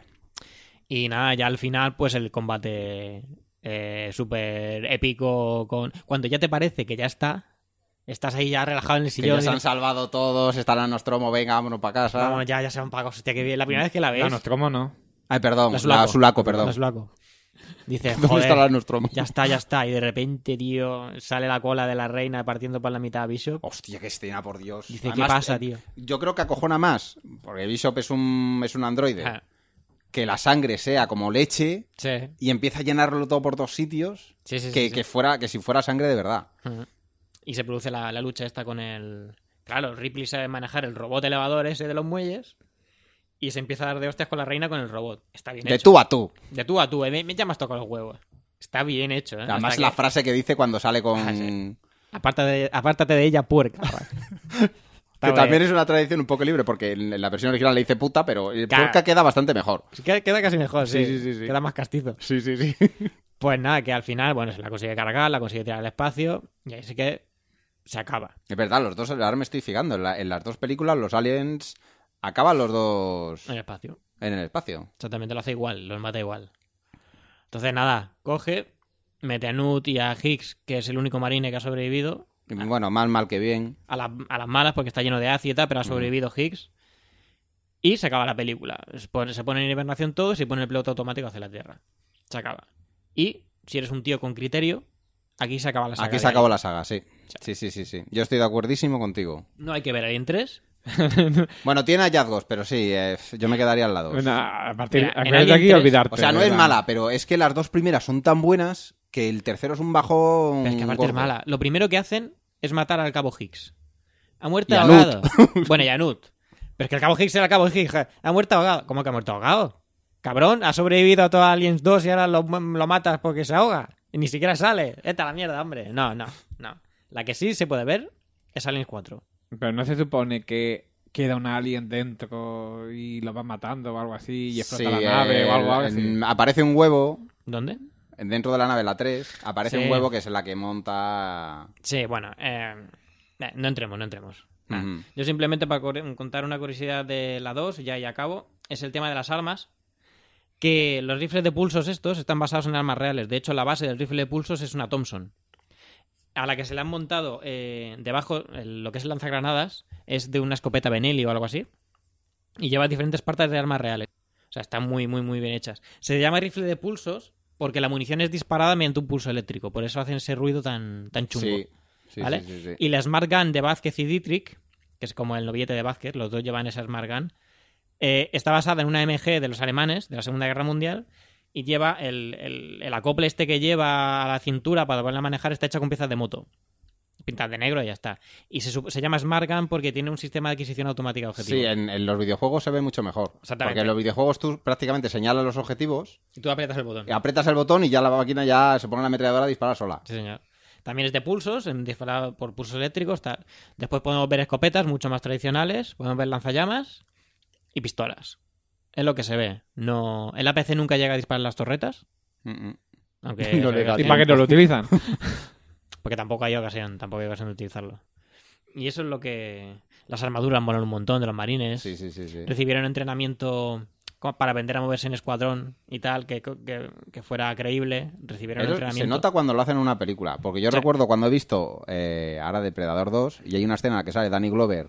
Y nada, ya al final, pues el combate eh, súper épico con... Cuando ya te parece que ya está, estás ahí ya relajado en el Que sillón. ya se y- han salvado todos, están a Nostromo, venga, vámonos para casa. Vamos, ya, ya se han pagado. Hostia, qué bien. La primera vez que la ves... La Nostromo no. Ay, perdón, La la Sulaco. Sulaco, perdón. La Sulaco. Dices, ¿Dónde joder, está la Nostromo? ya está, ya está. Y de repente, tío, sale la cola de la reina partiendo por la mitad a Bishop. Hostia, qué escena, por Dios. Dice, Además, ¿qué pasa, eh, tío? Yo creo que acojona más, porque Bishop es un, es un androide, Ah, que la sangre sea como leche sí. y empieza a llenarlo todo por dos sitios, Sí, sí, sí, que, sí. que fuera, que si fuera sangre de verdad. Ujú. Y se produce la, la lucha esta con el... Claro, Ripley sabe manejar el robot elevador ese de los muelles y se empieza a dar de hostias con la reina con el robot. Está bien De hecho. tú a tú. De tú a tú, eh. me, me llamas toco los huevos. Está bien hecho, ¿eh? Además, Hasta la que- frase que dice cuando sale con... Ah, sí. Apártate de, apártate de ella, puerca. Está Que bien. también es una tradición un poco libre, porque en la versión original le dice puta, pero el Claro. puerca queda bastante mejor. Sí, Queda, queda casi mejor, sí. Sí, sí, sí, sí. Queda más castizo. Sí, sí, sí. Pues nada, que al final, bueno, se la consigue cargar, la consigue tirar al espacio y ahí sí que se acaba. Es verdad, los dos, ahora me estoy fijando, en, la- en las dos películas los aliens acaban los dos En el espacio. en el espacio. Exactamente, lo hace igual, los mata igual. Entonces, nada, coge, mete a Newt y a Higgs, que es el único marine que ha sobrevivido, Y Bueno, más mal que bien. a, la- a las malas porque está lleno de ácido y tal, pero ha sobrevivido Higgs. Y se acaba la película. Se pone, se pone en hibernación todos y pone el piloto automático hacia la Tierra. Se acaba. Y si eres un tío con criterio, aquí se acaba la saga. Aquí de se acabó Alien. la saga, sí. Sí, sí, sí, sí. Yo estoy de acuerdísimo contigo. No hay que ver Alien tres. Bueno, tiene hallazgos, pero sí, eh, yo me quedaría al lado. Bueno, a partir, Mira, a en partir de Alien aquí tres, olvidarte. O sea, no de es verdad. mala, pero es que las dos primeras son tan buenas que el tercero es un bajón. Pero es que aparte es gordo. mala. Lo primero que hacen es matar al cabo Higgs. Ha muerto Y a ahogado. Bueno, y a Newt. Pero es que el cabo Higgs era el cabo Higgs. Ha muerto ahogado. ¿Cómo que ha muerto ahogado? Cabrón, ha sobrevivido a todos Aliens dos y ahora lo, lo matas porque se ahoga. Y ni siquiera sale. Esta la mierda, hombre. No, no, no. La que sí se puede ver es Aliens cuatro. Pero no se supone que queda un alien dentro y lo van matando o algo así y explota Sí, la nave eh, o algo en- así. Aparece un huevo ¿Dónde? dentro de la nave, la tres. Aparece Sí. un huevo que es la que monta. Sí, bueno. Eh, eh, no entremos, no entremos. Nah. Ujú. Yo simplemente para cor- contar una curiosidad de la dos, ya y acabo, es el tema de las armas. Que los rifles de pulsos estos están basados en armas reales. De hecho, la base del rifle de pulsos es una Thompson. A la que se le han montado eh, debajo, el- lo que es el lanzagranadas, es de una escopeta Benelli o algo así. Y lleva diferentes partes de armas reales. O sea, están muy, muy, muy bien hechas. Se llama rifle de pulsos porque la munición es disparada mediante un pulso eléctrico. Por eso hacen ese ruido tan, tan chungo. Sí, sí, ¿Vale? sí, sí, sí. Y la Smart Gun de Vázquez y Dietrich que es como el novillete de básquet, los dos llevan esa Smart Gun, eh, está basada en una M G de los alemanes de la Segunda Guerra Mundial y lleva el, el, el acople este que lleva a la cintura para poderla manejar, está hecha con piezas de moto. Pintas de negro y ya está. Y se, se llama Smart Gun porque tiene un sistema de adquisición automática de objetivos. Sí, en, en los videojuegos se ve mucho mejor. Exactamente. Porque en los videojuegos tú prácticamente señalas los objetivos, Y tú aprietas el botón. y aprietas el botón y ya la máquina ya se pone la ametralladora a disparar sola. Sí, señor. También es de pulsos, en disparado por pulsos eléctricos. Tal. Después podemos ver escopetas mucho más tradicionales, podemos ver lanzallamas y pistolas. Es lo que se ve. No, el A P C nunca llega a disparar las torretas. Mm-mm. Aunque No le da ¿Y para qué no lo utilizan? Porque tampoco hay ocasión, tampoco hay ocasión de utilizarlo. Y eso es lo que... Las armaduras molan un montón de los marines. Sí, sí, sí, sí. Recibieron entrenamiento como para aprender a moverse en escuadrón y tal, que, que, que fuera creíble. Recibieron Eso entrenamiento. se nota cuando lo hacen en una película. Porque yo Sí. recuerdo cuando he visto eh, ahora Depredador dos y hay una escena en la que sale Danny Glover,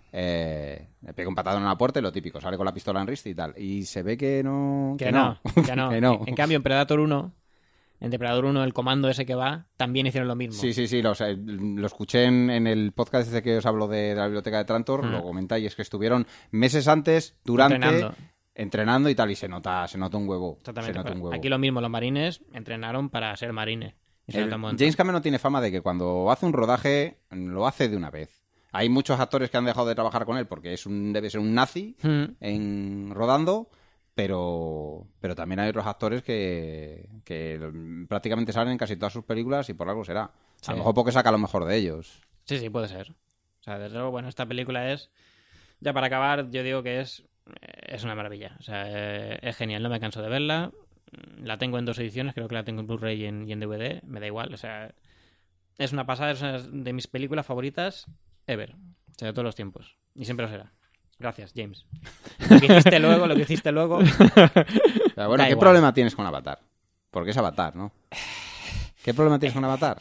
eh, le pega un patadón en la puerta y lo típico, sale con la pistola en rist y tal. Y se ve que no... Que no, que no. que no. En, en cambio, en Predator uno, en Depredador uno, el comando ese que va, también hicieron lo mismo. Sí, sí, sí, lo, sé, lo escuché en, en el podcast ese que os hablo de, de la biblioteca de Trantor, Mm. lo comenta y es que estuvieron meses antes, durante, Entrenando. entrenando y tal, y se nota, se nota un huevo. Exactamente. Se nota un Pues huevo. aquí lo mismo, los marines entrenaron para ser marines. Y se El- nota un montón. James Cameron tiene fama de que cuando hace un rodaje, lo hace de una vez. Hay muchos actores que han dejado de trabajar con él porque es un, debe ser un nazi Mm. en rodando, pero pero también hay otros actores que, que prácticamente salen en casi todas sus películas y por algo será. Sí. A lo mejor porque saca lo mejor de ellos. Sí, sí, puede ser. O sea, desde luego, bueno, esta película es... Ya para acabar, yo digo que es, es una maravilla. O sea, eh, es genial, no me canso de verla. La tengo en dos ediciones, creo que la tengo en Blu-ray y en, y en D V D. Me da igual, o sea... Es una pasada, es una de mis películas favoritas ever. O sea, de todos los tiempos. Y siempre lo será. Gracias, James. Lo que hiciste luego, lo que hiciste luego... Pero bueno, Da ¿qué igual. problema tienes con Avatar? Porque es Avatar, ¿no? ¿Qué problema tienes con Avatar?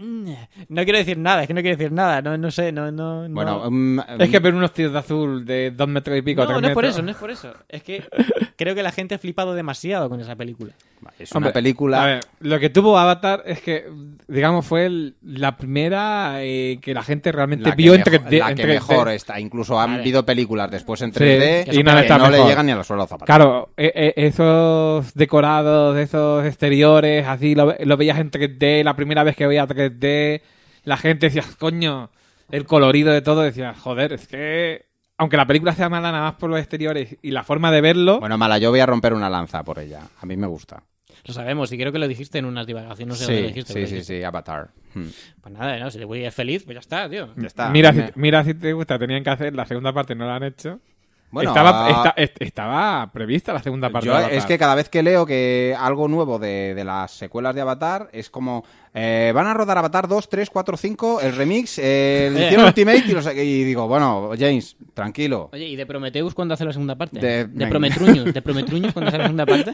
No quiero decir nada, es que no quiero decir nada. No, no sé, no... no Bueno, no... um, Es que ver unos tíos de azul de dos metros y pico, No, tres no es por metros. eso, no es por eso. Es que creo que la gente ha flipado demasiado con esa película. es Hombre, una película... A ver, lo que tuvo Avatar es que, digamos, fue el- la primera eh, que la gente realmente la que vio en mejo- tres D. la en que tres D. mejor está. Incluso han Vale. habido películas después en Sí, tres D y no que está no le mejor. llegan ni a los suelos zapatos. Claro, e- e- esos decorados, esos exteriores, así lo, lo veías en tres D, la primera vez que veía tres D, la gente decía, coño, el colorido de todo, decía, joder, es que aunque la película sea mala nada más por los exteriores y la forma de verlo, Bueno, mala, yo voy a romper una lanza por ella. A mí me gusta. Lo sabemos, y creo que lo dijiste en unas divagaciones, no sé dónde lo Sí, dijiste. sí, pero sí, dijiste. sí, Avatar. Hmm. Pues nada, ¿no? Si te voy a ir feliz, pues ya está, tío. Ya está. mira, Me- si, mira si te gusta, tenían que hacer la segunda parte, no la han hecho. Bueno, estaba, ah, esta- est- estaba prevista la segunda parte. yo de Avatar. es que cada vez que leo que algo nuevo de, de las secuelas de Avatar es como eh, van a rodar Avatar dos, tres, cuatro, cinco, el remix, eh, el Eh. edición Ultimate y, los- y digo, bueno, James, tranquilo. Oye, ¿y de Prometheus cuándo hace la segunda parte? De- De, venga. Prometruños, ¿de Prometruños cuándo hace la segunda parte?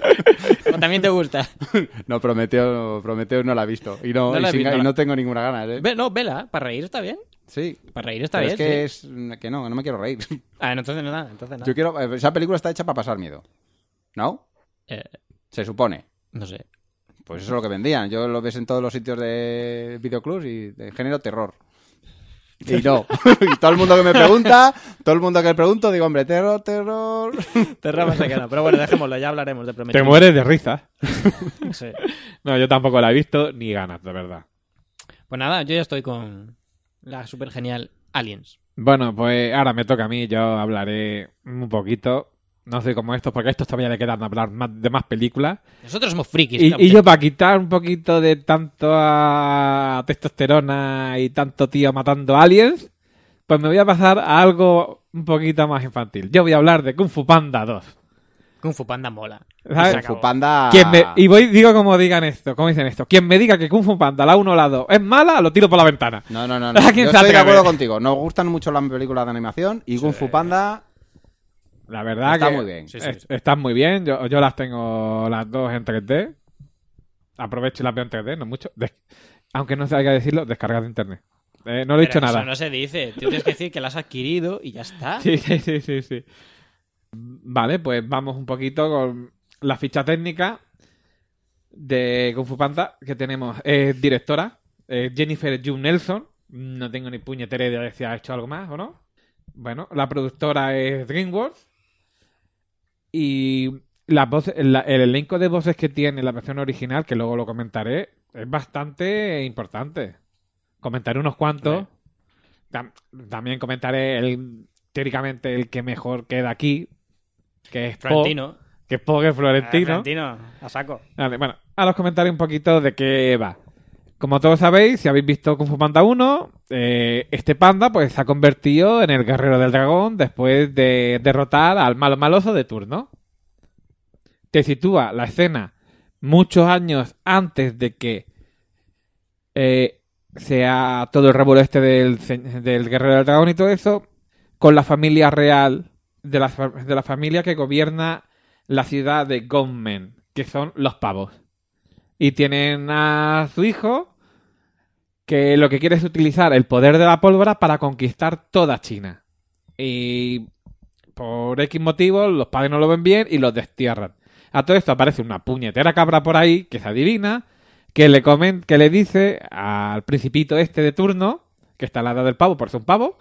¿O también te gusta? No, Prometeo, Prometeo no la he visto y no, No y la he sin- visto, y la- no tengo ninguna ganas, ¿eh? Ve, no, vela, para reír está bien. Sí. Para reír está Pero bien. es que sí. es que no, no me quiero reír. Ah, no, entonces nada, entonces nada. Yo quiero, eh, esa película está hecha para pasar miedo. ¿No? Eh, Se supone. no sé. Pues eso es lo que vendían. Yo lo ves en todos los sitios de videoclubs y de género terror. Y no. Y todo el mundo que me pregunta, todo el mundo que me pregunto, digo, hombre, terror, terror. Te ramas de que no, pero bueno, dejémoslo, ya hablaremos de Te Prometheus. mueres de risa. Sí. No, yo tampoco la he visto ni ganas, de verdad. Pues nada, yo ya estoy con la super genial Aliens. Bueno, pues ahora me toca a mí, yo hablaré un poquito. No soy como estos, porque a estos todavía le quedan hablar más, de más películas. Nosotros somos frikis. Y, captain. y yo para quitar un poquito de tanto a testosterona y tanto tío matando aliens, pues me voy a pasar a algo un poquito más infantil. Yo voy a hablar de Kung Fu Panda dos. Kung Fu Panda mola. ¿Sabes? Y se Kung acabó. Fu Panda. Quien me- y voy, digo como digan esto, como dicen esto. Quien me diga que Kung Fu Panda, la uno o la dos, es mala, lo tiro por la ventana. No, no, no. no. ¿A quién Yo se estoy de atreve? acuerdo contigo. Nos gustan mucho las películas de animación y Kung Fu Panda La verdad está que muy bien. Sí, sí, es- sí. están muy bien. Yo, yo las tengo las dos en tres D. Aprovecho y las veo en tres D, no mucho. Des- Aunque no se haya que decirlo, descargar de internet. Eh, no lo he Pero dicho nada. Eso no se dice. Tú tienes que decir que la has adquirido y ya está. Sí, sí, sí, sí, sí. Vale, pues vamos un poquito con la ficha técnica de Kung Fu Panda que tenemos. Es directora, eh, Jennifer June Nelson. No tengo ni puñetera idea de si ha hecho algo más o no. bueno, la productora es DreamWorks y la voz, la, el elenco de voces que tiene la versión original, que luego lo comentaré, es bastante importante. Comentaré unos cuantos. Tam, también comentaré el, teóricamente el que mejor queda aquí, que es Florentino. Po, que es Po, que es Florentino. Eh, Florentino, a saco. Vale, bueno, ahora os comentaré un poquito de qué va. Como todos sabéis, si habéis visto Kung Fu Panda uno, eh, este panda pues se ha convertido en el guerrero del dragón después de derrotar al malo maloso de turno. Te sitúa la escena muchos años antes de que eh, sea todo el revuelo este del, del guerrero del dragón y todo eso, con la familia real de la, de la familia que gobierna la ciudad de Gunmen, que son los pavos. Y tienen a su hijo, que lo que quiere es utilizar el poder de la pólvora para conquistar toda China. Y por X motivos, los padres no lo ven bien y los destierran. A todo esto aparece una puñetera cabra por ahí, que se adivina, que le, comen, que le dice al principito este de turno, que está a la edad del pavo, por ser un pavo,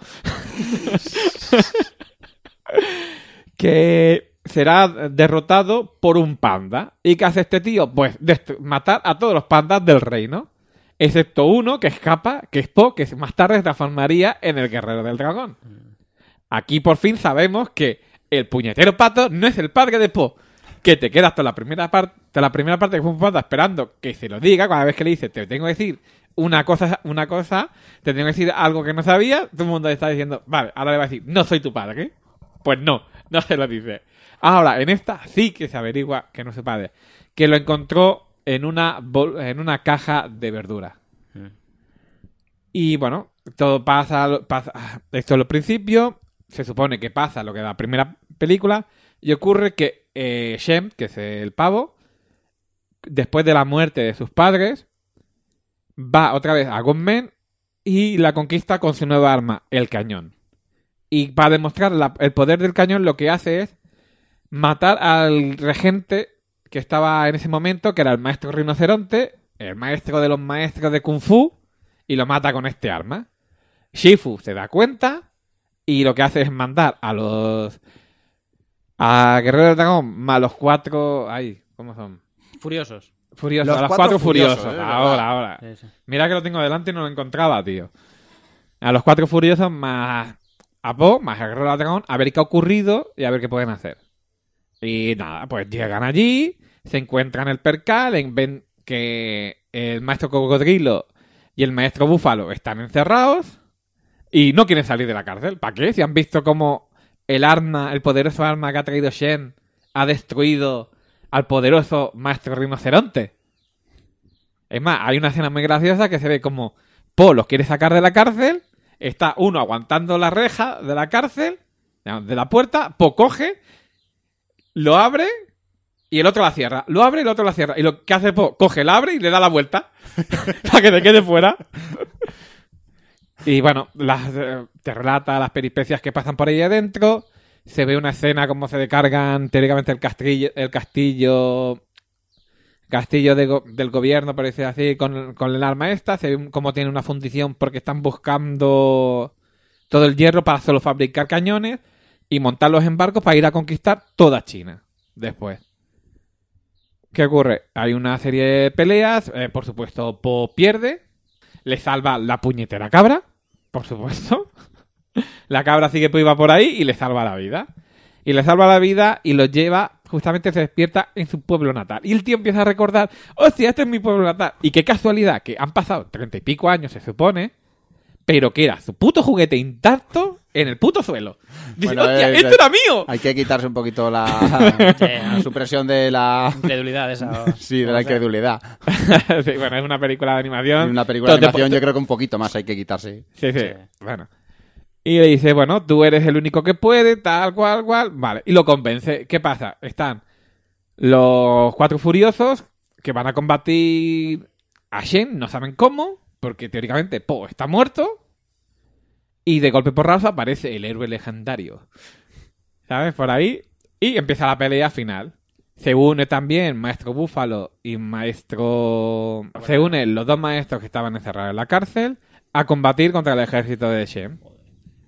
que será derrotado por un panda. ¿Y qué hace este tío? Pues matar a todos los pandas del reino, excepto uno que escapa, que es Po, que más tarde se transformaría en el guerrero del dragón. Aquí por fin sabemos que el puñetero pato no es el padre de Po, que te quedas toda la primera parte, la primera parte de Kung Fu Panda esperando que se lo diga. Cada vez que le dice te tengo que decir una cosa, una cosa, te tengo que decir algo que no sabía, todo el mundo le está diciendo, vale, ahora le va a decir, no soy tu padre. Pues no, no se lo dice. Ahora, en esta sí que se averigua que no es su padre, que lo encontró en una bol- en una caja de verdura. Mm. Y bueno, todo pasa, pasa esto es lo principio, se supone que pasa lo que da la primera película, y ocurre que eh, Shem, que es el pavo, después de la muerte de sus padres, va otra vez a Gunmen y la conquista con su nueva arma, el cañón. Y para demostrar la, el poder del cañón, lo que hace es matar al regente que estaba en ese momento, que era el maestro rinoceronte, el maestro de los maestros de Kung Fu, y lo mata con este arma. Shifu se da cuenta y lo que hace es mandar a los... a Guerrero del Dragón, a los cuatro... Ay, ¿cómo son? Furiosos. Furiosos, Los a los cuatro cuatro furiosos. furiosos, ¿eh? Ahora, ahora. Sí, sí. Mira que lo tengo delante y no lo encontraba, tío. A los cuatro furiosos más a Po, más a Guerrero del Dragón, a ver qué ha ocurrido y a ver qué pueden hacer. Y nada, pues llegan allí, se encuentran el percal, ven que el maestro cocodrilo y el maestro búfalo están encerrados y no quieren salir de la cárcel. ¿Para qué? Si han visto cómo el arma, el poderoso arma que ha traído Shen ha destruido al poderoso maestro rinoceronte. Es más, hay una escena muy graciosa que se ve como Po los quiere sacar de la cárcel, está uno aguantando la reja de la cárcel, de la puerta, Po coge, lo abre y el otro la cierra. Lo abre y el otro la cierra. Y lo que hace Po, coge, la abre y le da la vuelta para que te quede fuera. Y bueno, las, eh, te relata las peripecias que pasan por ahí adentro. Se ve una escena como se descargan teóricamente el castillo, el castillo, castillo de go- del gobierno, por decir así, con, con el arma esta. Se ve cómo tiene una fundición porque están buscando todo el hierro para solo fabricar cañones y montarlos en barcos para ir a conquistar toda China después. ¿Qué ocurre? Hay una serie de peleas, eh, por supuesto Po pierde, le salva la puñetera cabra, por supuesto. La cabra sigue viva por ahí y le salva la vida. Y le salva la vida y lo lleva, justamente se despierta en su pueblo natal. Y el tío empieza a recordar, hostia, este es mi pueblo natal. Y qué casualidad, que han pasado treinta y pico años, se supone, pero que era su puto juguete intacto en el puto suelo. Dice, Bueno, hostia, eh, esto era mío. Hay que quitarse un poquito la, la supresión de la... Incredulidad esa. Sí, de la incredulidad. Sí, bueno, es una película de animación. En una película de Entonces, animación yo creo que un poquito más hay que quitarse. Sí, sí, Sí. bueno. Y le dice, bueno, tú eres el único que puede, tal, cual, cual. Vale, y lo convence. ¿Qué pasa? Están los cuatro furiosos que van a combatir a Shen, no saben cómo, porque teóricamente Po está muerto. Y de golpe porrazo aparece el héroe legendario. ¿Sabes? Por ahí. Y empieza la pelea final. Se une también Maestro Búfalo y Maestro... Se unen los dos maestros que estaban encerrados en la cárcel a combatir contra el ejército de Shen.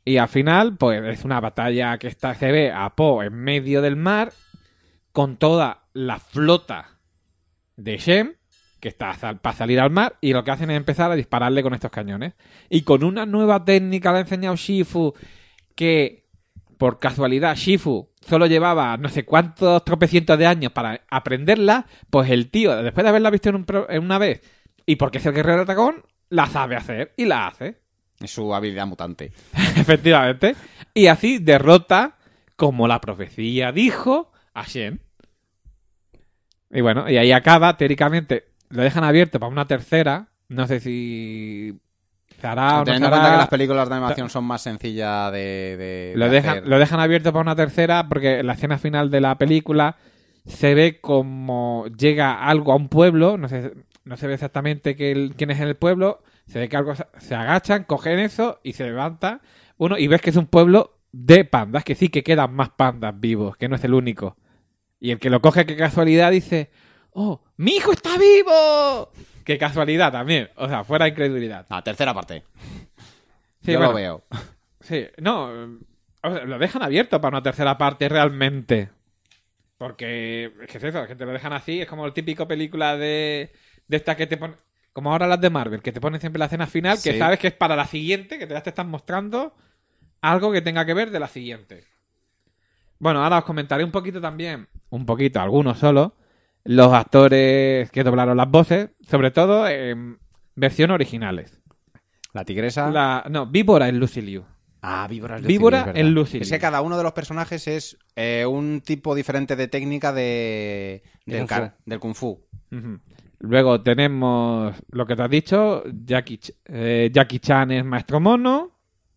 Y al final, pues es una batalla que está, se ve a Po en medio del mar con toda la flota de Shem, que está sal- para salir al mar, y lo que hacen es empezar a dispararle con estos cañones. Y con una nueva técnica le ha enseñado Shifu, que por casualidad Shifu solo llevaba no sé cuántos tropecientos de años para aprenderla, pues el tío, después de haberla visto en, un pro- en una vez, y porque es el guerrero del dragón, la sabe hacer, y la hace. Es su habilidad mutante. Efectivamente. Y así derrota, como la profecía dijo, a Shen. Y bueno, y ahí acaba, teóricamente, lo dejan abierto para una tercera. No sé si se hará o no se Teniendo en hará. cuenta que las películas de animación son más sencillas de, de, Lo de dejan, hacer. lo dejan abierto para una tercera porque en la escena final de la película se ve como llega algo a un pueblo, no sé, no se ve exactamente que el- quién es en el pueblo, se ve que algo se, se agachan, cogen eso y se levanta uno y ves que es un pueblo de pandas, que sí que quedan más pandas vivos, que no es el único. Y el que lo coge, qué casualidad, dice, ¡oh, mi hijo está vivo! Qué casualidad también, o sea, fuera incredulidad. La tercera parte. Sí, Yo bueno, lo veo. Sí, no, o sea, lo dejan abierto para una tercera parte realmente. Porque es que es eso, que te lo dejan así, es como el típico película de, de estas que te ponen, como ahora las de Marvel, que te ponen siempre la escena final, que Sí. sabes que es para la siguiente, que te, ya te están mostrando algo que tenga que ver de la siguiente. Bueno, ahora os comentaré un poquito también, un poquito, algunos solo, los actores que doblaron las voces, sobre todo en versión originales. La tigresa. La, no, Víbora es Lucy Liu. Ah, víboras de Víbora Ciri, es verdad. en Lucy Es Liu. que cada uno de los personajes es eh, un tipo diferente de técnica de, De del, Kung car- Fu. del Kung Fu. Ujú. Luego tenemos lo que te has dicho, Jackie, Ch- eh, Jackie Chan es Maestro Mono,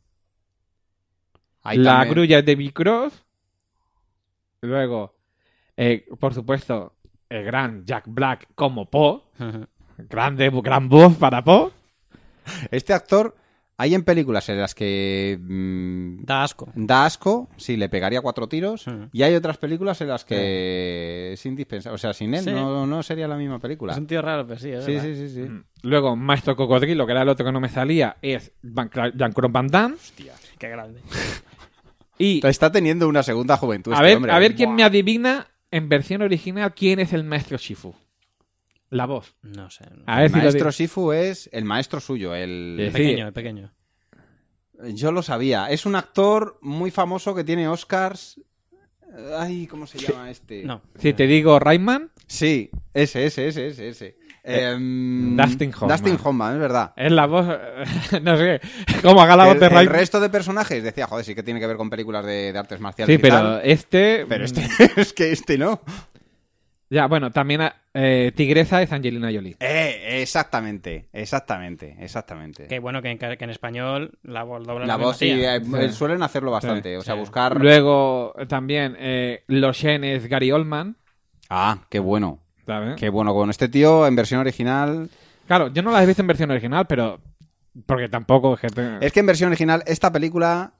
Ahí la también- grulla es David Cross, luego, eh, por supuesto, el gran Jack Black como Po, grande, gran voz para Po. Este actor, hay en películas en las que mm, Da asco. da asco, sí, le pegaría cuatro tiros, Ujú. y hay otras películas en las que es indispensable. O sea, sin él Sí. no, no sería la misma película. Es un tío raro, pero sí, es Sí, verdad. sí, sí, sí. Luego, Maestro Cocodrilo, que era el otro que no me salía, es Van- Jean-Claude Van Damme. Qué grande. Y Está teniendo una segunda juventud a este ver, hombre. a ver quién Buah. me adivina en versión original quién es el Maestro Shifu. La voz. No sé. no. A ver El si lo maestro digo. Shifu es el maestro suyo, el... Sí. El pequeño, el pequeño. Yo lo sabía. Es un actor muy famoso que tiene Oscars. Ay, ¿cómo se llama este? No. Si te digo Rayman, Sí, ese, ese, ese, ese, ese. Em, Dustin Hoffman. Dustin Hoffman, es verdad. es la voz. No sé, como haga la voz El, de el Rayman. resto de personajes decía, joder, sí que tiene que ver con películas de, de artes marciales Sí, y pero tal, este. pero mm, este es que este no. Ya, bueno, también eh, Tigresa es Angelina Jolie. Eh, exactamente, exactamente, exactamente. Qué bueno que en, que en español la voz dobla La misma voz sí, tía. eh, Sí. suelen hacerlo bastante, Sí, o sea, sí. buscar... Luego eh, también eh, Lo Shen es Gary Oldman. Ah, qué bueno, ¿Sabes? qué bueno. Con este tío en versión original... Claro, yo no la he visto en versión original, pero. Porque tampoco. Es que te- Es que en versión original, esta película...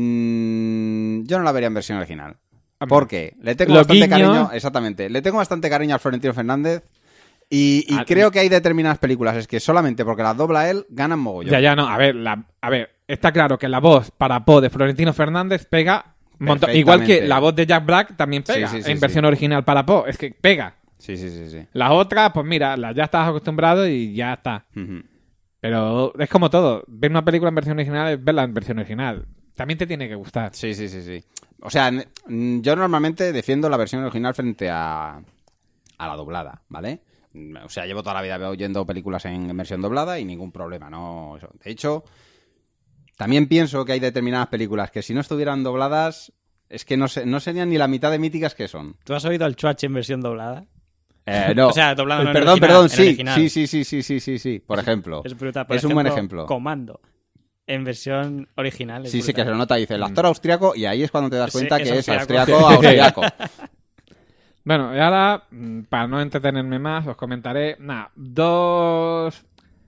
mm, yo no la vería en versión original. Hombre, Porque le tengo Lo bastante guiño. cariño, exactamente, le tengo bastante cariño al Florentino Fernández y, y Ah, creo que hay determinadas películas, es que solamente porque las dobla él, ganan mogollón. Ya, ya, no. A ver, la, a ver, está claro que la voz para Po de Florentino Fernández pega. un montón. Igual que Perfectamente. la voz de Jack Black también pega. Sí, sí, sí, en sí. versión original para Po. Es que pega. Sí, sí, sí, sí. Las otras, pues mira, las ya estás acostumbrado y ya está. Ujú. Pero es como todo. Ver una película en versión original es verla en versión original. También te tiene que gustar. Sí, sí, sí, sí. O sea, n- mm, yo normalmente defiendo la versión original frente a, a la doblada, ¿vale? Mm, O sea, llevo toda la vida oyendo películas en, en versión doblada y ningún problema, ¿no? Eso. De hecho, también pienso que hay determinadas películas que si no estuvieran dobladas, es que no, sé, no serían ni la mitad de míticas que son. ¿Tú has oído al Chuache en versión doblada? Eh, no. O sea, doblado no en Perdón, original, perdón, en sí, original. sí, sí, sí, sí, sí, sí, sí, por ejemplo. Es brutal. Por Es un buen ejemplo, ejemplo. Comando. En versión original. es Sí, sí, que brutal. se lo nota, dice el actor austriaco y ahí es cuando te das Sí, cuenta es que es austriaco. austriaco, austriaco. Bueno, y ahora, mm, para no entretenerme más, os comentaré, nada, dos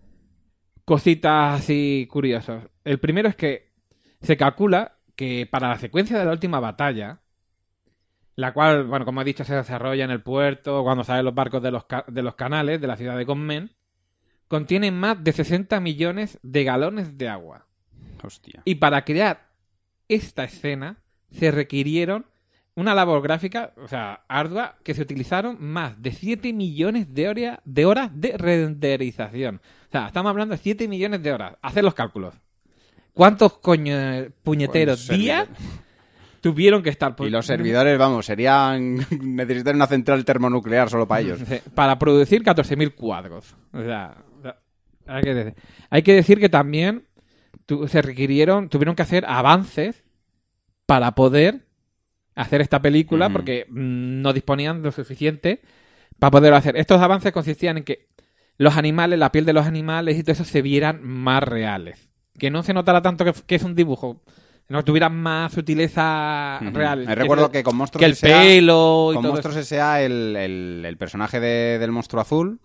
cositas así curiosas. El primero es que se calcula que para la secuencia de la última batalla, la cual, bueno, como he dicho, se desarrolla en el puerto, cuando salen los barcos de los, ca- de los canales de la ciudad de Gonmen, contiene más de sesenta millones de galones de agua. Hostia. Y para crear esta escena se requirieron una labor gráfica, o sea, ardua, que se utilizaron más de siete millones de, hora, de horas de renderización. O sea, estamos hablando de siete millones de horas. Haced los cálculos. ¿Cuántos coño puñeteros Bueno, días tuvieron que estar? Y los servidores, vamos, serían... necesitan una central termonuclear solo para ellos. Para producir catorce mil cuadros. O sea, hay que decir, hay que, decir que también tu, se requirieron, tuvieron que hacer avances para poder hacer esta película, uh-huh. porque mmm, no disponían de lo suficiente para poderlo hacer. Estos avances consistían en que los animales, la piel de los animales y todo eso se vieran más reales. Que no se notara tanto que, que es un dibujo, no tuvieran más sutileza uh-huh. real. Me recuerdo que con Monstruos que el S A, pelo y con todo Monstruos eso. S A el, el, el personaje de, del monstruo azul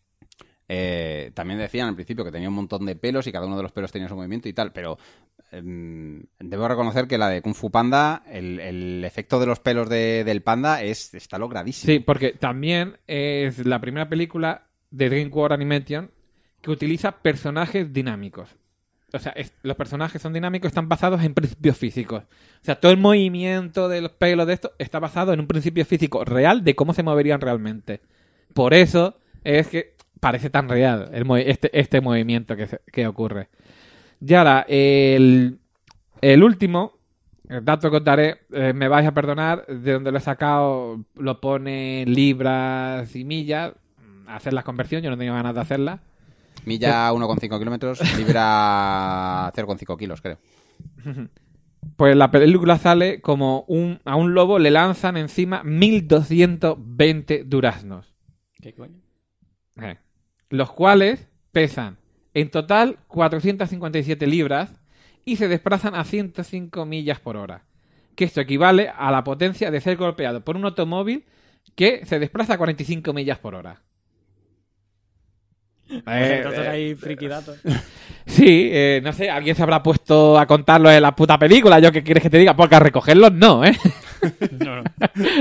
eh, también decían al principio que tenía un montón de pelos y cada uno de los pelos tenía su movimiento y tal, pero eh, debo reconocer que la de Kung Fu Panda, el, el efecto de los pelos de, del panda es está logradísimo. Sí, porque también es la primera película de DreamWorks Animation que utiliza personajes dinámicos. O sea, es, los personajes son dinámicos, están basados en principios físicos. O sea, todo el movimiento de los pelos de esto está basado en un principio físico real de cómo se moverían realmente. Por eso es que parece tan real el, este, este movimiento que, se, que ocurre. Y ahora, el, el último, el dato que os daré, eh, me vais a perdonar, de donde lo he sacado lo pone libras y millas. Hacer la conversión, yo no tengo ganas de hacerla. Milla uno coma cinco kilómetros, libra cero coma cinco kilos, creo. Pues la película sale como un, a un lobo le lanzan encima mil doscientos veinte duraznos. ¿Qué coño? Eh, los cuales pesan en total cuatrocientas cincuenta y siete libras y se desplazan a ciento cinco millas por hora. Que esto equivale a la potencia de ser golpeado por un automóvil que se desplaza a cuarenta y cinco millas por hora. Pues Eh, entonces eh, hay friquidatos. Sí, eh, no sé, alguien se habrá puesto a contarlo en la puta película. ¿Yo qué quieres que te diga? Porque a recogerlos no, ¿eh? No, no.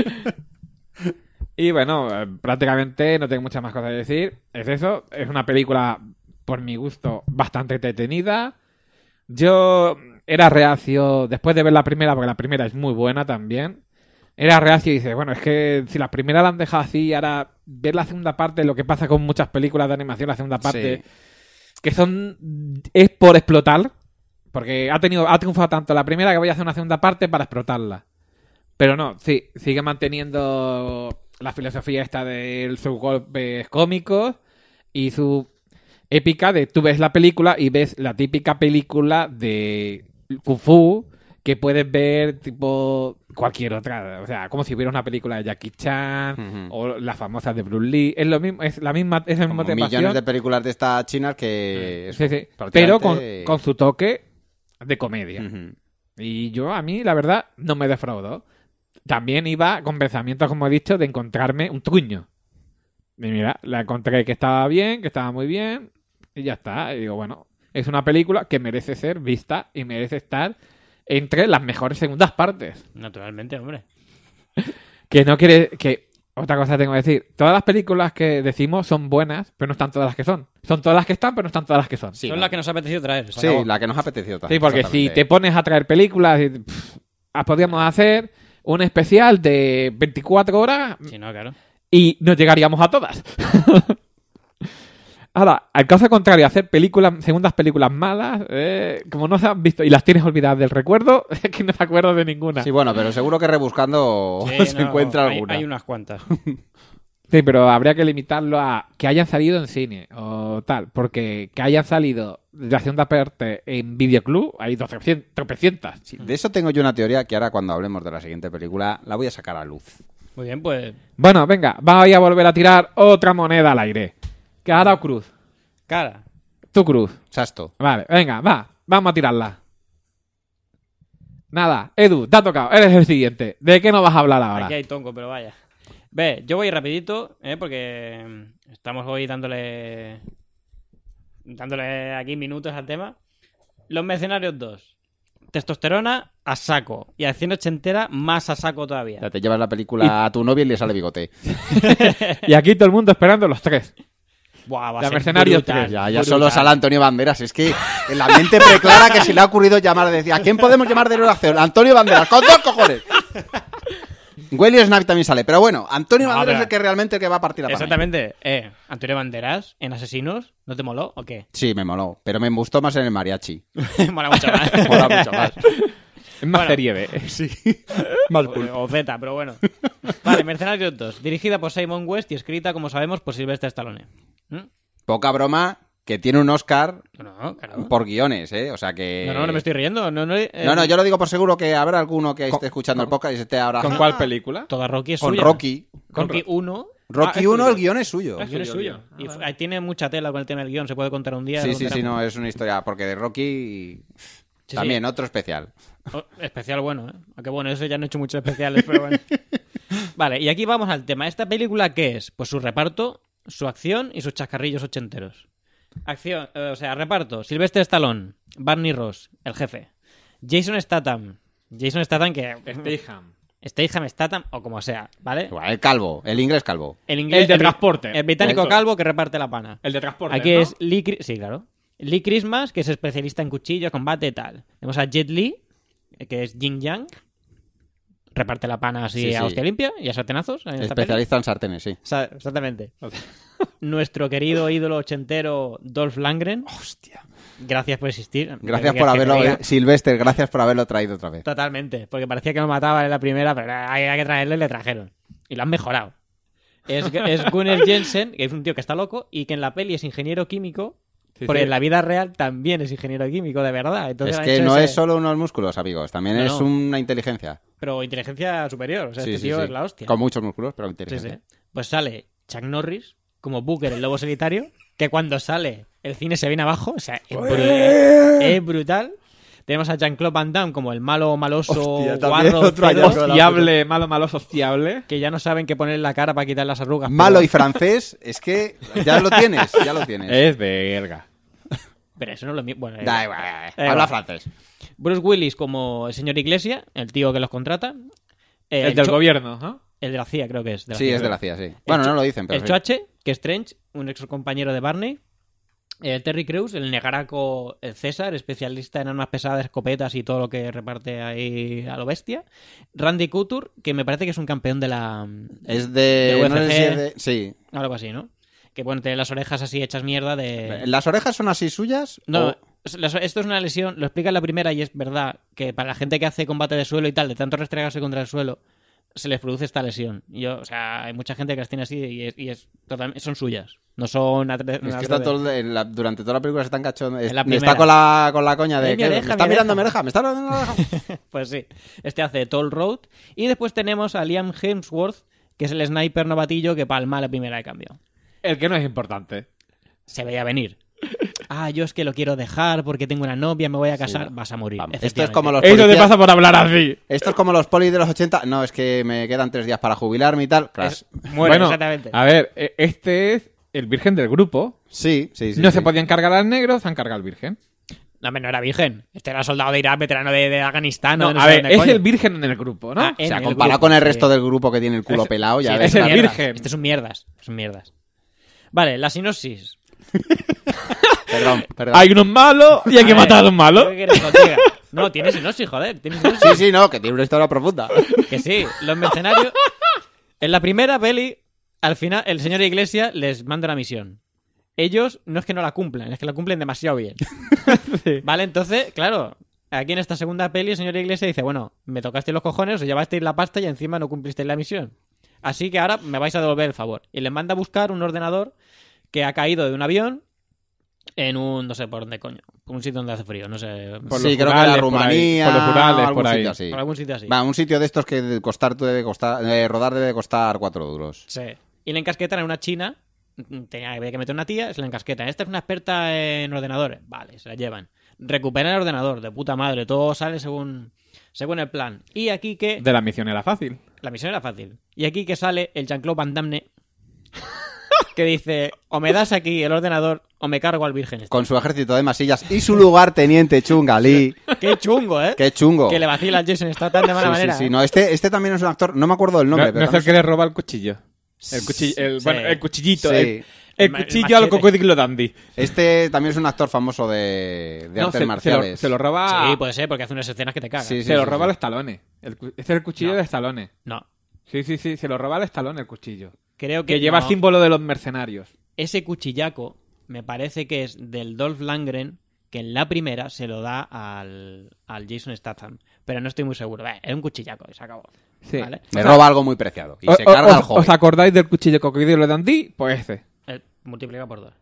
Y bueno, eh, prácticamente no tengo muchas más cosas que decir. Es eso, es una película, por mi gusto, bastante entretenida. Yo era reacio, después de ver la primera, porque la primera es muy buena también, era reacio y dice, bueno, es que si la primera la han dejado así, ahora ver la segunda parte, lo que pasa con muchas películas de animación, la segunda parte, sí. que son, es por explotar, porque ha tenido, ha triunfado tanto la primera que voy a hacer una segunda parte para explotarla. Pero no, sí, sigue manteniendo la filosofía esta de sus golpes cómicos y su épica de tú ves la película y ves la típica película de Kung Fu que puedes ver tipo cualquier otra, o sea, como si hubiera una película de Jackie Chan uh-huh. o las famosas de Bruce Lee, es lo mismo, es la misma, es el mismo Como millones pasión. de películas de estas chinas que sí, sí. Pero con, con su toque de comedia. Uh-huh. Y yo, a mí, la verdad, no me defraudó. También iba con pensamientos, como he dicho, de encontrarme un truño. Y mira, la encontré que estaba bien, que estaba muy bien, y ya está. Y digo, bueno, es una película que merece ser vista y merece estar entre las mejores segundas partes. Naturalmente, hombre. Que no quiere... que otra cosa tengo que decir. Todas las películas que decimos son buenas, pero no están todas las que son. Son todas las que están, pero no están todas las que son. Sí, son ¿no? las que nos ha apetecido traer. Sí, acabó. La que nos ha apetecido traer. Sí, porque si te pones a traer películas, y, pff, podríamos hacer un especial de veinticuatro horas sí, no, claro. y no llegaríamos a todas. Ahora, al caso contrario, hacer películas, segundas películas malas, eh, como no se han visto y las tienes olvidadas del recuerdo, es que no te acuerdo de ninguna. Sí, bueno, pero seguro que rebuscando sí, se no, encuentra hay, alguna. Hay unas cuantas. Sí, pero habría que limitarlo a que hayan salido en cine o tal, porque que hayan salido de la segunda parte en videoclub hay tropecientas. Sí, de eso tengo yo una teoría que ahora cuando hablemos de la siguiente película la voy a sacar a luz. Muy bien, pues... Bueno, venga, voy a volver a tirar otra moneda al aire. ¿Cara o cruz? Cara. Tu cruz. Sasto. Vale, venga, va, vamos a tirarla. Nada, Edu, te ha tocado, eres el siguiente. ¿De qué nos vas a hablar ahora? Aquí hay tonco, pero vaya. Ve, yo voy rapidito, ¿eh? Porque estamos hoy dándole dándole aquí minutos al tema. Los Mercenarios dos. Testosterona a saco. Y acción ochentera más a saco todavía. Ya te llevas la película y... a tu novia y le sale bigote. Y aquí todo el mundo esperando los tres. Buah, va a La ser Mercenarios brutal, tres. Ya, ya brutal. solo sale Antonio Banderas. Es que en la mente preclara que se le ha ocurrido llamar. Decía, ¿a quién podemos llamar de nueva acción? Antonio Banderas, con dos cojones. Wesley Snipes también sale. Pero bueno, Antonio No, Banderas pero- es el que realmente el que va a partir la pana. Exactamente. Eh, Antonio Banderas en Asesinos, ¿no te moló o qué? Sí, me moló. Pero me gustó más en el mariachi. Mola mucho más. Mola mucho más. Es más Bueno. serie B. Sí. O, o Z, pero bueno. Vale, Mercenarios dos. Dirigida por Simon West y escrita, como sabemos, por Sylvester Stallone. ¿Mm? Poca broma que tiene un Oscar No, no, claro. por guiones, ¿eh? O sea que... No, no, no me estoy riendo. No, no, eh, No, no, yo lo digo por seguro que habrá alguno que Con- esté escuchando con- el podcast y esté ahora... ¿Con cuál película? Toda Rocky es Con suya. Rocky. Rocky uno. Rocky Ah, es uno, suyo. el guión es suyo. El guión es suyo, suyo. el Y guión. f- ahí tiene mucha tela con el tema del guión. Se puede contar un día. Sí, lo sí, sí, contaremos. no, es una historia, porque de Rocky Sí, también, sí. otro especial. Oh, especial bueno, ¿eh? Aunque bueno, eso ya no he hecho muchos especiales, pero bueno. Vale, y aquí vamos al tema. ¿Esta película qué es? Pues su reparto, su acción y sus chascarrillos ochenteros. Acción, eh, o sea, reparto. Sylvester Stallone, Barney Ross, el jefe. Jason Statham. Jason Statham que... Statham. Statham, Statham, o como sea, ¿vale? Igual, el calvo, el inglés calvo. El inglés... El de bri- transporte. El británico Eso. calvo que reparte la pana. El de transporte, Aquí ¿no? es Lee... Cri- Sí, claro. Lee Christmas, que es especialista en cuchillos, combate y tal. Tenemos a Jet Li, que es Jin Yang. Reparte la pana así Sí, a sí. hostia limpia y a sartenazos. En esta peli. Especialista en sartenes, sí. O sea, exactamente. Nuestro querido ídolo ochentero Dolph Lundgren. Hostia. Gracias por existir. Gracias ¿Qué por quieres que te haberlo... diga? eh, Sylvester, gracias por haberlo traído otra vez. Totalmente. Porque parecía que lo mataba en la primera, pero había que traerle y le trajeron. Y lo han mejorado. Es, es Gunnar Jensen, que es un tío que está loco y que en la peli es ingeniero químico. Sí, Porque sí. en la vida real también es ingeniero químico, de verdad. Entonces Es han que hecho no ese- es solo unos músculos, amigos. También No, es no. una inteligencia. Pero inteligencia superior. O sea, Sí, este sí, tío sí. es la hostia. Con muchos músculos, pero Sí, inteligencia. sí. Pues sale Chuck Norris como Booker, el lobo solitario, que cuando sale el cine se viene abajo. O sea, es, bru- es brutal. Tenemos a Jean-Claude Van Damme como el malo maloso Hostia, también guarro otro cedo, hallazgo de la Hostiable, malo, malo, hostiable. que ya no saben qué poner en la cara para quitar las arrugas. Malo pero- y francés, es que ya lo tienes, ya lo tienes. Es verga. Pero eso no es lo mismo. Bueno, eh, Da igual, eh, habla va. francés. Bruce Willis como el señor Iglesia, el tío que los contrata. Eh, El del Cho- gobierno, ¿no? El de la C I A, creo que es. de la Sí, C I A. es de la C I A, sí. Bueno, Cho- no lo dicen, pero El sí. Choache, que es Strange, un ex compañero de Barney. El Terry Crews, el negaraco, el César, especialista en armas pesadas, escopetas y todo lo que reparte ahí a lo bestia. Randy Couture, que me parece que es un campeón de la... Es de... de no sé U F C. si es de- Sí. Algo así, ¿no? Que bueno, tiene las orejas así hechas mierda de... ¿Las orejas son así suyas? No, o- las- esto es una lesión, lo explica en la primera y es verdad que para la gente que hace combate de suelo y tal, de tanto restregarse contra el suelo, se les produce esta lesión. Y yo, o sea, hay mucha gente que las tiene así y, es, y es totalmente, son suyas. No son... atre- Es no que está atreve- todo el- en la- durante toda la película se están cachando. En la Está primera. con la, con la coña de Eh, mi que oreja, me está mi mirando mi oreja. oreja, me está mirando mi oreja. Pues sí, este hace Toll Road. Y después tenemos a Liam Hemsworth, que es el sniper novatillo que palma la primera de cambio. El que no es importante. Se veía venir. Ah, yo es que lo quiero dejar porque tengo una novia, me voy a casar. Sí. Vas a morir. Vamos, esto es efectivamente. como los Eso te policías- pasa por hablar así. Esto es como los polis de los ochenta. No, es que me quedan tres días para jubilarme y tal. Crash. Es- Muere, bueno, exactamente. a ver, eh, este es el virgen del grupo. Sí, sí, sí. no sí. se podían cargar al negro, se han cargado al virgen. No, hombre, no era virgen. Este era soldado de Irak, veterano de, de Afganistán. No, no a sé ver, dónde es coño. el virgen en el grupo, ¿no? Ah, O en sea, el comparado grupo, con el sí. resto del grupo que tiene el culo Es- pelado, ya Sí, ves. es el mierdas. virgen. Este es un mierdas. Es un mierdas. Vale, la sinopsis. Perdón, perdón. Hay unos malos y hay que A ver, matar a los malos. ¿qué quieres que os diga? No, tiene sinopsis, joder. Tiene sinopsis. Sí, sí, no, que tiene una historia profunda. Que sí, los mercenarios. En la primera peli, al final, el señor Iglesia les manda una misión. Ellos no es que no la cumplan, es que la cumplen demasiado bien. Vale, entonces, claro, aquí en esta segunda peli, el señor Iglesia dice: bueno, me tocasteis los cojones, os llevasteis la pasta y encima no cumplisteis la misión. Así que ahora me vais a devolver el favor. Y les manda a buscar un ordenador que ha caído de un avión en un, no sé por dónde coño, por un sitio donde hace frío, no sé, Por Sí, los creo que Urales, era por ahí. Rumanía. Por los Urales, algún por ahí. sitio así. por algún sitio así. Va, un sitio de estos que de costar debe costar, eh, rodar debe costar cuatro duros. Sí. Y le encasquetan a una china. Tenía había que meter una tía, se la encasquetan. Esta es una experta en ordenadores. Vale, se la llevan. Recuperan el ordenador, de puta madre. Todo sale según, según el plan. Y aquí que... De la misión era fácil. La misión era fácil. Y aquí que sale el Jean-Claude Van Damme que dice: o me das aquí el ordenador o me cargo al virgen. este". Con su ejército de masillas y su lugarteniente Chungalí. Qué chungo, ¿eh? Qué chungo. Que le vacila al Jason Statham de mala Sí, manera. sí, sí. ¿eh? No, este, este también es un actor, no me acuerdo del No, nombre. no pero es el que le roba el cuchillo. El, cuchillo, el, Sí. bueno, el cuchillito. Sí. El, el El ma- el cuchillo al machete. cocodrilo dandy. Este también es un actor famoso de, de No, artes se, se lo, marciales. se lo roba. Sí, puede ser, porque hace unas escenas que te cagan. Sí, sí. se lo roba al Stallone. El cu- este es el cuchillo No. de Stallone. No. Sí, sí, sí. Se lo roba al Stallone el cuchillo. Creo que, Que lleva no. el símbolo de los mercenarios. Ese cuchillaco me parece que es del Dolph Lundgren, que en la primera se lo da al, al Jason Statham. Pero no estoy muy seguro. Eh, es un cuchillaco y se acabó. Sí. ¿Vale? Me roba algo muy preciado. Y O- se o- carga al os, joven. ¿Os acordáis del cuchillo cocodrilo dandy? Pues ese. Eh, multiplica por dos.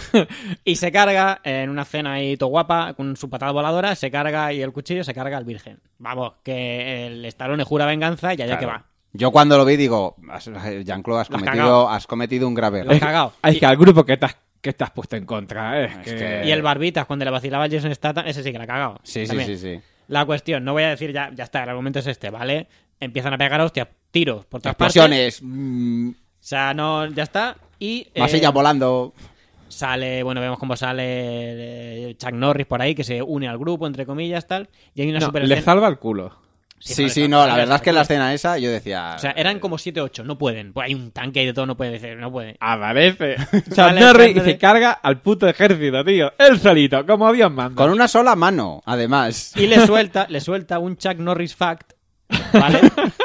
Y se carga en una cena ahí todo guapa, con su patada voladora, se carga y el cuchillo se carga al virgen. Vamos, que el Stallone jura venganza y allá Claro. que va. Yo cuando lo vi digo, has- Jean-Claude, has Lo has cometido, cagado. has cometido un grave Lo has error. cagado. Es Y- que al grupo que te has, que te has puesto en contra. Es, Es que... que- Y el Barbitas, cuando le vacilaba a Jason Statham, ese sí que la ha cagado. Sí, sí, También. sí, sí. La cuestión, no voy a decir ya, ya está, el argumento es este, ¿vale? Empiezan a pegar hostias, tiros por todas partes. Explosiones, mm, O sea, no, ya está. Y eh, masilla volando. sale, bueno, vemos cómo sale eh, Chuck Norris por ahí, que se une al grupo, entre comillas, tal. Y hay una No, super le escena- salva el culo. Sí, no, sí, le no, salva- la le verdad es que salva. la escena esa yo decía... O sea, eran como siete ocho, no pueden. Pues hay un tanque y de todo, no puede decir, no puede. Aparece. Chuck Sale Norris y Chuck Norris. se carga al puto ejército, tío. Él solito, como Dios manda. Con una sola mano, además. Y le suelta, le suelta un Chuck Norris fact, ¿vale?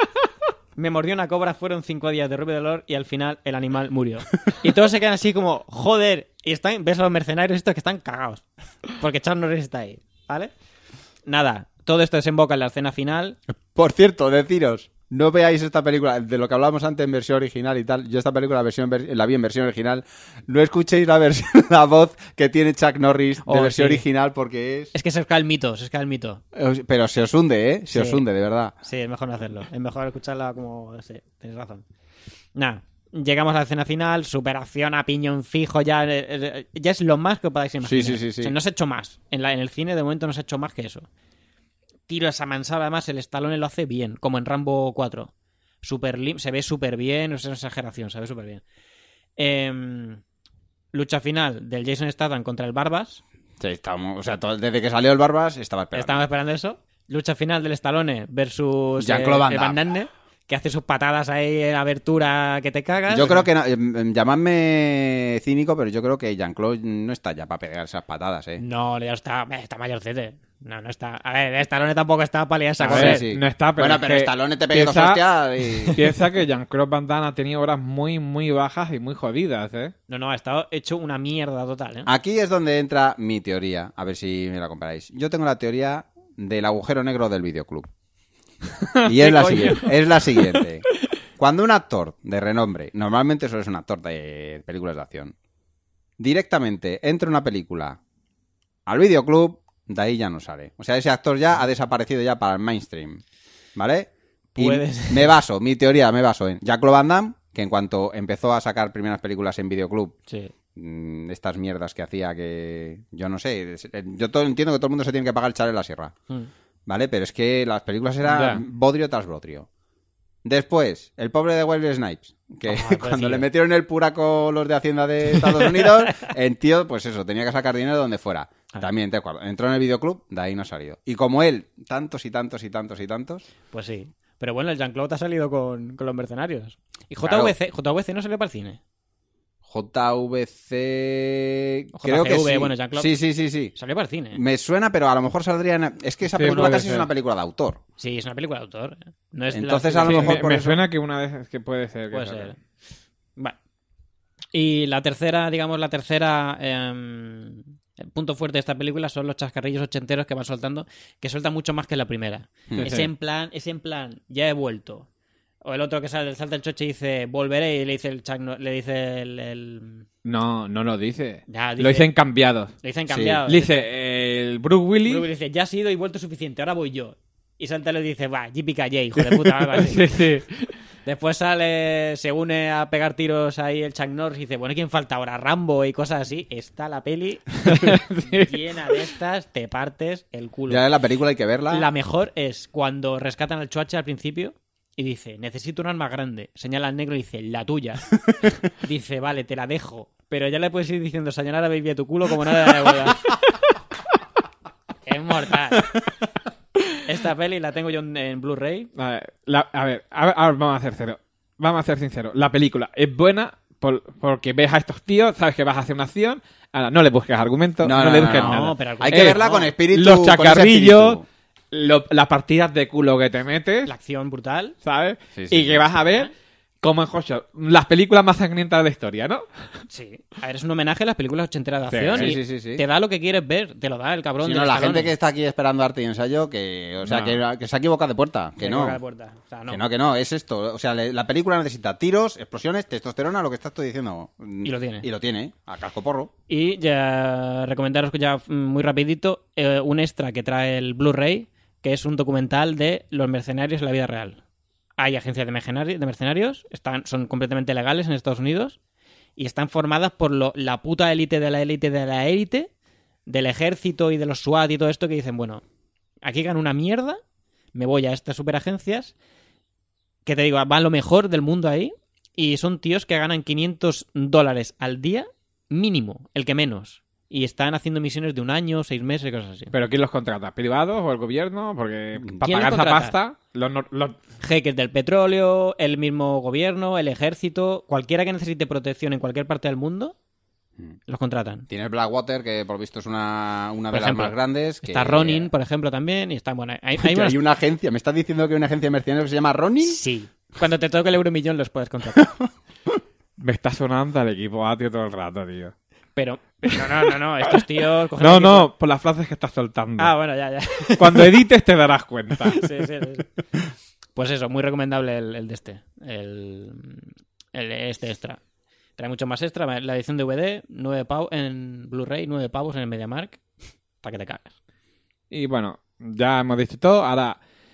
Me mordió una cobra, fueron cinco días de horrible dolor y al final el animal murió. Y todos se quedan así como, joder, y están, ves a los mercenarios estos que están cagados. Porque Chuck Norris está ahí, ¿vale? Nada, todo esto desemboca en la escena final. Por cierto, deciros, no veáis esta película, de lo que hablábamos antes en versión original y tal, yo esta película la, versión, la vi en versión original, no escuchéis la versión, la voz que tiene Chuck Norris de Oh, versión sí. original porque es... Es que se os cae el mito, se os cae el mito. Pero se os hunde, ¿eh? Se Sí. os hunde, de verdad. Sí, es mejor no hacerlo. Es mejor escucharla como... Sí, tienes razón. Nada, llegamos a la escena final, superación a piñón fijo, ya, eh, eh, ya es lo más que podáis imaginar. Sí, sí, sí, sí. O sea, no se ha hecho más. En, la, en el cine de momento no se ha hecho más que eso. Tiro esa mansada, además el Stallone lo hace bien, como en Rambo cuatro. Super lim- se ve súper bien, no es una exageración, se ve súper bien. Em, lucha final del Jason Statham contra el Barbas. Sí, estamos, o sea, todo- desde que salió el Barbas estaba esperando. Estamos esperando eso. Lucha final del Stallone versus Jean-Claude Van eh, Damme. Van Damme, que hace sus patadas ahí en abertura que te cagas. Yo creo que, no, em, llamadme cínico, pero yo creo que Jean-Claude no está ya para pegar esas patadas, ¿eh? No, ya está, eh, está mayorcete. No, no está. A ver, Stallone tampoco está para liarse a A correr. ver, sí. no está, pero Bueno, es pero que Stallone te pega dos piensa- hostias y... Piensa que Jean-Claude Van Damme ha tenido horas muy, muy bajas y muy jodidas, ¿eh? No, no, ha estado hecho una mierda total, ¿eh? Aquí es donde entra mi teoría, a ver si me la comparáis. Yo tengo la teoría del agujero negro del videoclub. Y es la siguiente, es la siguiente. Cuando un actor de renombre, normalmente solo es un actor de películas de acción, directamente entra una película al videoclub, de ahí ya no sale. O sea, ese actor ya ha desaparecido ya para el mainstream, ¿vale? Y Puede ser. me baso, mi teoría me baso en Jean-Claude Van Damme, que en cuanto empezó a sacar primeras películas en videoclub, Sí. mm, estas mierdas que hacía que... Yo no sé, es- eh, yo todo, entiendo que todo el mundo se tiene que pagar el chale en la sierra, Mm. ¿vale? Pero es que las películas eran Ya. bodrio tras bodrio. Después, el pobre de Wesley Snipes, que Ah, cuando pobrecillo. le metieron el puraco los de Hacienda de Estados Unidos, el tío, pues eso, tenía que sacar dinero de donde fuera. Ah. También, te cuando entró en el videoclub, de ahí no ha salido. Y como él, tantos y tantos y tantos y tantos... Pues sí. Pero bueno, el Jean-Claude ha salido con, con los mercenarios. Y Claro. J V C, J V C no salió para el cine. J V C... O Creo que J C V, sí. bueno, Jean-Claude. Sí, sí, sí, sí. Salió para el cine. Me suena, pero a lo mejor saldría en... Es que esa Sí, película puede casi es ser. una película de autor. Sí, es una película de autor. ¿eh? No es Entonces, la- a lo Sí, mejor me, por me eso- suena que una vez que puede ser. que Puede salga. ser. Vale. Y la tercera, digamos, la tercera em, el punto fuerte de esta película son los chascarrillos ochenteros que van soltando, que sueltan mucho más que la primera. Hmm. Es Sí. en plan, es en plan, ya he vuelto. O el otro que sale, salta el choche y dice, volveré, y le dice el Chuck Nor- le dice el, el- No, no lo dice. Ya, dice- Lo dicen cambiados. le dicen Sí. cambiado. Le dice eh, el Bruce Willis. Bruce dice, ya has ido y vuelto suficiente, ahora voy yo. Y salta y le dice, va, J P K J, hijo de puta, algo así. Sí, sí. Después sale, se une a pegar tiros ahí el Chuck Norris y dice, bueno, ¿quién falta ahora? Rambo y cosas así. Está la peli llena de estas, te partes el culo. Ya en la película hay que verla. La mejor es cuando rescatan al Chuache al principio y dice, necesito un arma grande. Señala al negro y dice, la tuya. Dice, vale, te la dejo. Pero ya le puedes ir diciendo, señalar a baby a tu culo como nada de la boda. Es mortal. Esta peli la tengo yo en, en Blu-ray. A ver, la- a ver, a ver, ahora vamos a hacer cero. vamos a ser sinceros, la película es buena por- porque ves a estos tíos, sabes que vas a hacer una acción, ahora no le busques argumentos, no, No, no, le no, busques no, nada. pero Hay Eh, que verla no, con espíritu. Los con ese chacarrillos, espíritu. lo- las partidas de culo que te metes, La acción brutal. ¿sabes? Sí, sí, y sí. que vas a ver como en Joshua, las películas más sangrientas de la historia, ¿no? Sí. A ver, es un homenaje a las películas ochenteras de Sí, acción sí, y sí, sí, sí. te da lo que quieres ver, te lo da el cabrón Si de no, la Stallone. gente que está aquí esperando arte y ensayo, que, o sea, No. que, que se ha equivocado de puerta. Que Me no. toca la puerta. O sea, no. Que no, que no, es esto. O sea, le- la película necesita tiros, explosiones, testosterona, lo que estás tú diciendo. Y lo tiene. Y lo tiene, a casco porro. Y ya recomendaros que ya mm, muy rapidito eh, un extra que trae el Blu-ray, que es un documental de los mercenarios en la vida real. Hay agencias de mercenarios, de mercenarios están, son completamente legales en Estados Unidos y están formadas por lo- la puta élite de la élite de la élite, del ejército y de los SWAT y todo esto, que dicen, bueno, aquí gano una mierda, me voy a estas superagencias, que te digo, van lo mejor del mundo ahí, y son tíos que ganan quinientos dólares al día mínimo, el que menos. Y están haciendo misiones de un año, seis meses, cosas así. Pero ¿quién los contrata? ¿Privados o el gobierno? Porque para ¿Quién pagar los esa contrata? pasta, los, nor- los- Jeques del petróleo, el mismo gobierno, el ejército, cualquiera que necesite protección en cualquier parte del mundo, los contratan. Tienes Blackwater, que por visto es una, una Por de ejemplo, las más grandes. Que, Está Ronin, por ejemplo, también, y está, bueno, hay, que hay unas- hay una agencia. ¿Me estás diciendo que hay una agencia de mercenarios que se llama Ronin? Sí. Cuando te toque el euromillón los puedes contratar. me está sonando al equipo Atio todo el rato, tío. Pero, no, no, no, no, estos tíos... cogen No, aquí- no, por las frases que estás soltando. Ah, bueno, ya, ya. Cuando edites te darás cuenta. Sí, sí, sí. Pues eso, muy recomendable el, el de este. El, el este extra. Trae mucho más extra. La edición de D V D, nueve pavos en Blu-ray, nueve pavos en el MediaMarkt. Para que te cagas. Y bueno, ya hemos dicho todo. Ahora,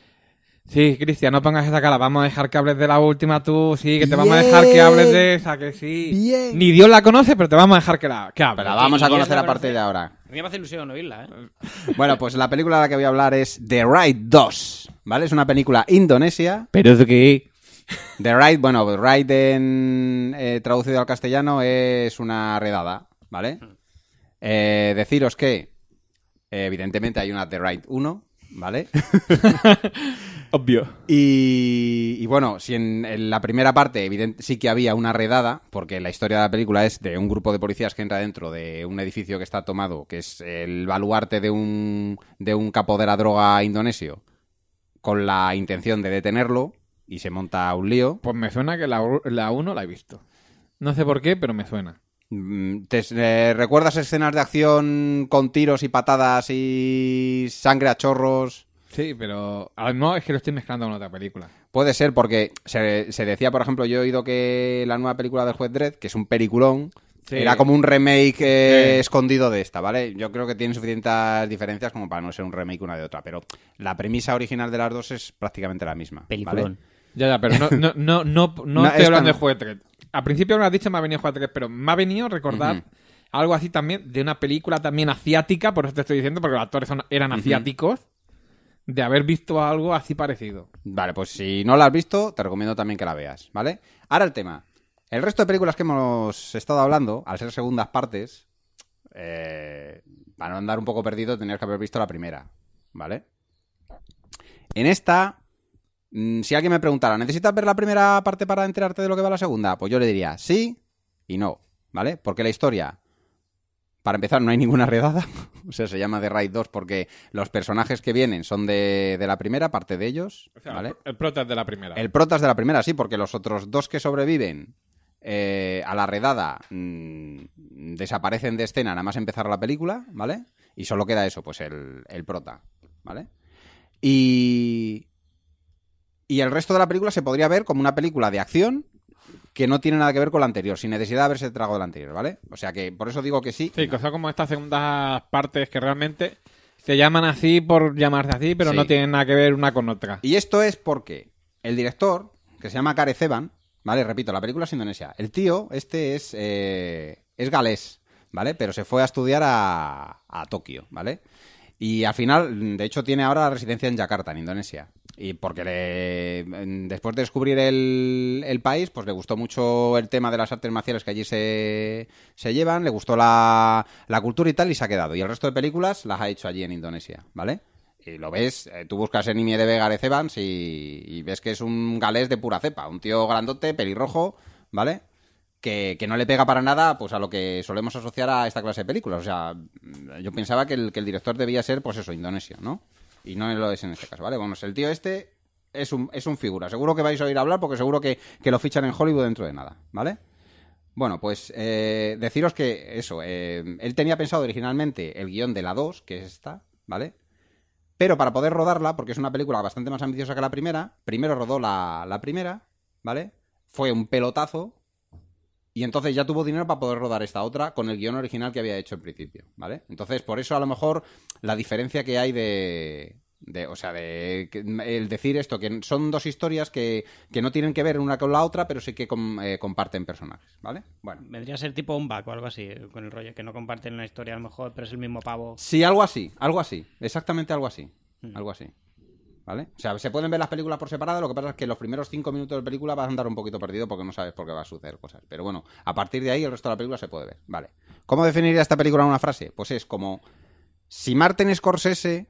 sí, Cristian, no pongas esa cara. Vamos a dejar que hables de la última tú. Sí, que te vamos a dejar que hables de esa, que sí. Bien. Ni Dios la conoce, pero te vamos a dejar que la que hable. Pero la vamos a ¿Quién conocer la a partir conoce? de ahora. A mí me hace ilusión oírla, ¿eh? Bueno, pues la película de la que voy a hablar es The Ride dos, ¿vale? Es una película indonesia. Pero es que... The Ride, bueno, Ride en, eh, traducido al castellano es una redada, ¿vale? Eh, deciros que, eh, evidentemente, hay una The Ride uno, ¿vale? Obvio. Y, y bueno, si en, en la primera parte evidente, sí que había una redada, porque la historia de la película es de un grupo de policías que entra dentro de un edificio que está tomado, que es el baluarte de un, de un capo de la droga indonesio, con la intención de detenerlo, y se monta un lío. Pues me suena que la, la uno la he visto. No sé por qué, pero me suena. Mm, ¿Te eh, recuerdas escenas de acción con tiros y patadas y sangre a chorros? Sí, pero... ah, no, es que lo estoy mezclando con otra película. Puede ser, porque se, se decía, por ejemplo, yo he oído que la nueva película del Juez Dredd, que es un peliculón, Sí. era como un remake eh, Sí. escondido de esta, ¿vale? Yo creo que tienen suficientes diferencias como para no ser un remake una de otra, pero la premisa original de las dos es prácticamente la misma, ¿vale? Peliculón. Ya, ya, pero no, no, no, no, no, No, estoy esta hablando no. de Juez Dredd. Al principio me has dicho me ha venido Juez Dredd, pero me ha venido recordar Ujú. algo así también de una película también asiática, por eso te estoy diciendo, porque los actores son- eran Ujú. asiáticos, de haber visto algo así parecido. Vale, pues si no la has visto, te recomiendo también que la veas, ¿vale? Ahora el tema. El resto de películas que hemos estado hablando, al ser segundas partes, eh, para no andar un poco perdido, tenías que haber visto la primera, ¿vale? En esta, mm, si alguien me preguntara, ¿necesitas ver la primera parte para enterarte de lo que va la segunda? Pues yo le diría sí y no, ¿vale? Porque la historia, para empezar, no hay ninguna redada. O sea, se llama The Ride dos porque los personajes que vienen son de, de la primera, parte de ellos, O sea, ¿vale? el, el prota es de la primera. El prota es de la primera, sí, porque los otros dos que sobreviven eh, a la redada mmm, desaparecen de escena nada más empezar la película, ¿vale? Y solo queda eso, pues el, el prota, ¿vale? Y... Y el resto de la película se podría ver como una película de acción que no tiene nada que ver con la anterior, sin necesidad de haberse tragado la anterior, ¿vale? O sea que por eso digo que sí. Sí, cosas como estas segundas partes que realmente se llaman así por llamarse así, pero Sí. no tienen nada que ver una con otra. Y esto es porque el director, que se llama Kareth Evan, ¿vale? Repito, la película es indonesia. El tío, este es, eh, es galés, ¿vale? Pero se fue a estudiar a, a Tokio, ¿vale? Y al final, de hecho, tiene ahora residencia en Yakarta, en Indonesia. Y porque le, después de descubrir el, el país, pues le gustó mucho el tema de las artes marciales que allí se, se llevan, le gustó la, la cultura y tal, y se ha quedado. Y el resto de películas las ha hecho allí en Indonesia, ¿vale? Y lo ves, eh, tú buscas en I M D B Gareth Evans y, y ves que es un galés de pura cepa, un tío grandote, pelirrojo, ¿vale? Que, que no le pega para nada pues a lo que solemos asociar a esta clase de películas. O sea, yo pensaba que el, que el director debía ser, pues eso, indonesio, ¿no? Y no lo es en este caso, ¿vale? Bueno, el tío este es un, es un figura. Seguro que vais a oír hablar porque seguro que, que lo fichan en Hollywood dentro de nada, ¿vale? Bueno, pues eh, deciros que eso, eh, él tenía pensado originalmente el guión de la dos, que es esta, ¿vale? Pero para poder rodarla, porque es una película bastante más ambiciosa que la primera, primero rodó la, la primera, ¿vale? Fue un pelotazo y entonces ya tuvo dinero para poder rodar esta otra con el guión original que había hecho al principio, ¿vale? Entonces, por eso a lo mejor la diferencia que hay de... de o sea, de el decir esto, que son dos historias que, que no tienen que ver una con la otra, pero sí que com, eh, comparten personajes, ¿vale? Bueno. Vendría a ser tipo un back o algo así, con el rollo, que no comparten una historia a lo mejor, pero es el mismo pavo. Sí, algo así, algo así, exactamente algo así, Mm. algo así, ¿vale? O sea, se pueden ver las películas por separado, lo que pasa es que los primeros cinco minutos de película vas a andar un poquito perdido porque no sabes por qué va a suceder cosas, pero bueno, a partir de ahí el resto de la película se puede ver, ¿vale? ¿Cómo definiría esta película en una frase? Pues es como si Martin Scorsese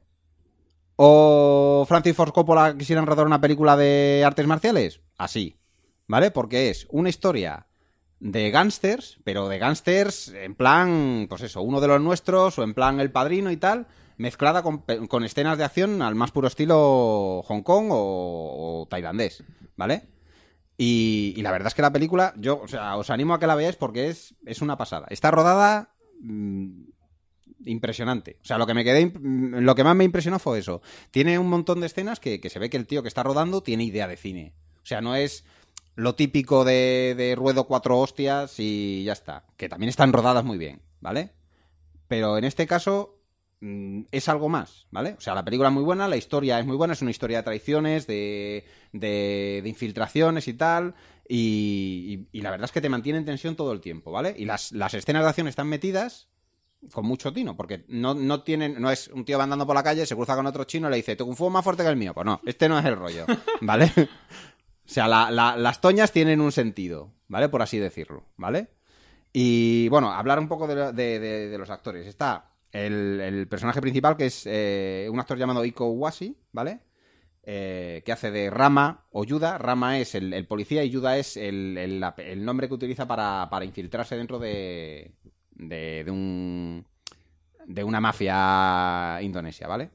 o Francis Ford Coppola quisieran rodar una película de artes marciales, así, ¿vale? Porque es una historia de gángsters, pero de gángsters en plan, pues eso, uno de los nuestros o en plan El Padrino y tal, mezclada con, con escenas de acción al más puro estilo Hong Kong o, o tailandés, ¿vale? Y, y la verdad es que la película, yo, o sea, os animo a que la veáis porque es, es una pasada. Está rodada mmm, impresionante. O sea, lo que me quedé, lo que más me impresionó fue eso. Tiene un montón de escenas que, que se ve que el tío que está rodando tiene idea de cine. O sea, no es lo típico de, de ruedo cuatro hostias y ya está. Que también están rodadas muy bien, ¿vale? Pero en este caso es algo más, ¿vale? O sea, la película es muy buena, la historia es muy buena, es una historia de traiciones, de, de, de infiltraciones y tal, y, y, y la verdad es que te mantiene en tensión todo el tiempo, ¿vale? Y las, las escenas de acción están metidas con mucho tino, porque no, no tienen, no es un tío andando por la calle, se cruza con otro chino y le dice, tu kung fu es más fuerte que el mío. Pues no, este no es el rollo, ¿vale? O sea, la, la, las toñas tienen un sentido, ¿vale? Por así decirlo, ¿vale? Y bueno, hablar un poco de, de, de, de los actores. Está el, el personaje principal, que es eh, un actor llamado Iko Uwais, ¿vale? Eh, que hace de Rama o Yuda. Rama es el, el policía y Yuda es el, el, el nombre que utiliza para, para infiltrarse dentro de, de, de, un, de una mafia indonesia, ¿vale?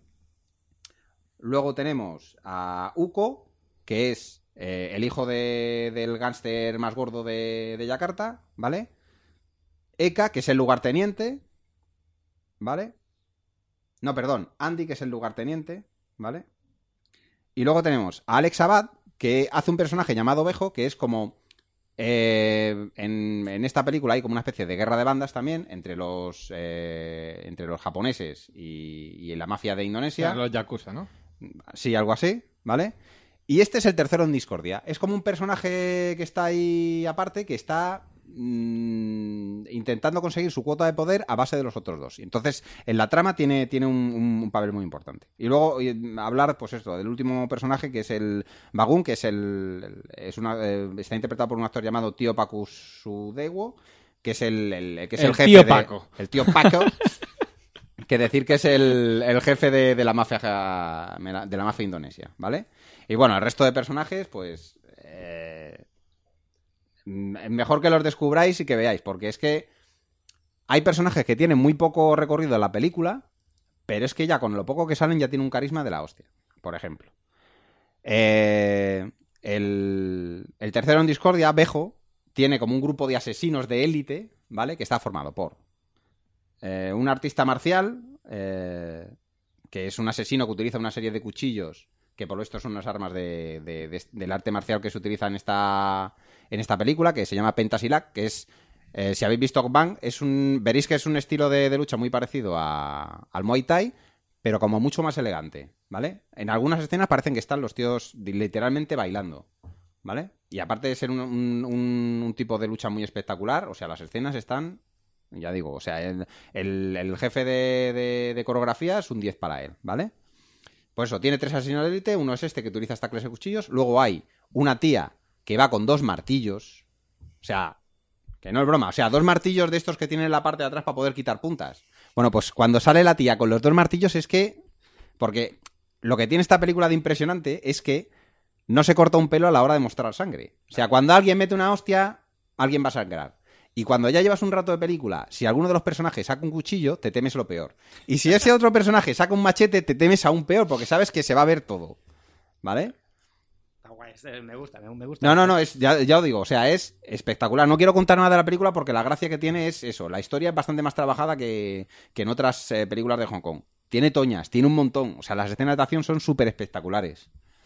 Luego tenemos a Uko, que es eh, el hijo de, del gángster más gordo de, de Yakarta, ¿vale? Eka, que es el lugarteniente, ¿vale? No, perdón, Andy, que es el lugarteniente, ¿vale? Y luego tenemos a Alex Abad, que hace un personaje llamado Bejo, que es como... Eh, en, en esta película hay como una especie de guerra de bandas también entre los eh, entre los japoneses y, y la mafia de Indonesia. Los yakuza, ¿no? Sí, algo así, ¿vale? Y este es el tercero en discordia. Es como un personaje que está ahí aparte, que está mmm, intentando conseguir su cuota de poder a base de los otros dos. Y entonces, en la trama tiene, tiene un, un, un papel muy importante. Y luego y, hablar, pues esto, del último personaje, que es el Bagun, que es el... es una, eh, está interpretado por un actor llamado Tio Pakusudewo, que es el, el, que es el, el jefe tío de... Paco. El tío Paco. Que decir que es el, el jefe de, de la mafia de la mafia indonesia, ¿vale? Y bueno, el resto de personajes, pues eh, mejor que los descubráis y que veáis, porque es que hay personajes que tienen muy poco recorrido en la película, pero es que ya con lo poco que salen ya tiene un carisma de la hostia. Por ejemplo, eh, el, el tercero en discordia, Bejo, tiene como un grupo de asesinos de élite, ¿vale? Que está formado por Eh, un artista marcial, eh, que es un asesino que utiliza una serie de cuchillos, que por lo visto son unas armas de, de, de, del arte marcial que se utiliza en esta, en esta película, que se llama Pentasilak, que es, eh, si habéis visto Bang, es un, veréis que es un estilo de, de lucha muy parecido a, al Muay Thai, pero como mucho más elegante, ¿vale? En algunas escenas parecen que están los tíos literalmente bailando, ¿vale? Y aparte de ser un, un, un, un tipo de lucha muy espectacular, o sea, las escenas están... Ya digo, o sea, el, el, el jefe de, de, de coreografía es un diez para él, ¿vale? Pues eso, tiene tres asesinos de élite, uno es este que utiliza esta clase de cuchillos, luego hay una tía que va con dos martillos, o sea, que no es broma, o sea, dos martillos de estos que tienen en la parte de atrás para poder quitar puntas. Bueno, pues cuando sale la tía con los dos martillos es que... Porque lo que tiene esta película de impresionante es que no se corta un pelo a la hora de mostrar sangre. O sea, cuando alguien mete una hostia, alguien va a sangrar. Y cuando ya llevas un rato de película, si alguno de los personajes saca un cuchillo, te temes lo peor. Y si ese otro personaje saca un machete, te temes aún peor, porque sabes que se va a ver todo. ¿Vale? Está guay, este me gusta, me gusta. No, no, no, es, ya, ya os digo, o sea, es espectacular. No quiero contar nada de la película porque la gracia que tiene es eso. La historia es bastante más trabajada que, que en otras eh, películas de Hong Kong. Tiene toñas, tiene un montón. O sea, las escenas de acción son súper espectaculares.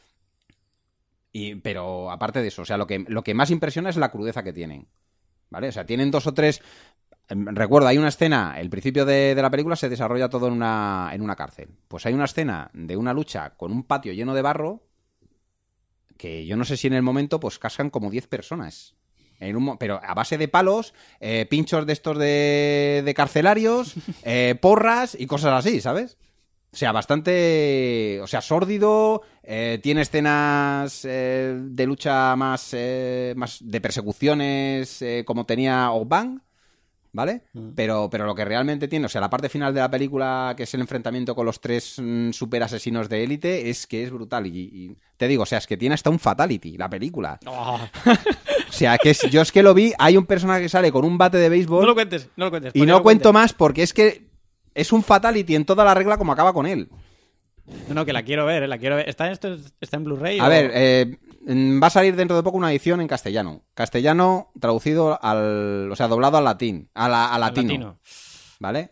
Y, pero aparte de eso, o sea, lo que, lo que más impresiona es la crudeza que tienen. ¿Vale? O sea, tienen dos o tres... Recuerdo, hay una escena, el principio de, de la película se desarrolla todo en una, en una cárcel. Pues hay una escena de una lucha con un patio lleno de barro que yo no sé si en el momento pues cascan como diez personas. En un, pero a base de palos, eh, pinchos de estos de, de carcelarios, eh, porras y cosas así, ¿sabes? O sea, bastante... O sea, sórdido, eh, tiene escenas eh, de lucha más, eh, más de persecuciones eh, como tenía Ogbang, ¿vale? Mm. Pero, pero lo que realmente tiene, o sea, la parte final de la película, que es el enfrentamiento con los tres mm, super asesinos de élite, es que es brutal. Y, y te digo, o sea, es que tiene hasta un fatality la película. Oh. O sea, que es, yo es que lo vi, hay un personaje que sale con un bate de béisbol... No lo cuentes, no lo cuentes. Y no cuento más porque es que... Es un fatality en toda la regla como acaba con él. No, no, que la quiero ver, ¿eh? La quiero ver. ¿Está en, esto, está en Blu-ray? A o... ver, eh, va a salir dentro de poco una edición en castellano. Castellano traducido al... O sea, doblado al latín. A, la, a latino. latino. ¿Vale?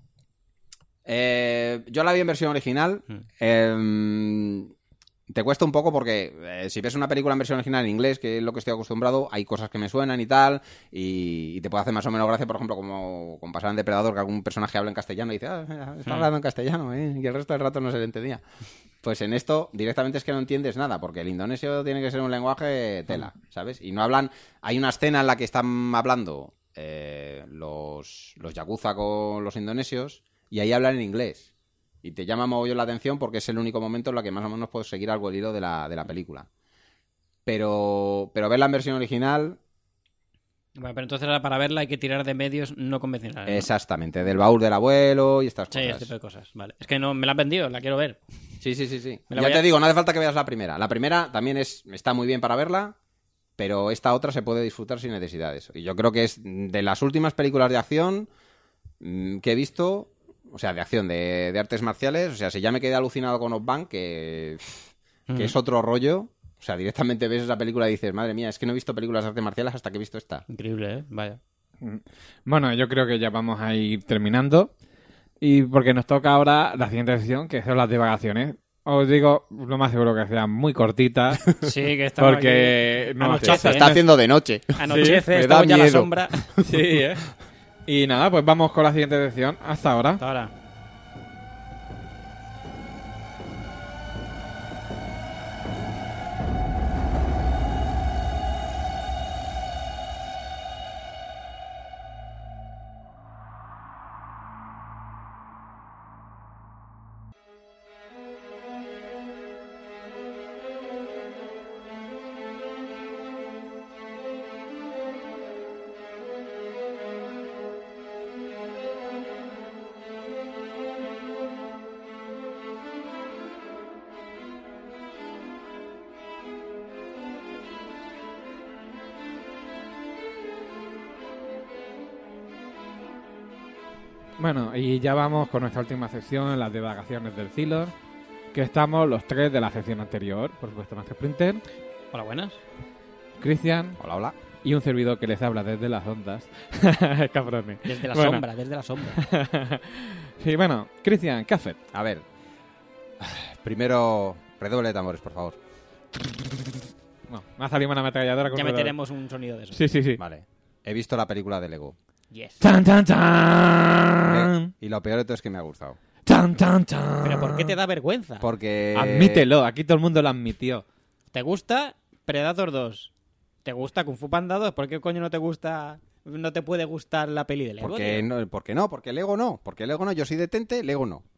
Eh, yo la vi en versión original. Hmm. Eh, te cuesta un poco porque eh, si ves una película en versión original en inglés, que es lo que estoy acostumbrado, hay cosas que me suenan y tal, y, y te puede hacer más o menos gracia, por ejemplo, como, como pasaba en Depredador, que algún personaje habla en castellano y dice, ah, está hablando en castellano, ¿eh? Y el resto del rato no se le entendía. Pues en esto directamente es que no entiendes nada, porque el indonesio tiene que ser un lenguaje tela, ¿sabes? Y no hablan... Hay una escena en la que están hablando eh, los, los yakuza con los indonesios y ahí hablan en inglés. Y te llama mogollón la atención porque es el único momento en el que más o menos puedes seguir algo el hilo de la, de la película. Pero, pero verla en versión original... Bueno, pero entonces para verla hay que tirar de medios no convencionales, ¿no? Exactamente, del baúl del abuelo y estas sí, cosas. Sí, este tipo de cosas, vale. Es que no me la han vendido, la quiero ver. Sí, sí, sí, sí. Ya te a... digo, no hace falta que veas la primera. La primera también es está muy bien para verla, pero esta otra se puede disfrutar sin necesidad de eso. Y yo creo que es de las últimas películas de acción mmm, que he visto... O sea, de acción, de, de artes marciales. O sea, si ya me quedé alucinado con Ogbang, que, que mm. es otro rollo. O sea, directamente ves esa película y dices, madre mía, es que no he visto películas de artes marciales hasta que he visto esta. Increíble, ¿eh? Vaya. Bueno, yo creo que ya vamos a ir terminando. Y porque nos toca ahora la siguiente sección, que son las divagaciones. Os digo, lo más seguro que sean muy cortitas. Sí, que estamos porque aquí. No, Anochece, se está haciendo de noche. Anochece, sí, estamos ya a la sombra. Sí, ¿eh? Y nada, pues vamos con la siguiente sección. Hasta ahora. Hasta ahora. Bueno, y ya vamos con nuestra última sección, las divagaciones del Zilor, que estamos los tres de la sección anterior, por supuesto, nuestro Sprinter. Hola, buenas. Cristian. Hola, hola. Y un servidor que les habla desde las ondas. Cabrones. Desde la bueno. sombra, desde la sombra. Sí, bueno, Cristian, ¿qué haces? A ver. Primero, redoble de tambores, por favor. No, me ha salido una ametralladora con ya un meteremos un sonido de eso. Sí, sí, sí. Vale. He visto la película de Lego. Yes. ¡Tan, tan, tan! Y lo peor de todo es que me ha gustado. ¡Tan, tan, tan! ¿Pero por qué te da vergüenza? Porque... Admítelo, aquí todo el mundo lo admitió. ¿Te gusta Predator dos? ¿Te gusta Kung Fu Panda dos? ¿Por qué coño no te gusta... no te puede gustar la peli de Lego? Porque no, ¿por qué no? Porque Lego no. Porque Lego no. Yo soy detente, Lego no.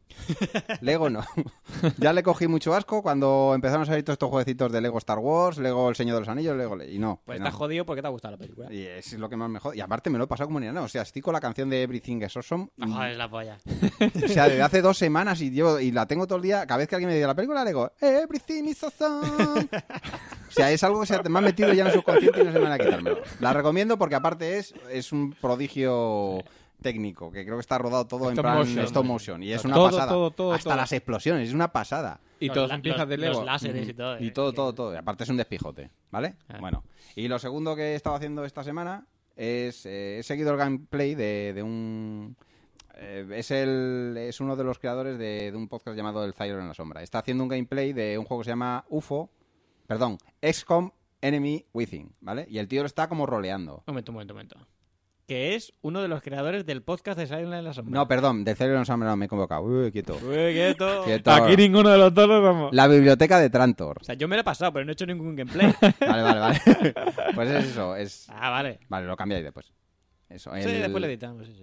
Lego no. Ya le cogí mucho asco cuando empezaron a salir todos estos jueguecitos de Lego Star Wars, Lego El Señor de los Anillos, Lego... Y no. Pues que estás no. jodido porque te ha gustado la película. Y es lo que más me jode. Y aparte me lo he pasado como ni nada. O sea, estoy con la canción de Everything is Awesome. y- Joder, es la polla. O sea, desde hace dos semanas y llevo y la tengo todo el día. Cada vez que alguien me dice la película, le digo Everything is awesome. O sea, es algo que se me ha metido ya en el subconsciente y no se me van a quitármelo. La recomiendo porque aparte es, es un prodigio técnico, que creo que está rodado todo en Stop plan motion. stop motion. Y es una Todo, pasada. todo, todo, Hasta todo. las explosiones, es una pasada. Y Los todas la- son piezas los- de Lego. Los láseres y todo. Y eh, todo, que- todo, todo. Y aparte es un despijote, ¿vale? Ah. Bueno. Y lo segundo que he estado haciendo esta semana es... eh, he seguido el gameplay de, de un... eh, es el es uno de los creadores de, de un podcast llamado El Zyro en la Sombra. Está haciendo un gameplay de un juego que se llama U F O... Perdón, X COM Enemy Within, ¿vale? Y el tío lo está como roleando. Un momento, un momento, un momento. Que es uno de los creadores del podcast de Silent en la Sombra. No, perdón, del Zyro en la Sombra no, me he convocado. Uy, quieto. Uy, quieto. Quieto. Aquí ninguno de los dos lo somos. La biblioteca de Trantor. O sea, yo me lo he pasado, pero no he hecho ningún gameplay. Vale, vale, vale. Pues es eso, es... Ah, vale. Vale, lo cambiáis después. Eso, Sí, el- después lo editamos. Sí, sí.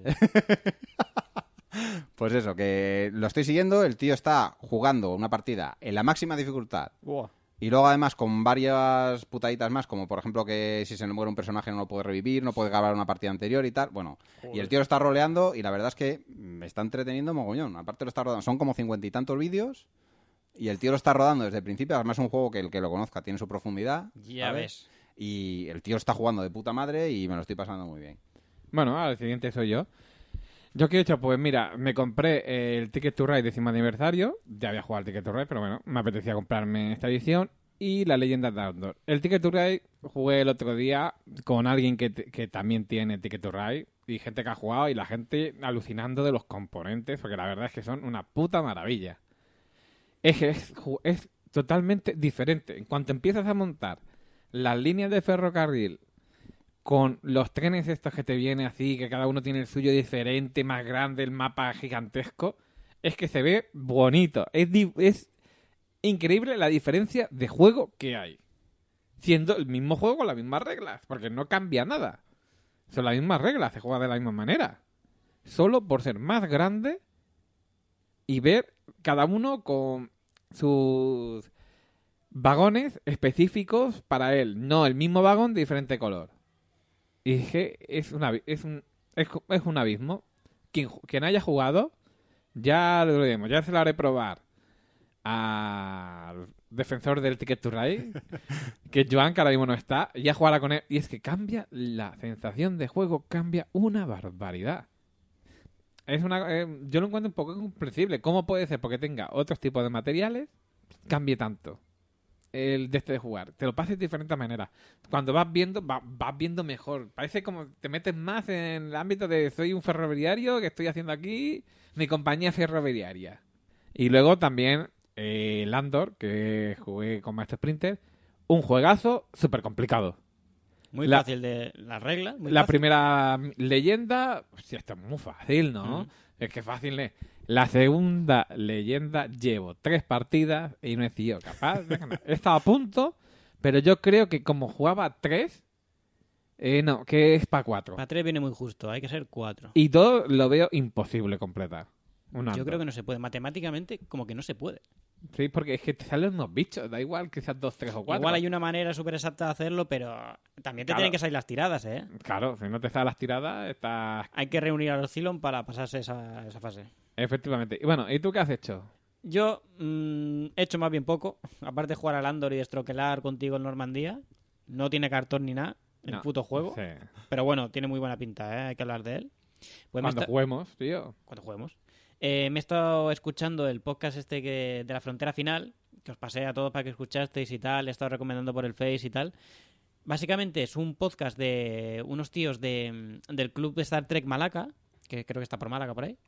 Pues eso, que lo estoy siguiendo, el tío está jugando una partida en la máxima dificultad Buah. y luego además con varias putaditas más, como por ejemplo que si se le muere un personaje no lo puede revivir, no puede grabar una partida anterior y tal, bueno, y el tío lo está roleando y la verdad es que me está entreteniendo mogollón, aparte lo está rodando, son como cincuenta y tantos vídeos y el tío lo está rodando desde el principio, además es un juego que el que lo conozca tiene su profundidad, Ya ¿sabes? ves. Y el tío está jugando de puta madre y me lo estoy pasando muy bien. Bueno, al siguiente soy yo. ¿Yo qué he hecho? Pues mira, me compré el Ticket to Ride décimo aniversario. Ya había jugado al Ticket to Ride, pero bueno, me apetecía comprarme esta edición. Y la Leyenda de Outdoor. El Ticket to Ride jugué el otro día con alguien que, que también tiene Ticket to Ride. Y gente que ha jugado y la gente alucinando de los componentes, porque la verdad es que son una puta maravilla. Es que es, es totalmente diferente. En cuanto empiezas a montar las líneas de ferrocarril con los trenes estos que te vienen así, que cada uno tiene el suyo diferente, más grande, el mapa gigantesco, es que se ve bonito. Es, di- es increíble la diferencia de juego que hay. Siendo el mismo juego con las mismas reglas, porque no cambia nada. Son las mismas reglas, se juega de la misma manera. Solo por ser más grande y ver cada uno con sus vagones específicos para él. No el mismo vagón de diferente color. Y es que es, una, es, un, es, es un abismo. Quien, quien haya jugado, ya lo veremos, ya se lo haré probar al defensor del Ticket to Ride, que es Joan, que ahora mismo no está, ya jugará con él. Y es que cambia, la sensación de juego cambia una barbaridad. Es una, eh, yo lo encuentro un poco incomprensible. ¿Cómo puede ser? Porque tenga otros tipos de materiales, cambie tanto el de este de jugar. Te lo pases de diferentes maneras. Cuando vas viendo, va- vas viendo mejor. Parece como te metes más en el ámbito de soy un ferroviario que estoy haciendo aquí mi compañía ferroviaria. Y luego también eh, el Andor, que jugué con Master Sprinter, un juegazo súper complicado. Muy La- fácil de las reglas. Muy La fácil. primera leyenda, hostia, esto es muy fácil, ¿no? Mm. Es que fácil es. La segunda leyenda llevo tres partidas y no he sido capaz de ganar. He estado a punto, pero yo creo que como jugaba tres, eh, no, que es para cuatro. Para tres viene muy justo, hay que ser cuatro. Y todo lo veo imposible completar. Un Yo Andor. creo que no se puede. Matemáticamente, como que no se puede. Sí, porque es que te salen unos bichos, da igual que sean dos, tres o cuatro. Igual hay una manera súper exacta de hacerlo, pero también te Claro. tienen que salir las tiradas, ¿eh? Claro, si no te salen las tiradas, estás... Hay que reunir a los Cylon para pasarse esa, esa fase. Efectivamente. Y bueno, ¿y tú qué has hecho? Yo mm, he hecho más bien poco. Aparte de jugar al Andor y destroquelar contigo en Normandía. No tiene cartón ni nada el No. puto juego. Sí. Pero bueno, tiene muy buena pinta, ¿eh? Hay que hablar de él. Pues me Cuando está- juguemos, tío. Cuando juguemos. Eh, me he estado escuchando el podcast este que de la frontera final, que os pasé a todos para que escuchasteis y tal, he estado recomendando por el Face y tal. Básicamente es un podcast de unos tíos de, del club de Star Trek Malaca, que creo que está por Málaga por ahí,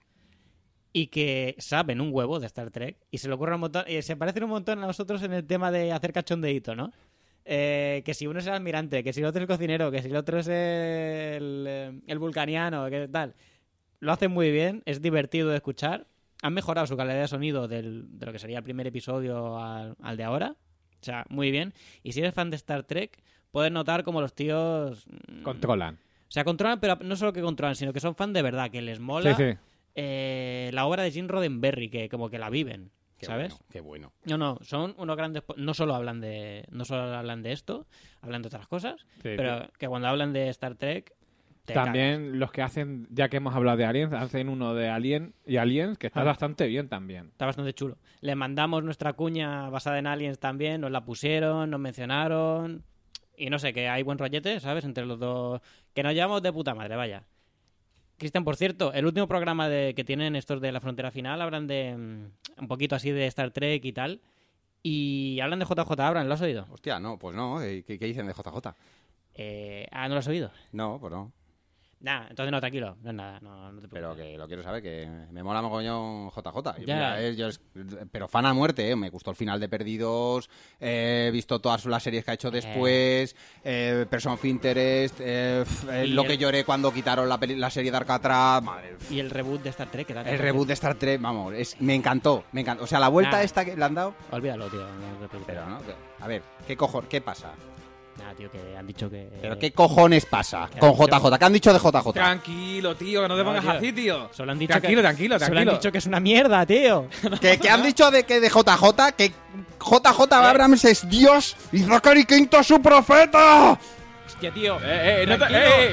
y que saben un huevo de Star Trek y se le ocurre un montón, y se parecen un montón a nosotros en el tema de hacer cachondeíto, ¿no? Eh, que si uno es el almirante, que si el otro es el cocinero, que si el otro es el, eh, el vulcaniano, que tal. Lo hacen muy bien, es divertido de escuchar. Han mejorado su calidad de sonido del, de lo que sería el primer episodio al, al de ahora. O sea, muy bien. Y si eres fan de Star Trek, puedes notar como los tíos... mm, Controlan. O sea, controlan, pero no solo que controlan, sino que son fan de verdad, que les mola Sí, sí. eh, la obra de Gene Roddenberry, que como que la viven, Qué ¿sabes? bueno, qué bueno. No, no, son unos grandes... po- No solo hablan de no solo hablan de esto, hablan de otras cosas, Sí, pero que cuando hablan de Star Trek... te cagas. También los que hacen, ya que hemos hablado de Aliens, hacen uno de Alien y Aliens, que está Ah. bastante bien también. Está bastante chulo. Le mandamos nuestra cuña basada en Aliens también, nos la pusieron, nos mencionaron... Y no sé, que hay buen rollete, ¿sabes? Entre los dos... Que nos llevamos de puta madre, vaya. Cristian, por cierto, el último programa de, que tienen estos de La Frontera Final hablan de... mm, un poquito así de Star Trek y tal. Y hablan de J J Abrams, ¿lo has oído? Hostia, no, pues no. ¿Qué, qué dicen de J J? Eh, ah, ¿no lo has oído? No, pues no. Nah, entonces no, tranquilo. No es nada, no, no te Pero preocupes. que lo quiero saber, que me mola mogollón J J. Y Ya. mira, es- yo es- pero fan a muerte, ¿eh? Me gustó el final de Perdidos, eh, he visto todas las series que ha hecho después, eh, Person of Interest, eh, f- eh, Y lo el- que lloré cuando quitaron la, peli- la serie de Alcatraz, madre, f- Y el reboot de Star Trek, ¿qué tal? el reboot de Star Trek, vamos, es, me encantó, me encantó. O sea, la vuelta Nah. esta que le han dado, Olvídalo, tío. No te preocupes. pero no, que- a ver, ¿qué cojo, qué pasa? Nah, tío, que han dicho que... ¿Pero qué cojones pasa ¿Qué con han dicho? J J? ¿Qué han dicho de J J? Tranquilo, tío, que no te No, pongas tío. así, tío. Solo han dicho Tranquilo, que... tranquilo, Solo han tranquilo. dicho que es una mierda, tío. ¿Qué, qué han dicho de que de J J? Que J J Abrams es Dios y Zachary Quinto es su profeta. Hostia, tío. Eh, eh, no te... Tranquilo. eh, eh.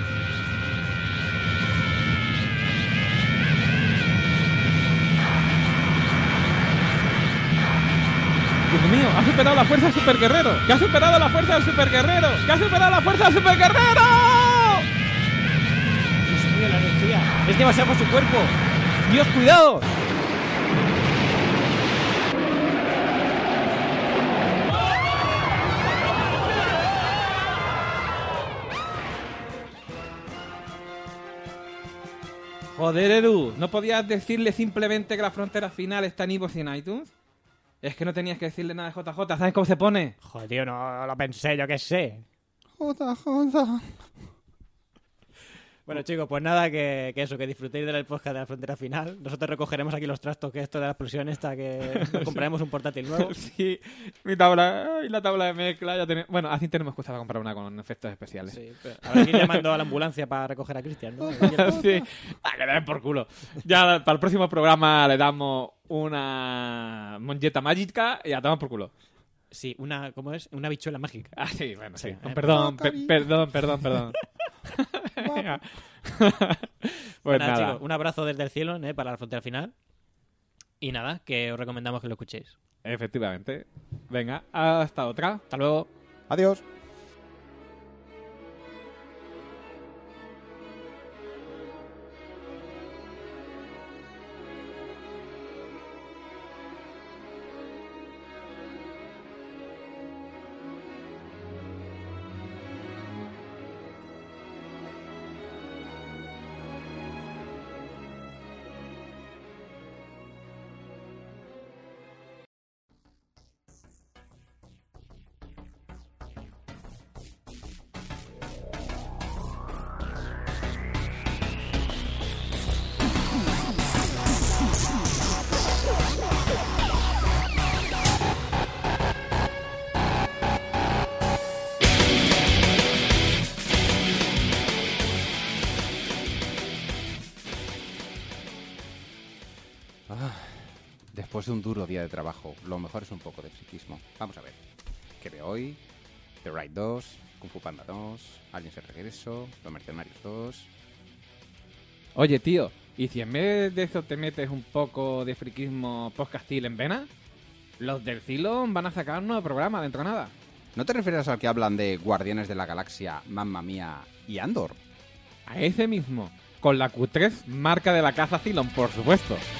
Dios mío, ha superado la fuerza del superguerrero. ¡Que ha superado la fuerza del superguerrero! ¡Que ha superado la fuerza del superguerrero! Dios mío, la energía. Es demasiado por su cuerpo. Dios, cuidado. Joder, Edu, ¿no podías decirle simplemente que la frontera final está en iVoox y en iTunes? Es que no tenías que decirle nada de J J, ¿sabes cómo se pone? Joder, tío, no lo pensé, yo qué sé. J J. Bueno, chicos, pues nada, que, que eso, que disfrutéis del podcast de La Frontera Final. Nosotros recogeremos aquí los trastos, que esto de la explosión esta, que nos compraremos un portátil nuevo. Sí, mi tabla y la tabla de mezcla ya tenemos... Bueno, así tenemos excusa para comprar una con efectos especiales. Sí, pero habrá que ir llamando a la ambulancia para recoger a Cristian, ¿no? Sí. Ah, que le den por culo. Ya para el próximo programa le damos una monjeta mágica y a tomar por culo. Sí, una, ¿cómo es? Una bichuela mágica. Ah, sí, bueno, sí. Sí, eh, Perdón, pe- perdón, perdón, perdón. Venga. Pues nada, nada. chicos, un abrazo desde el cielo, ¿eh? Para La Frontera Final. Y nada, que os recomendamos que lo escuchéis. Efectivamente. Venga, hasta otra. Hasta luego. Adiós. Después de un duro día de trabajo, lo mejor es un poco de friquismo. Vamos a ver. ¿Qué veo hoy? The Ride dos, Kung Fu Panda dos, Aliens el Regreso, Los Mercenarios dos... Oye, tío, ¿y si en vez de eso te metes un poco de friquismo podcastil en vena? Los del Cylon van a sacar un nuevo programa dentro de nada. ¿No te refieres al que hablan de Guardianes de la Galaxia, Mamma Mía y Andor? A ese mismo, con la Q tres marca de la casa Cylon, por supuesto.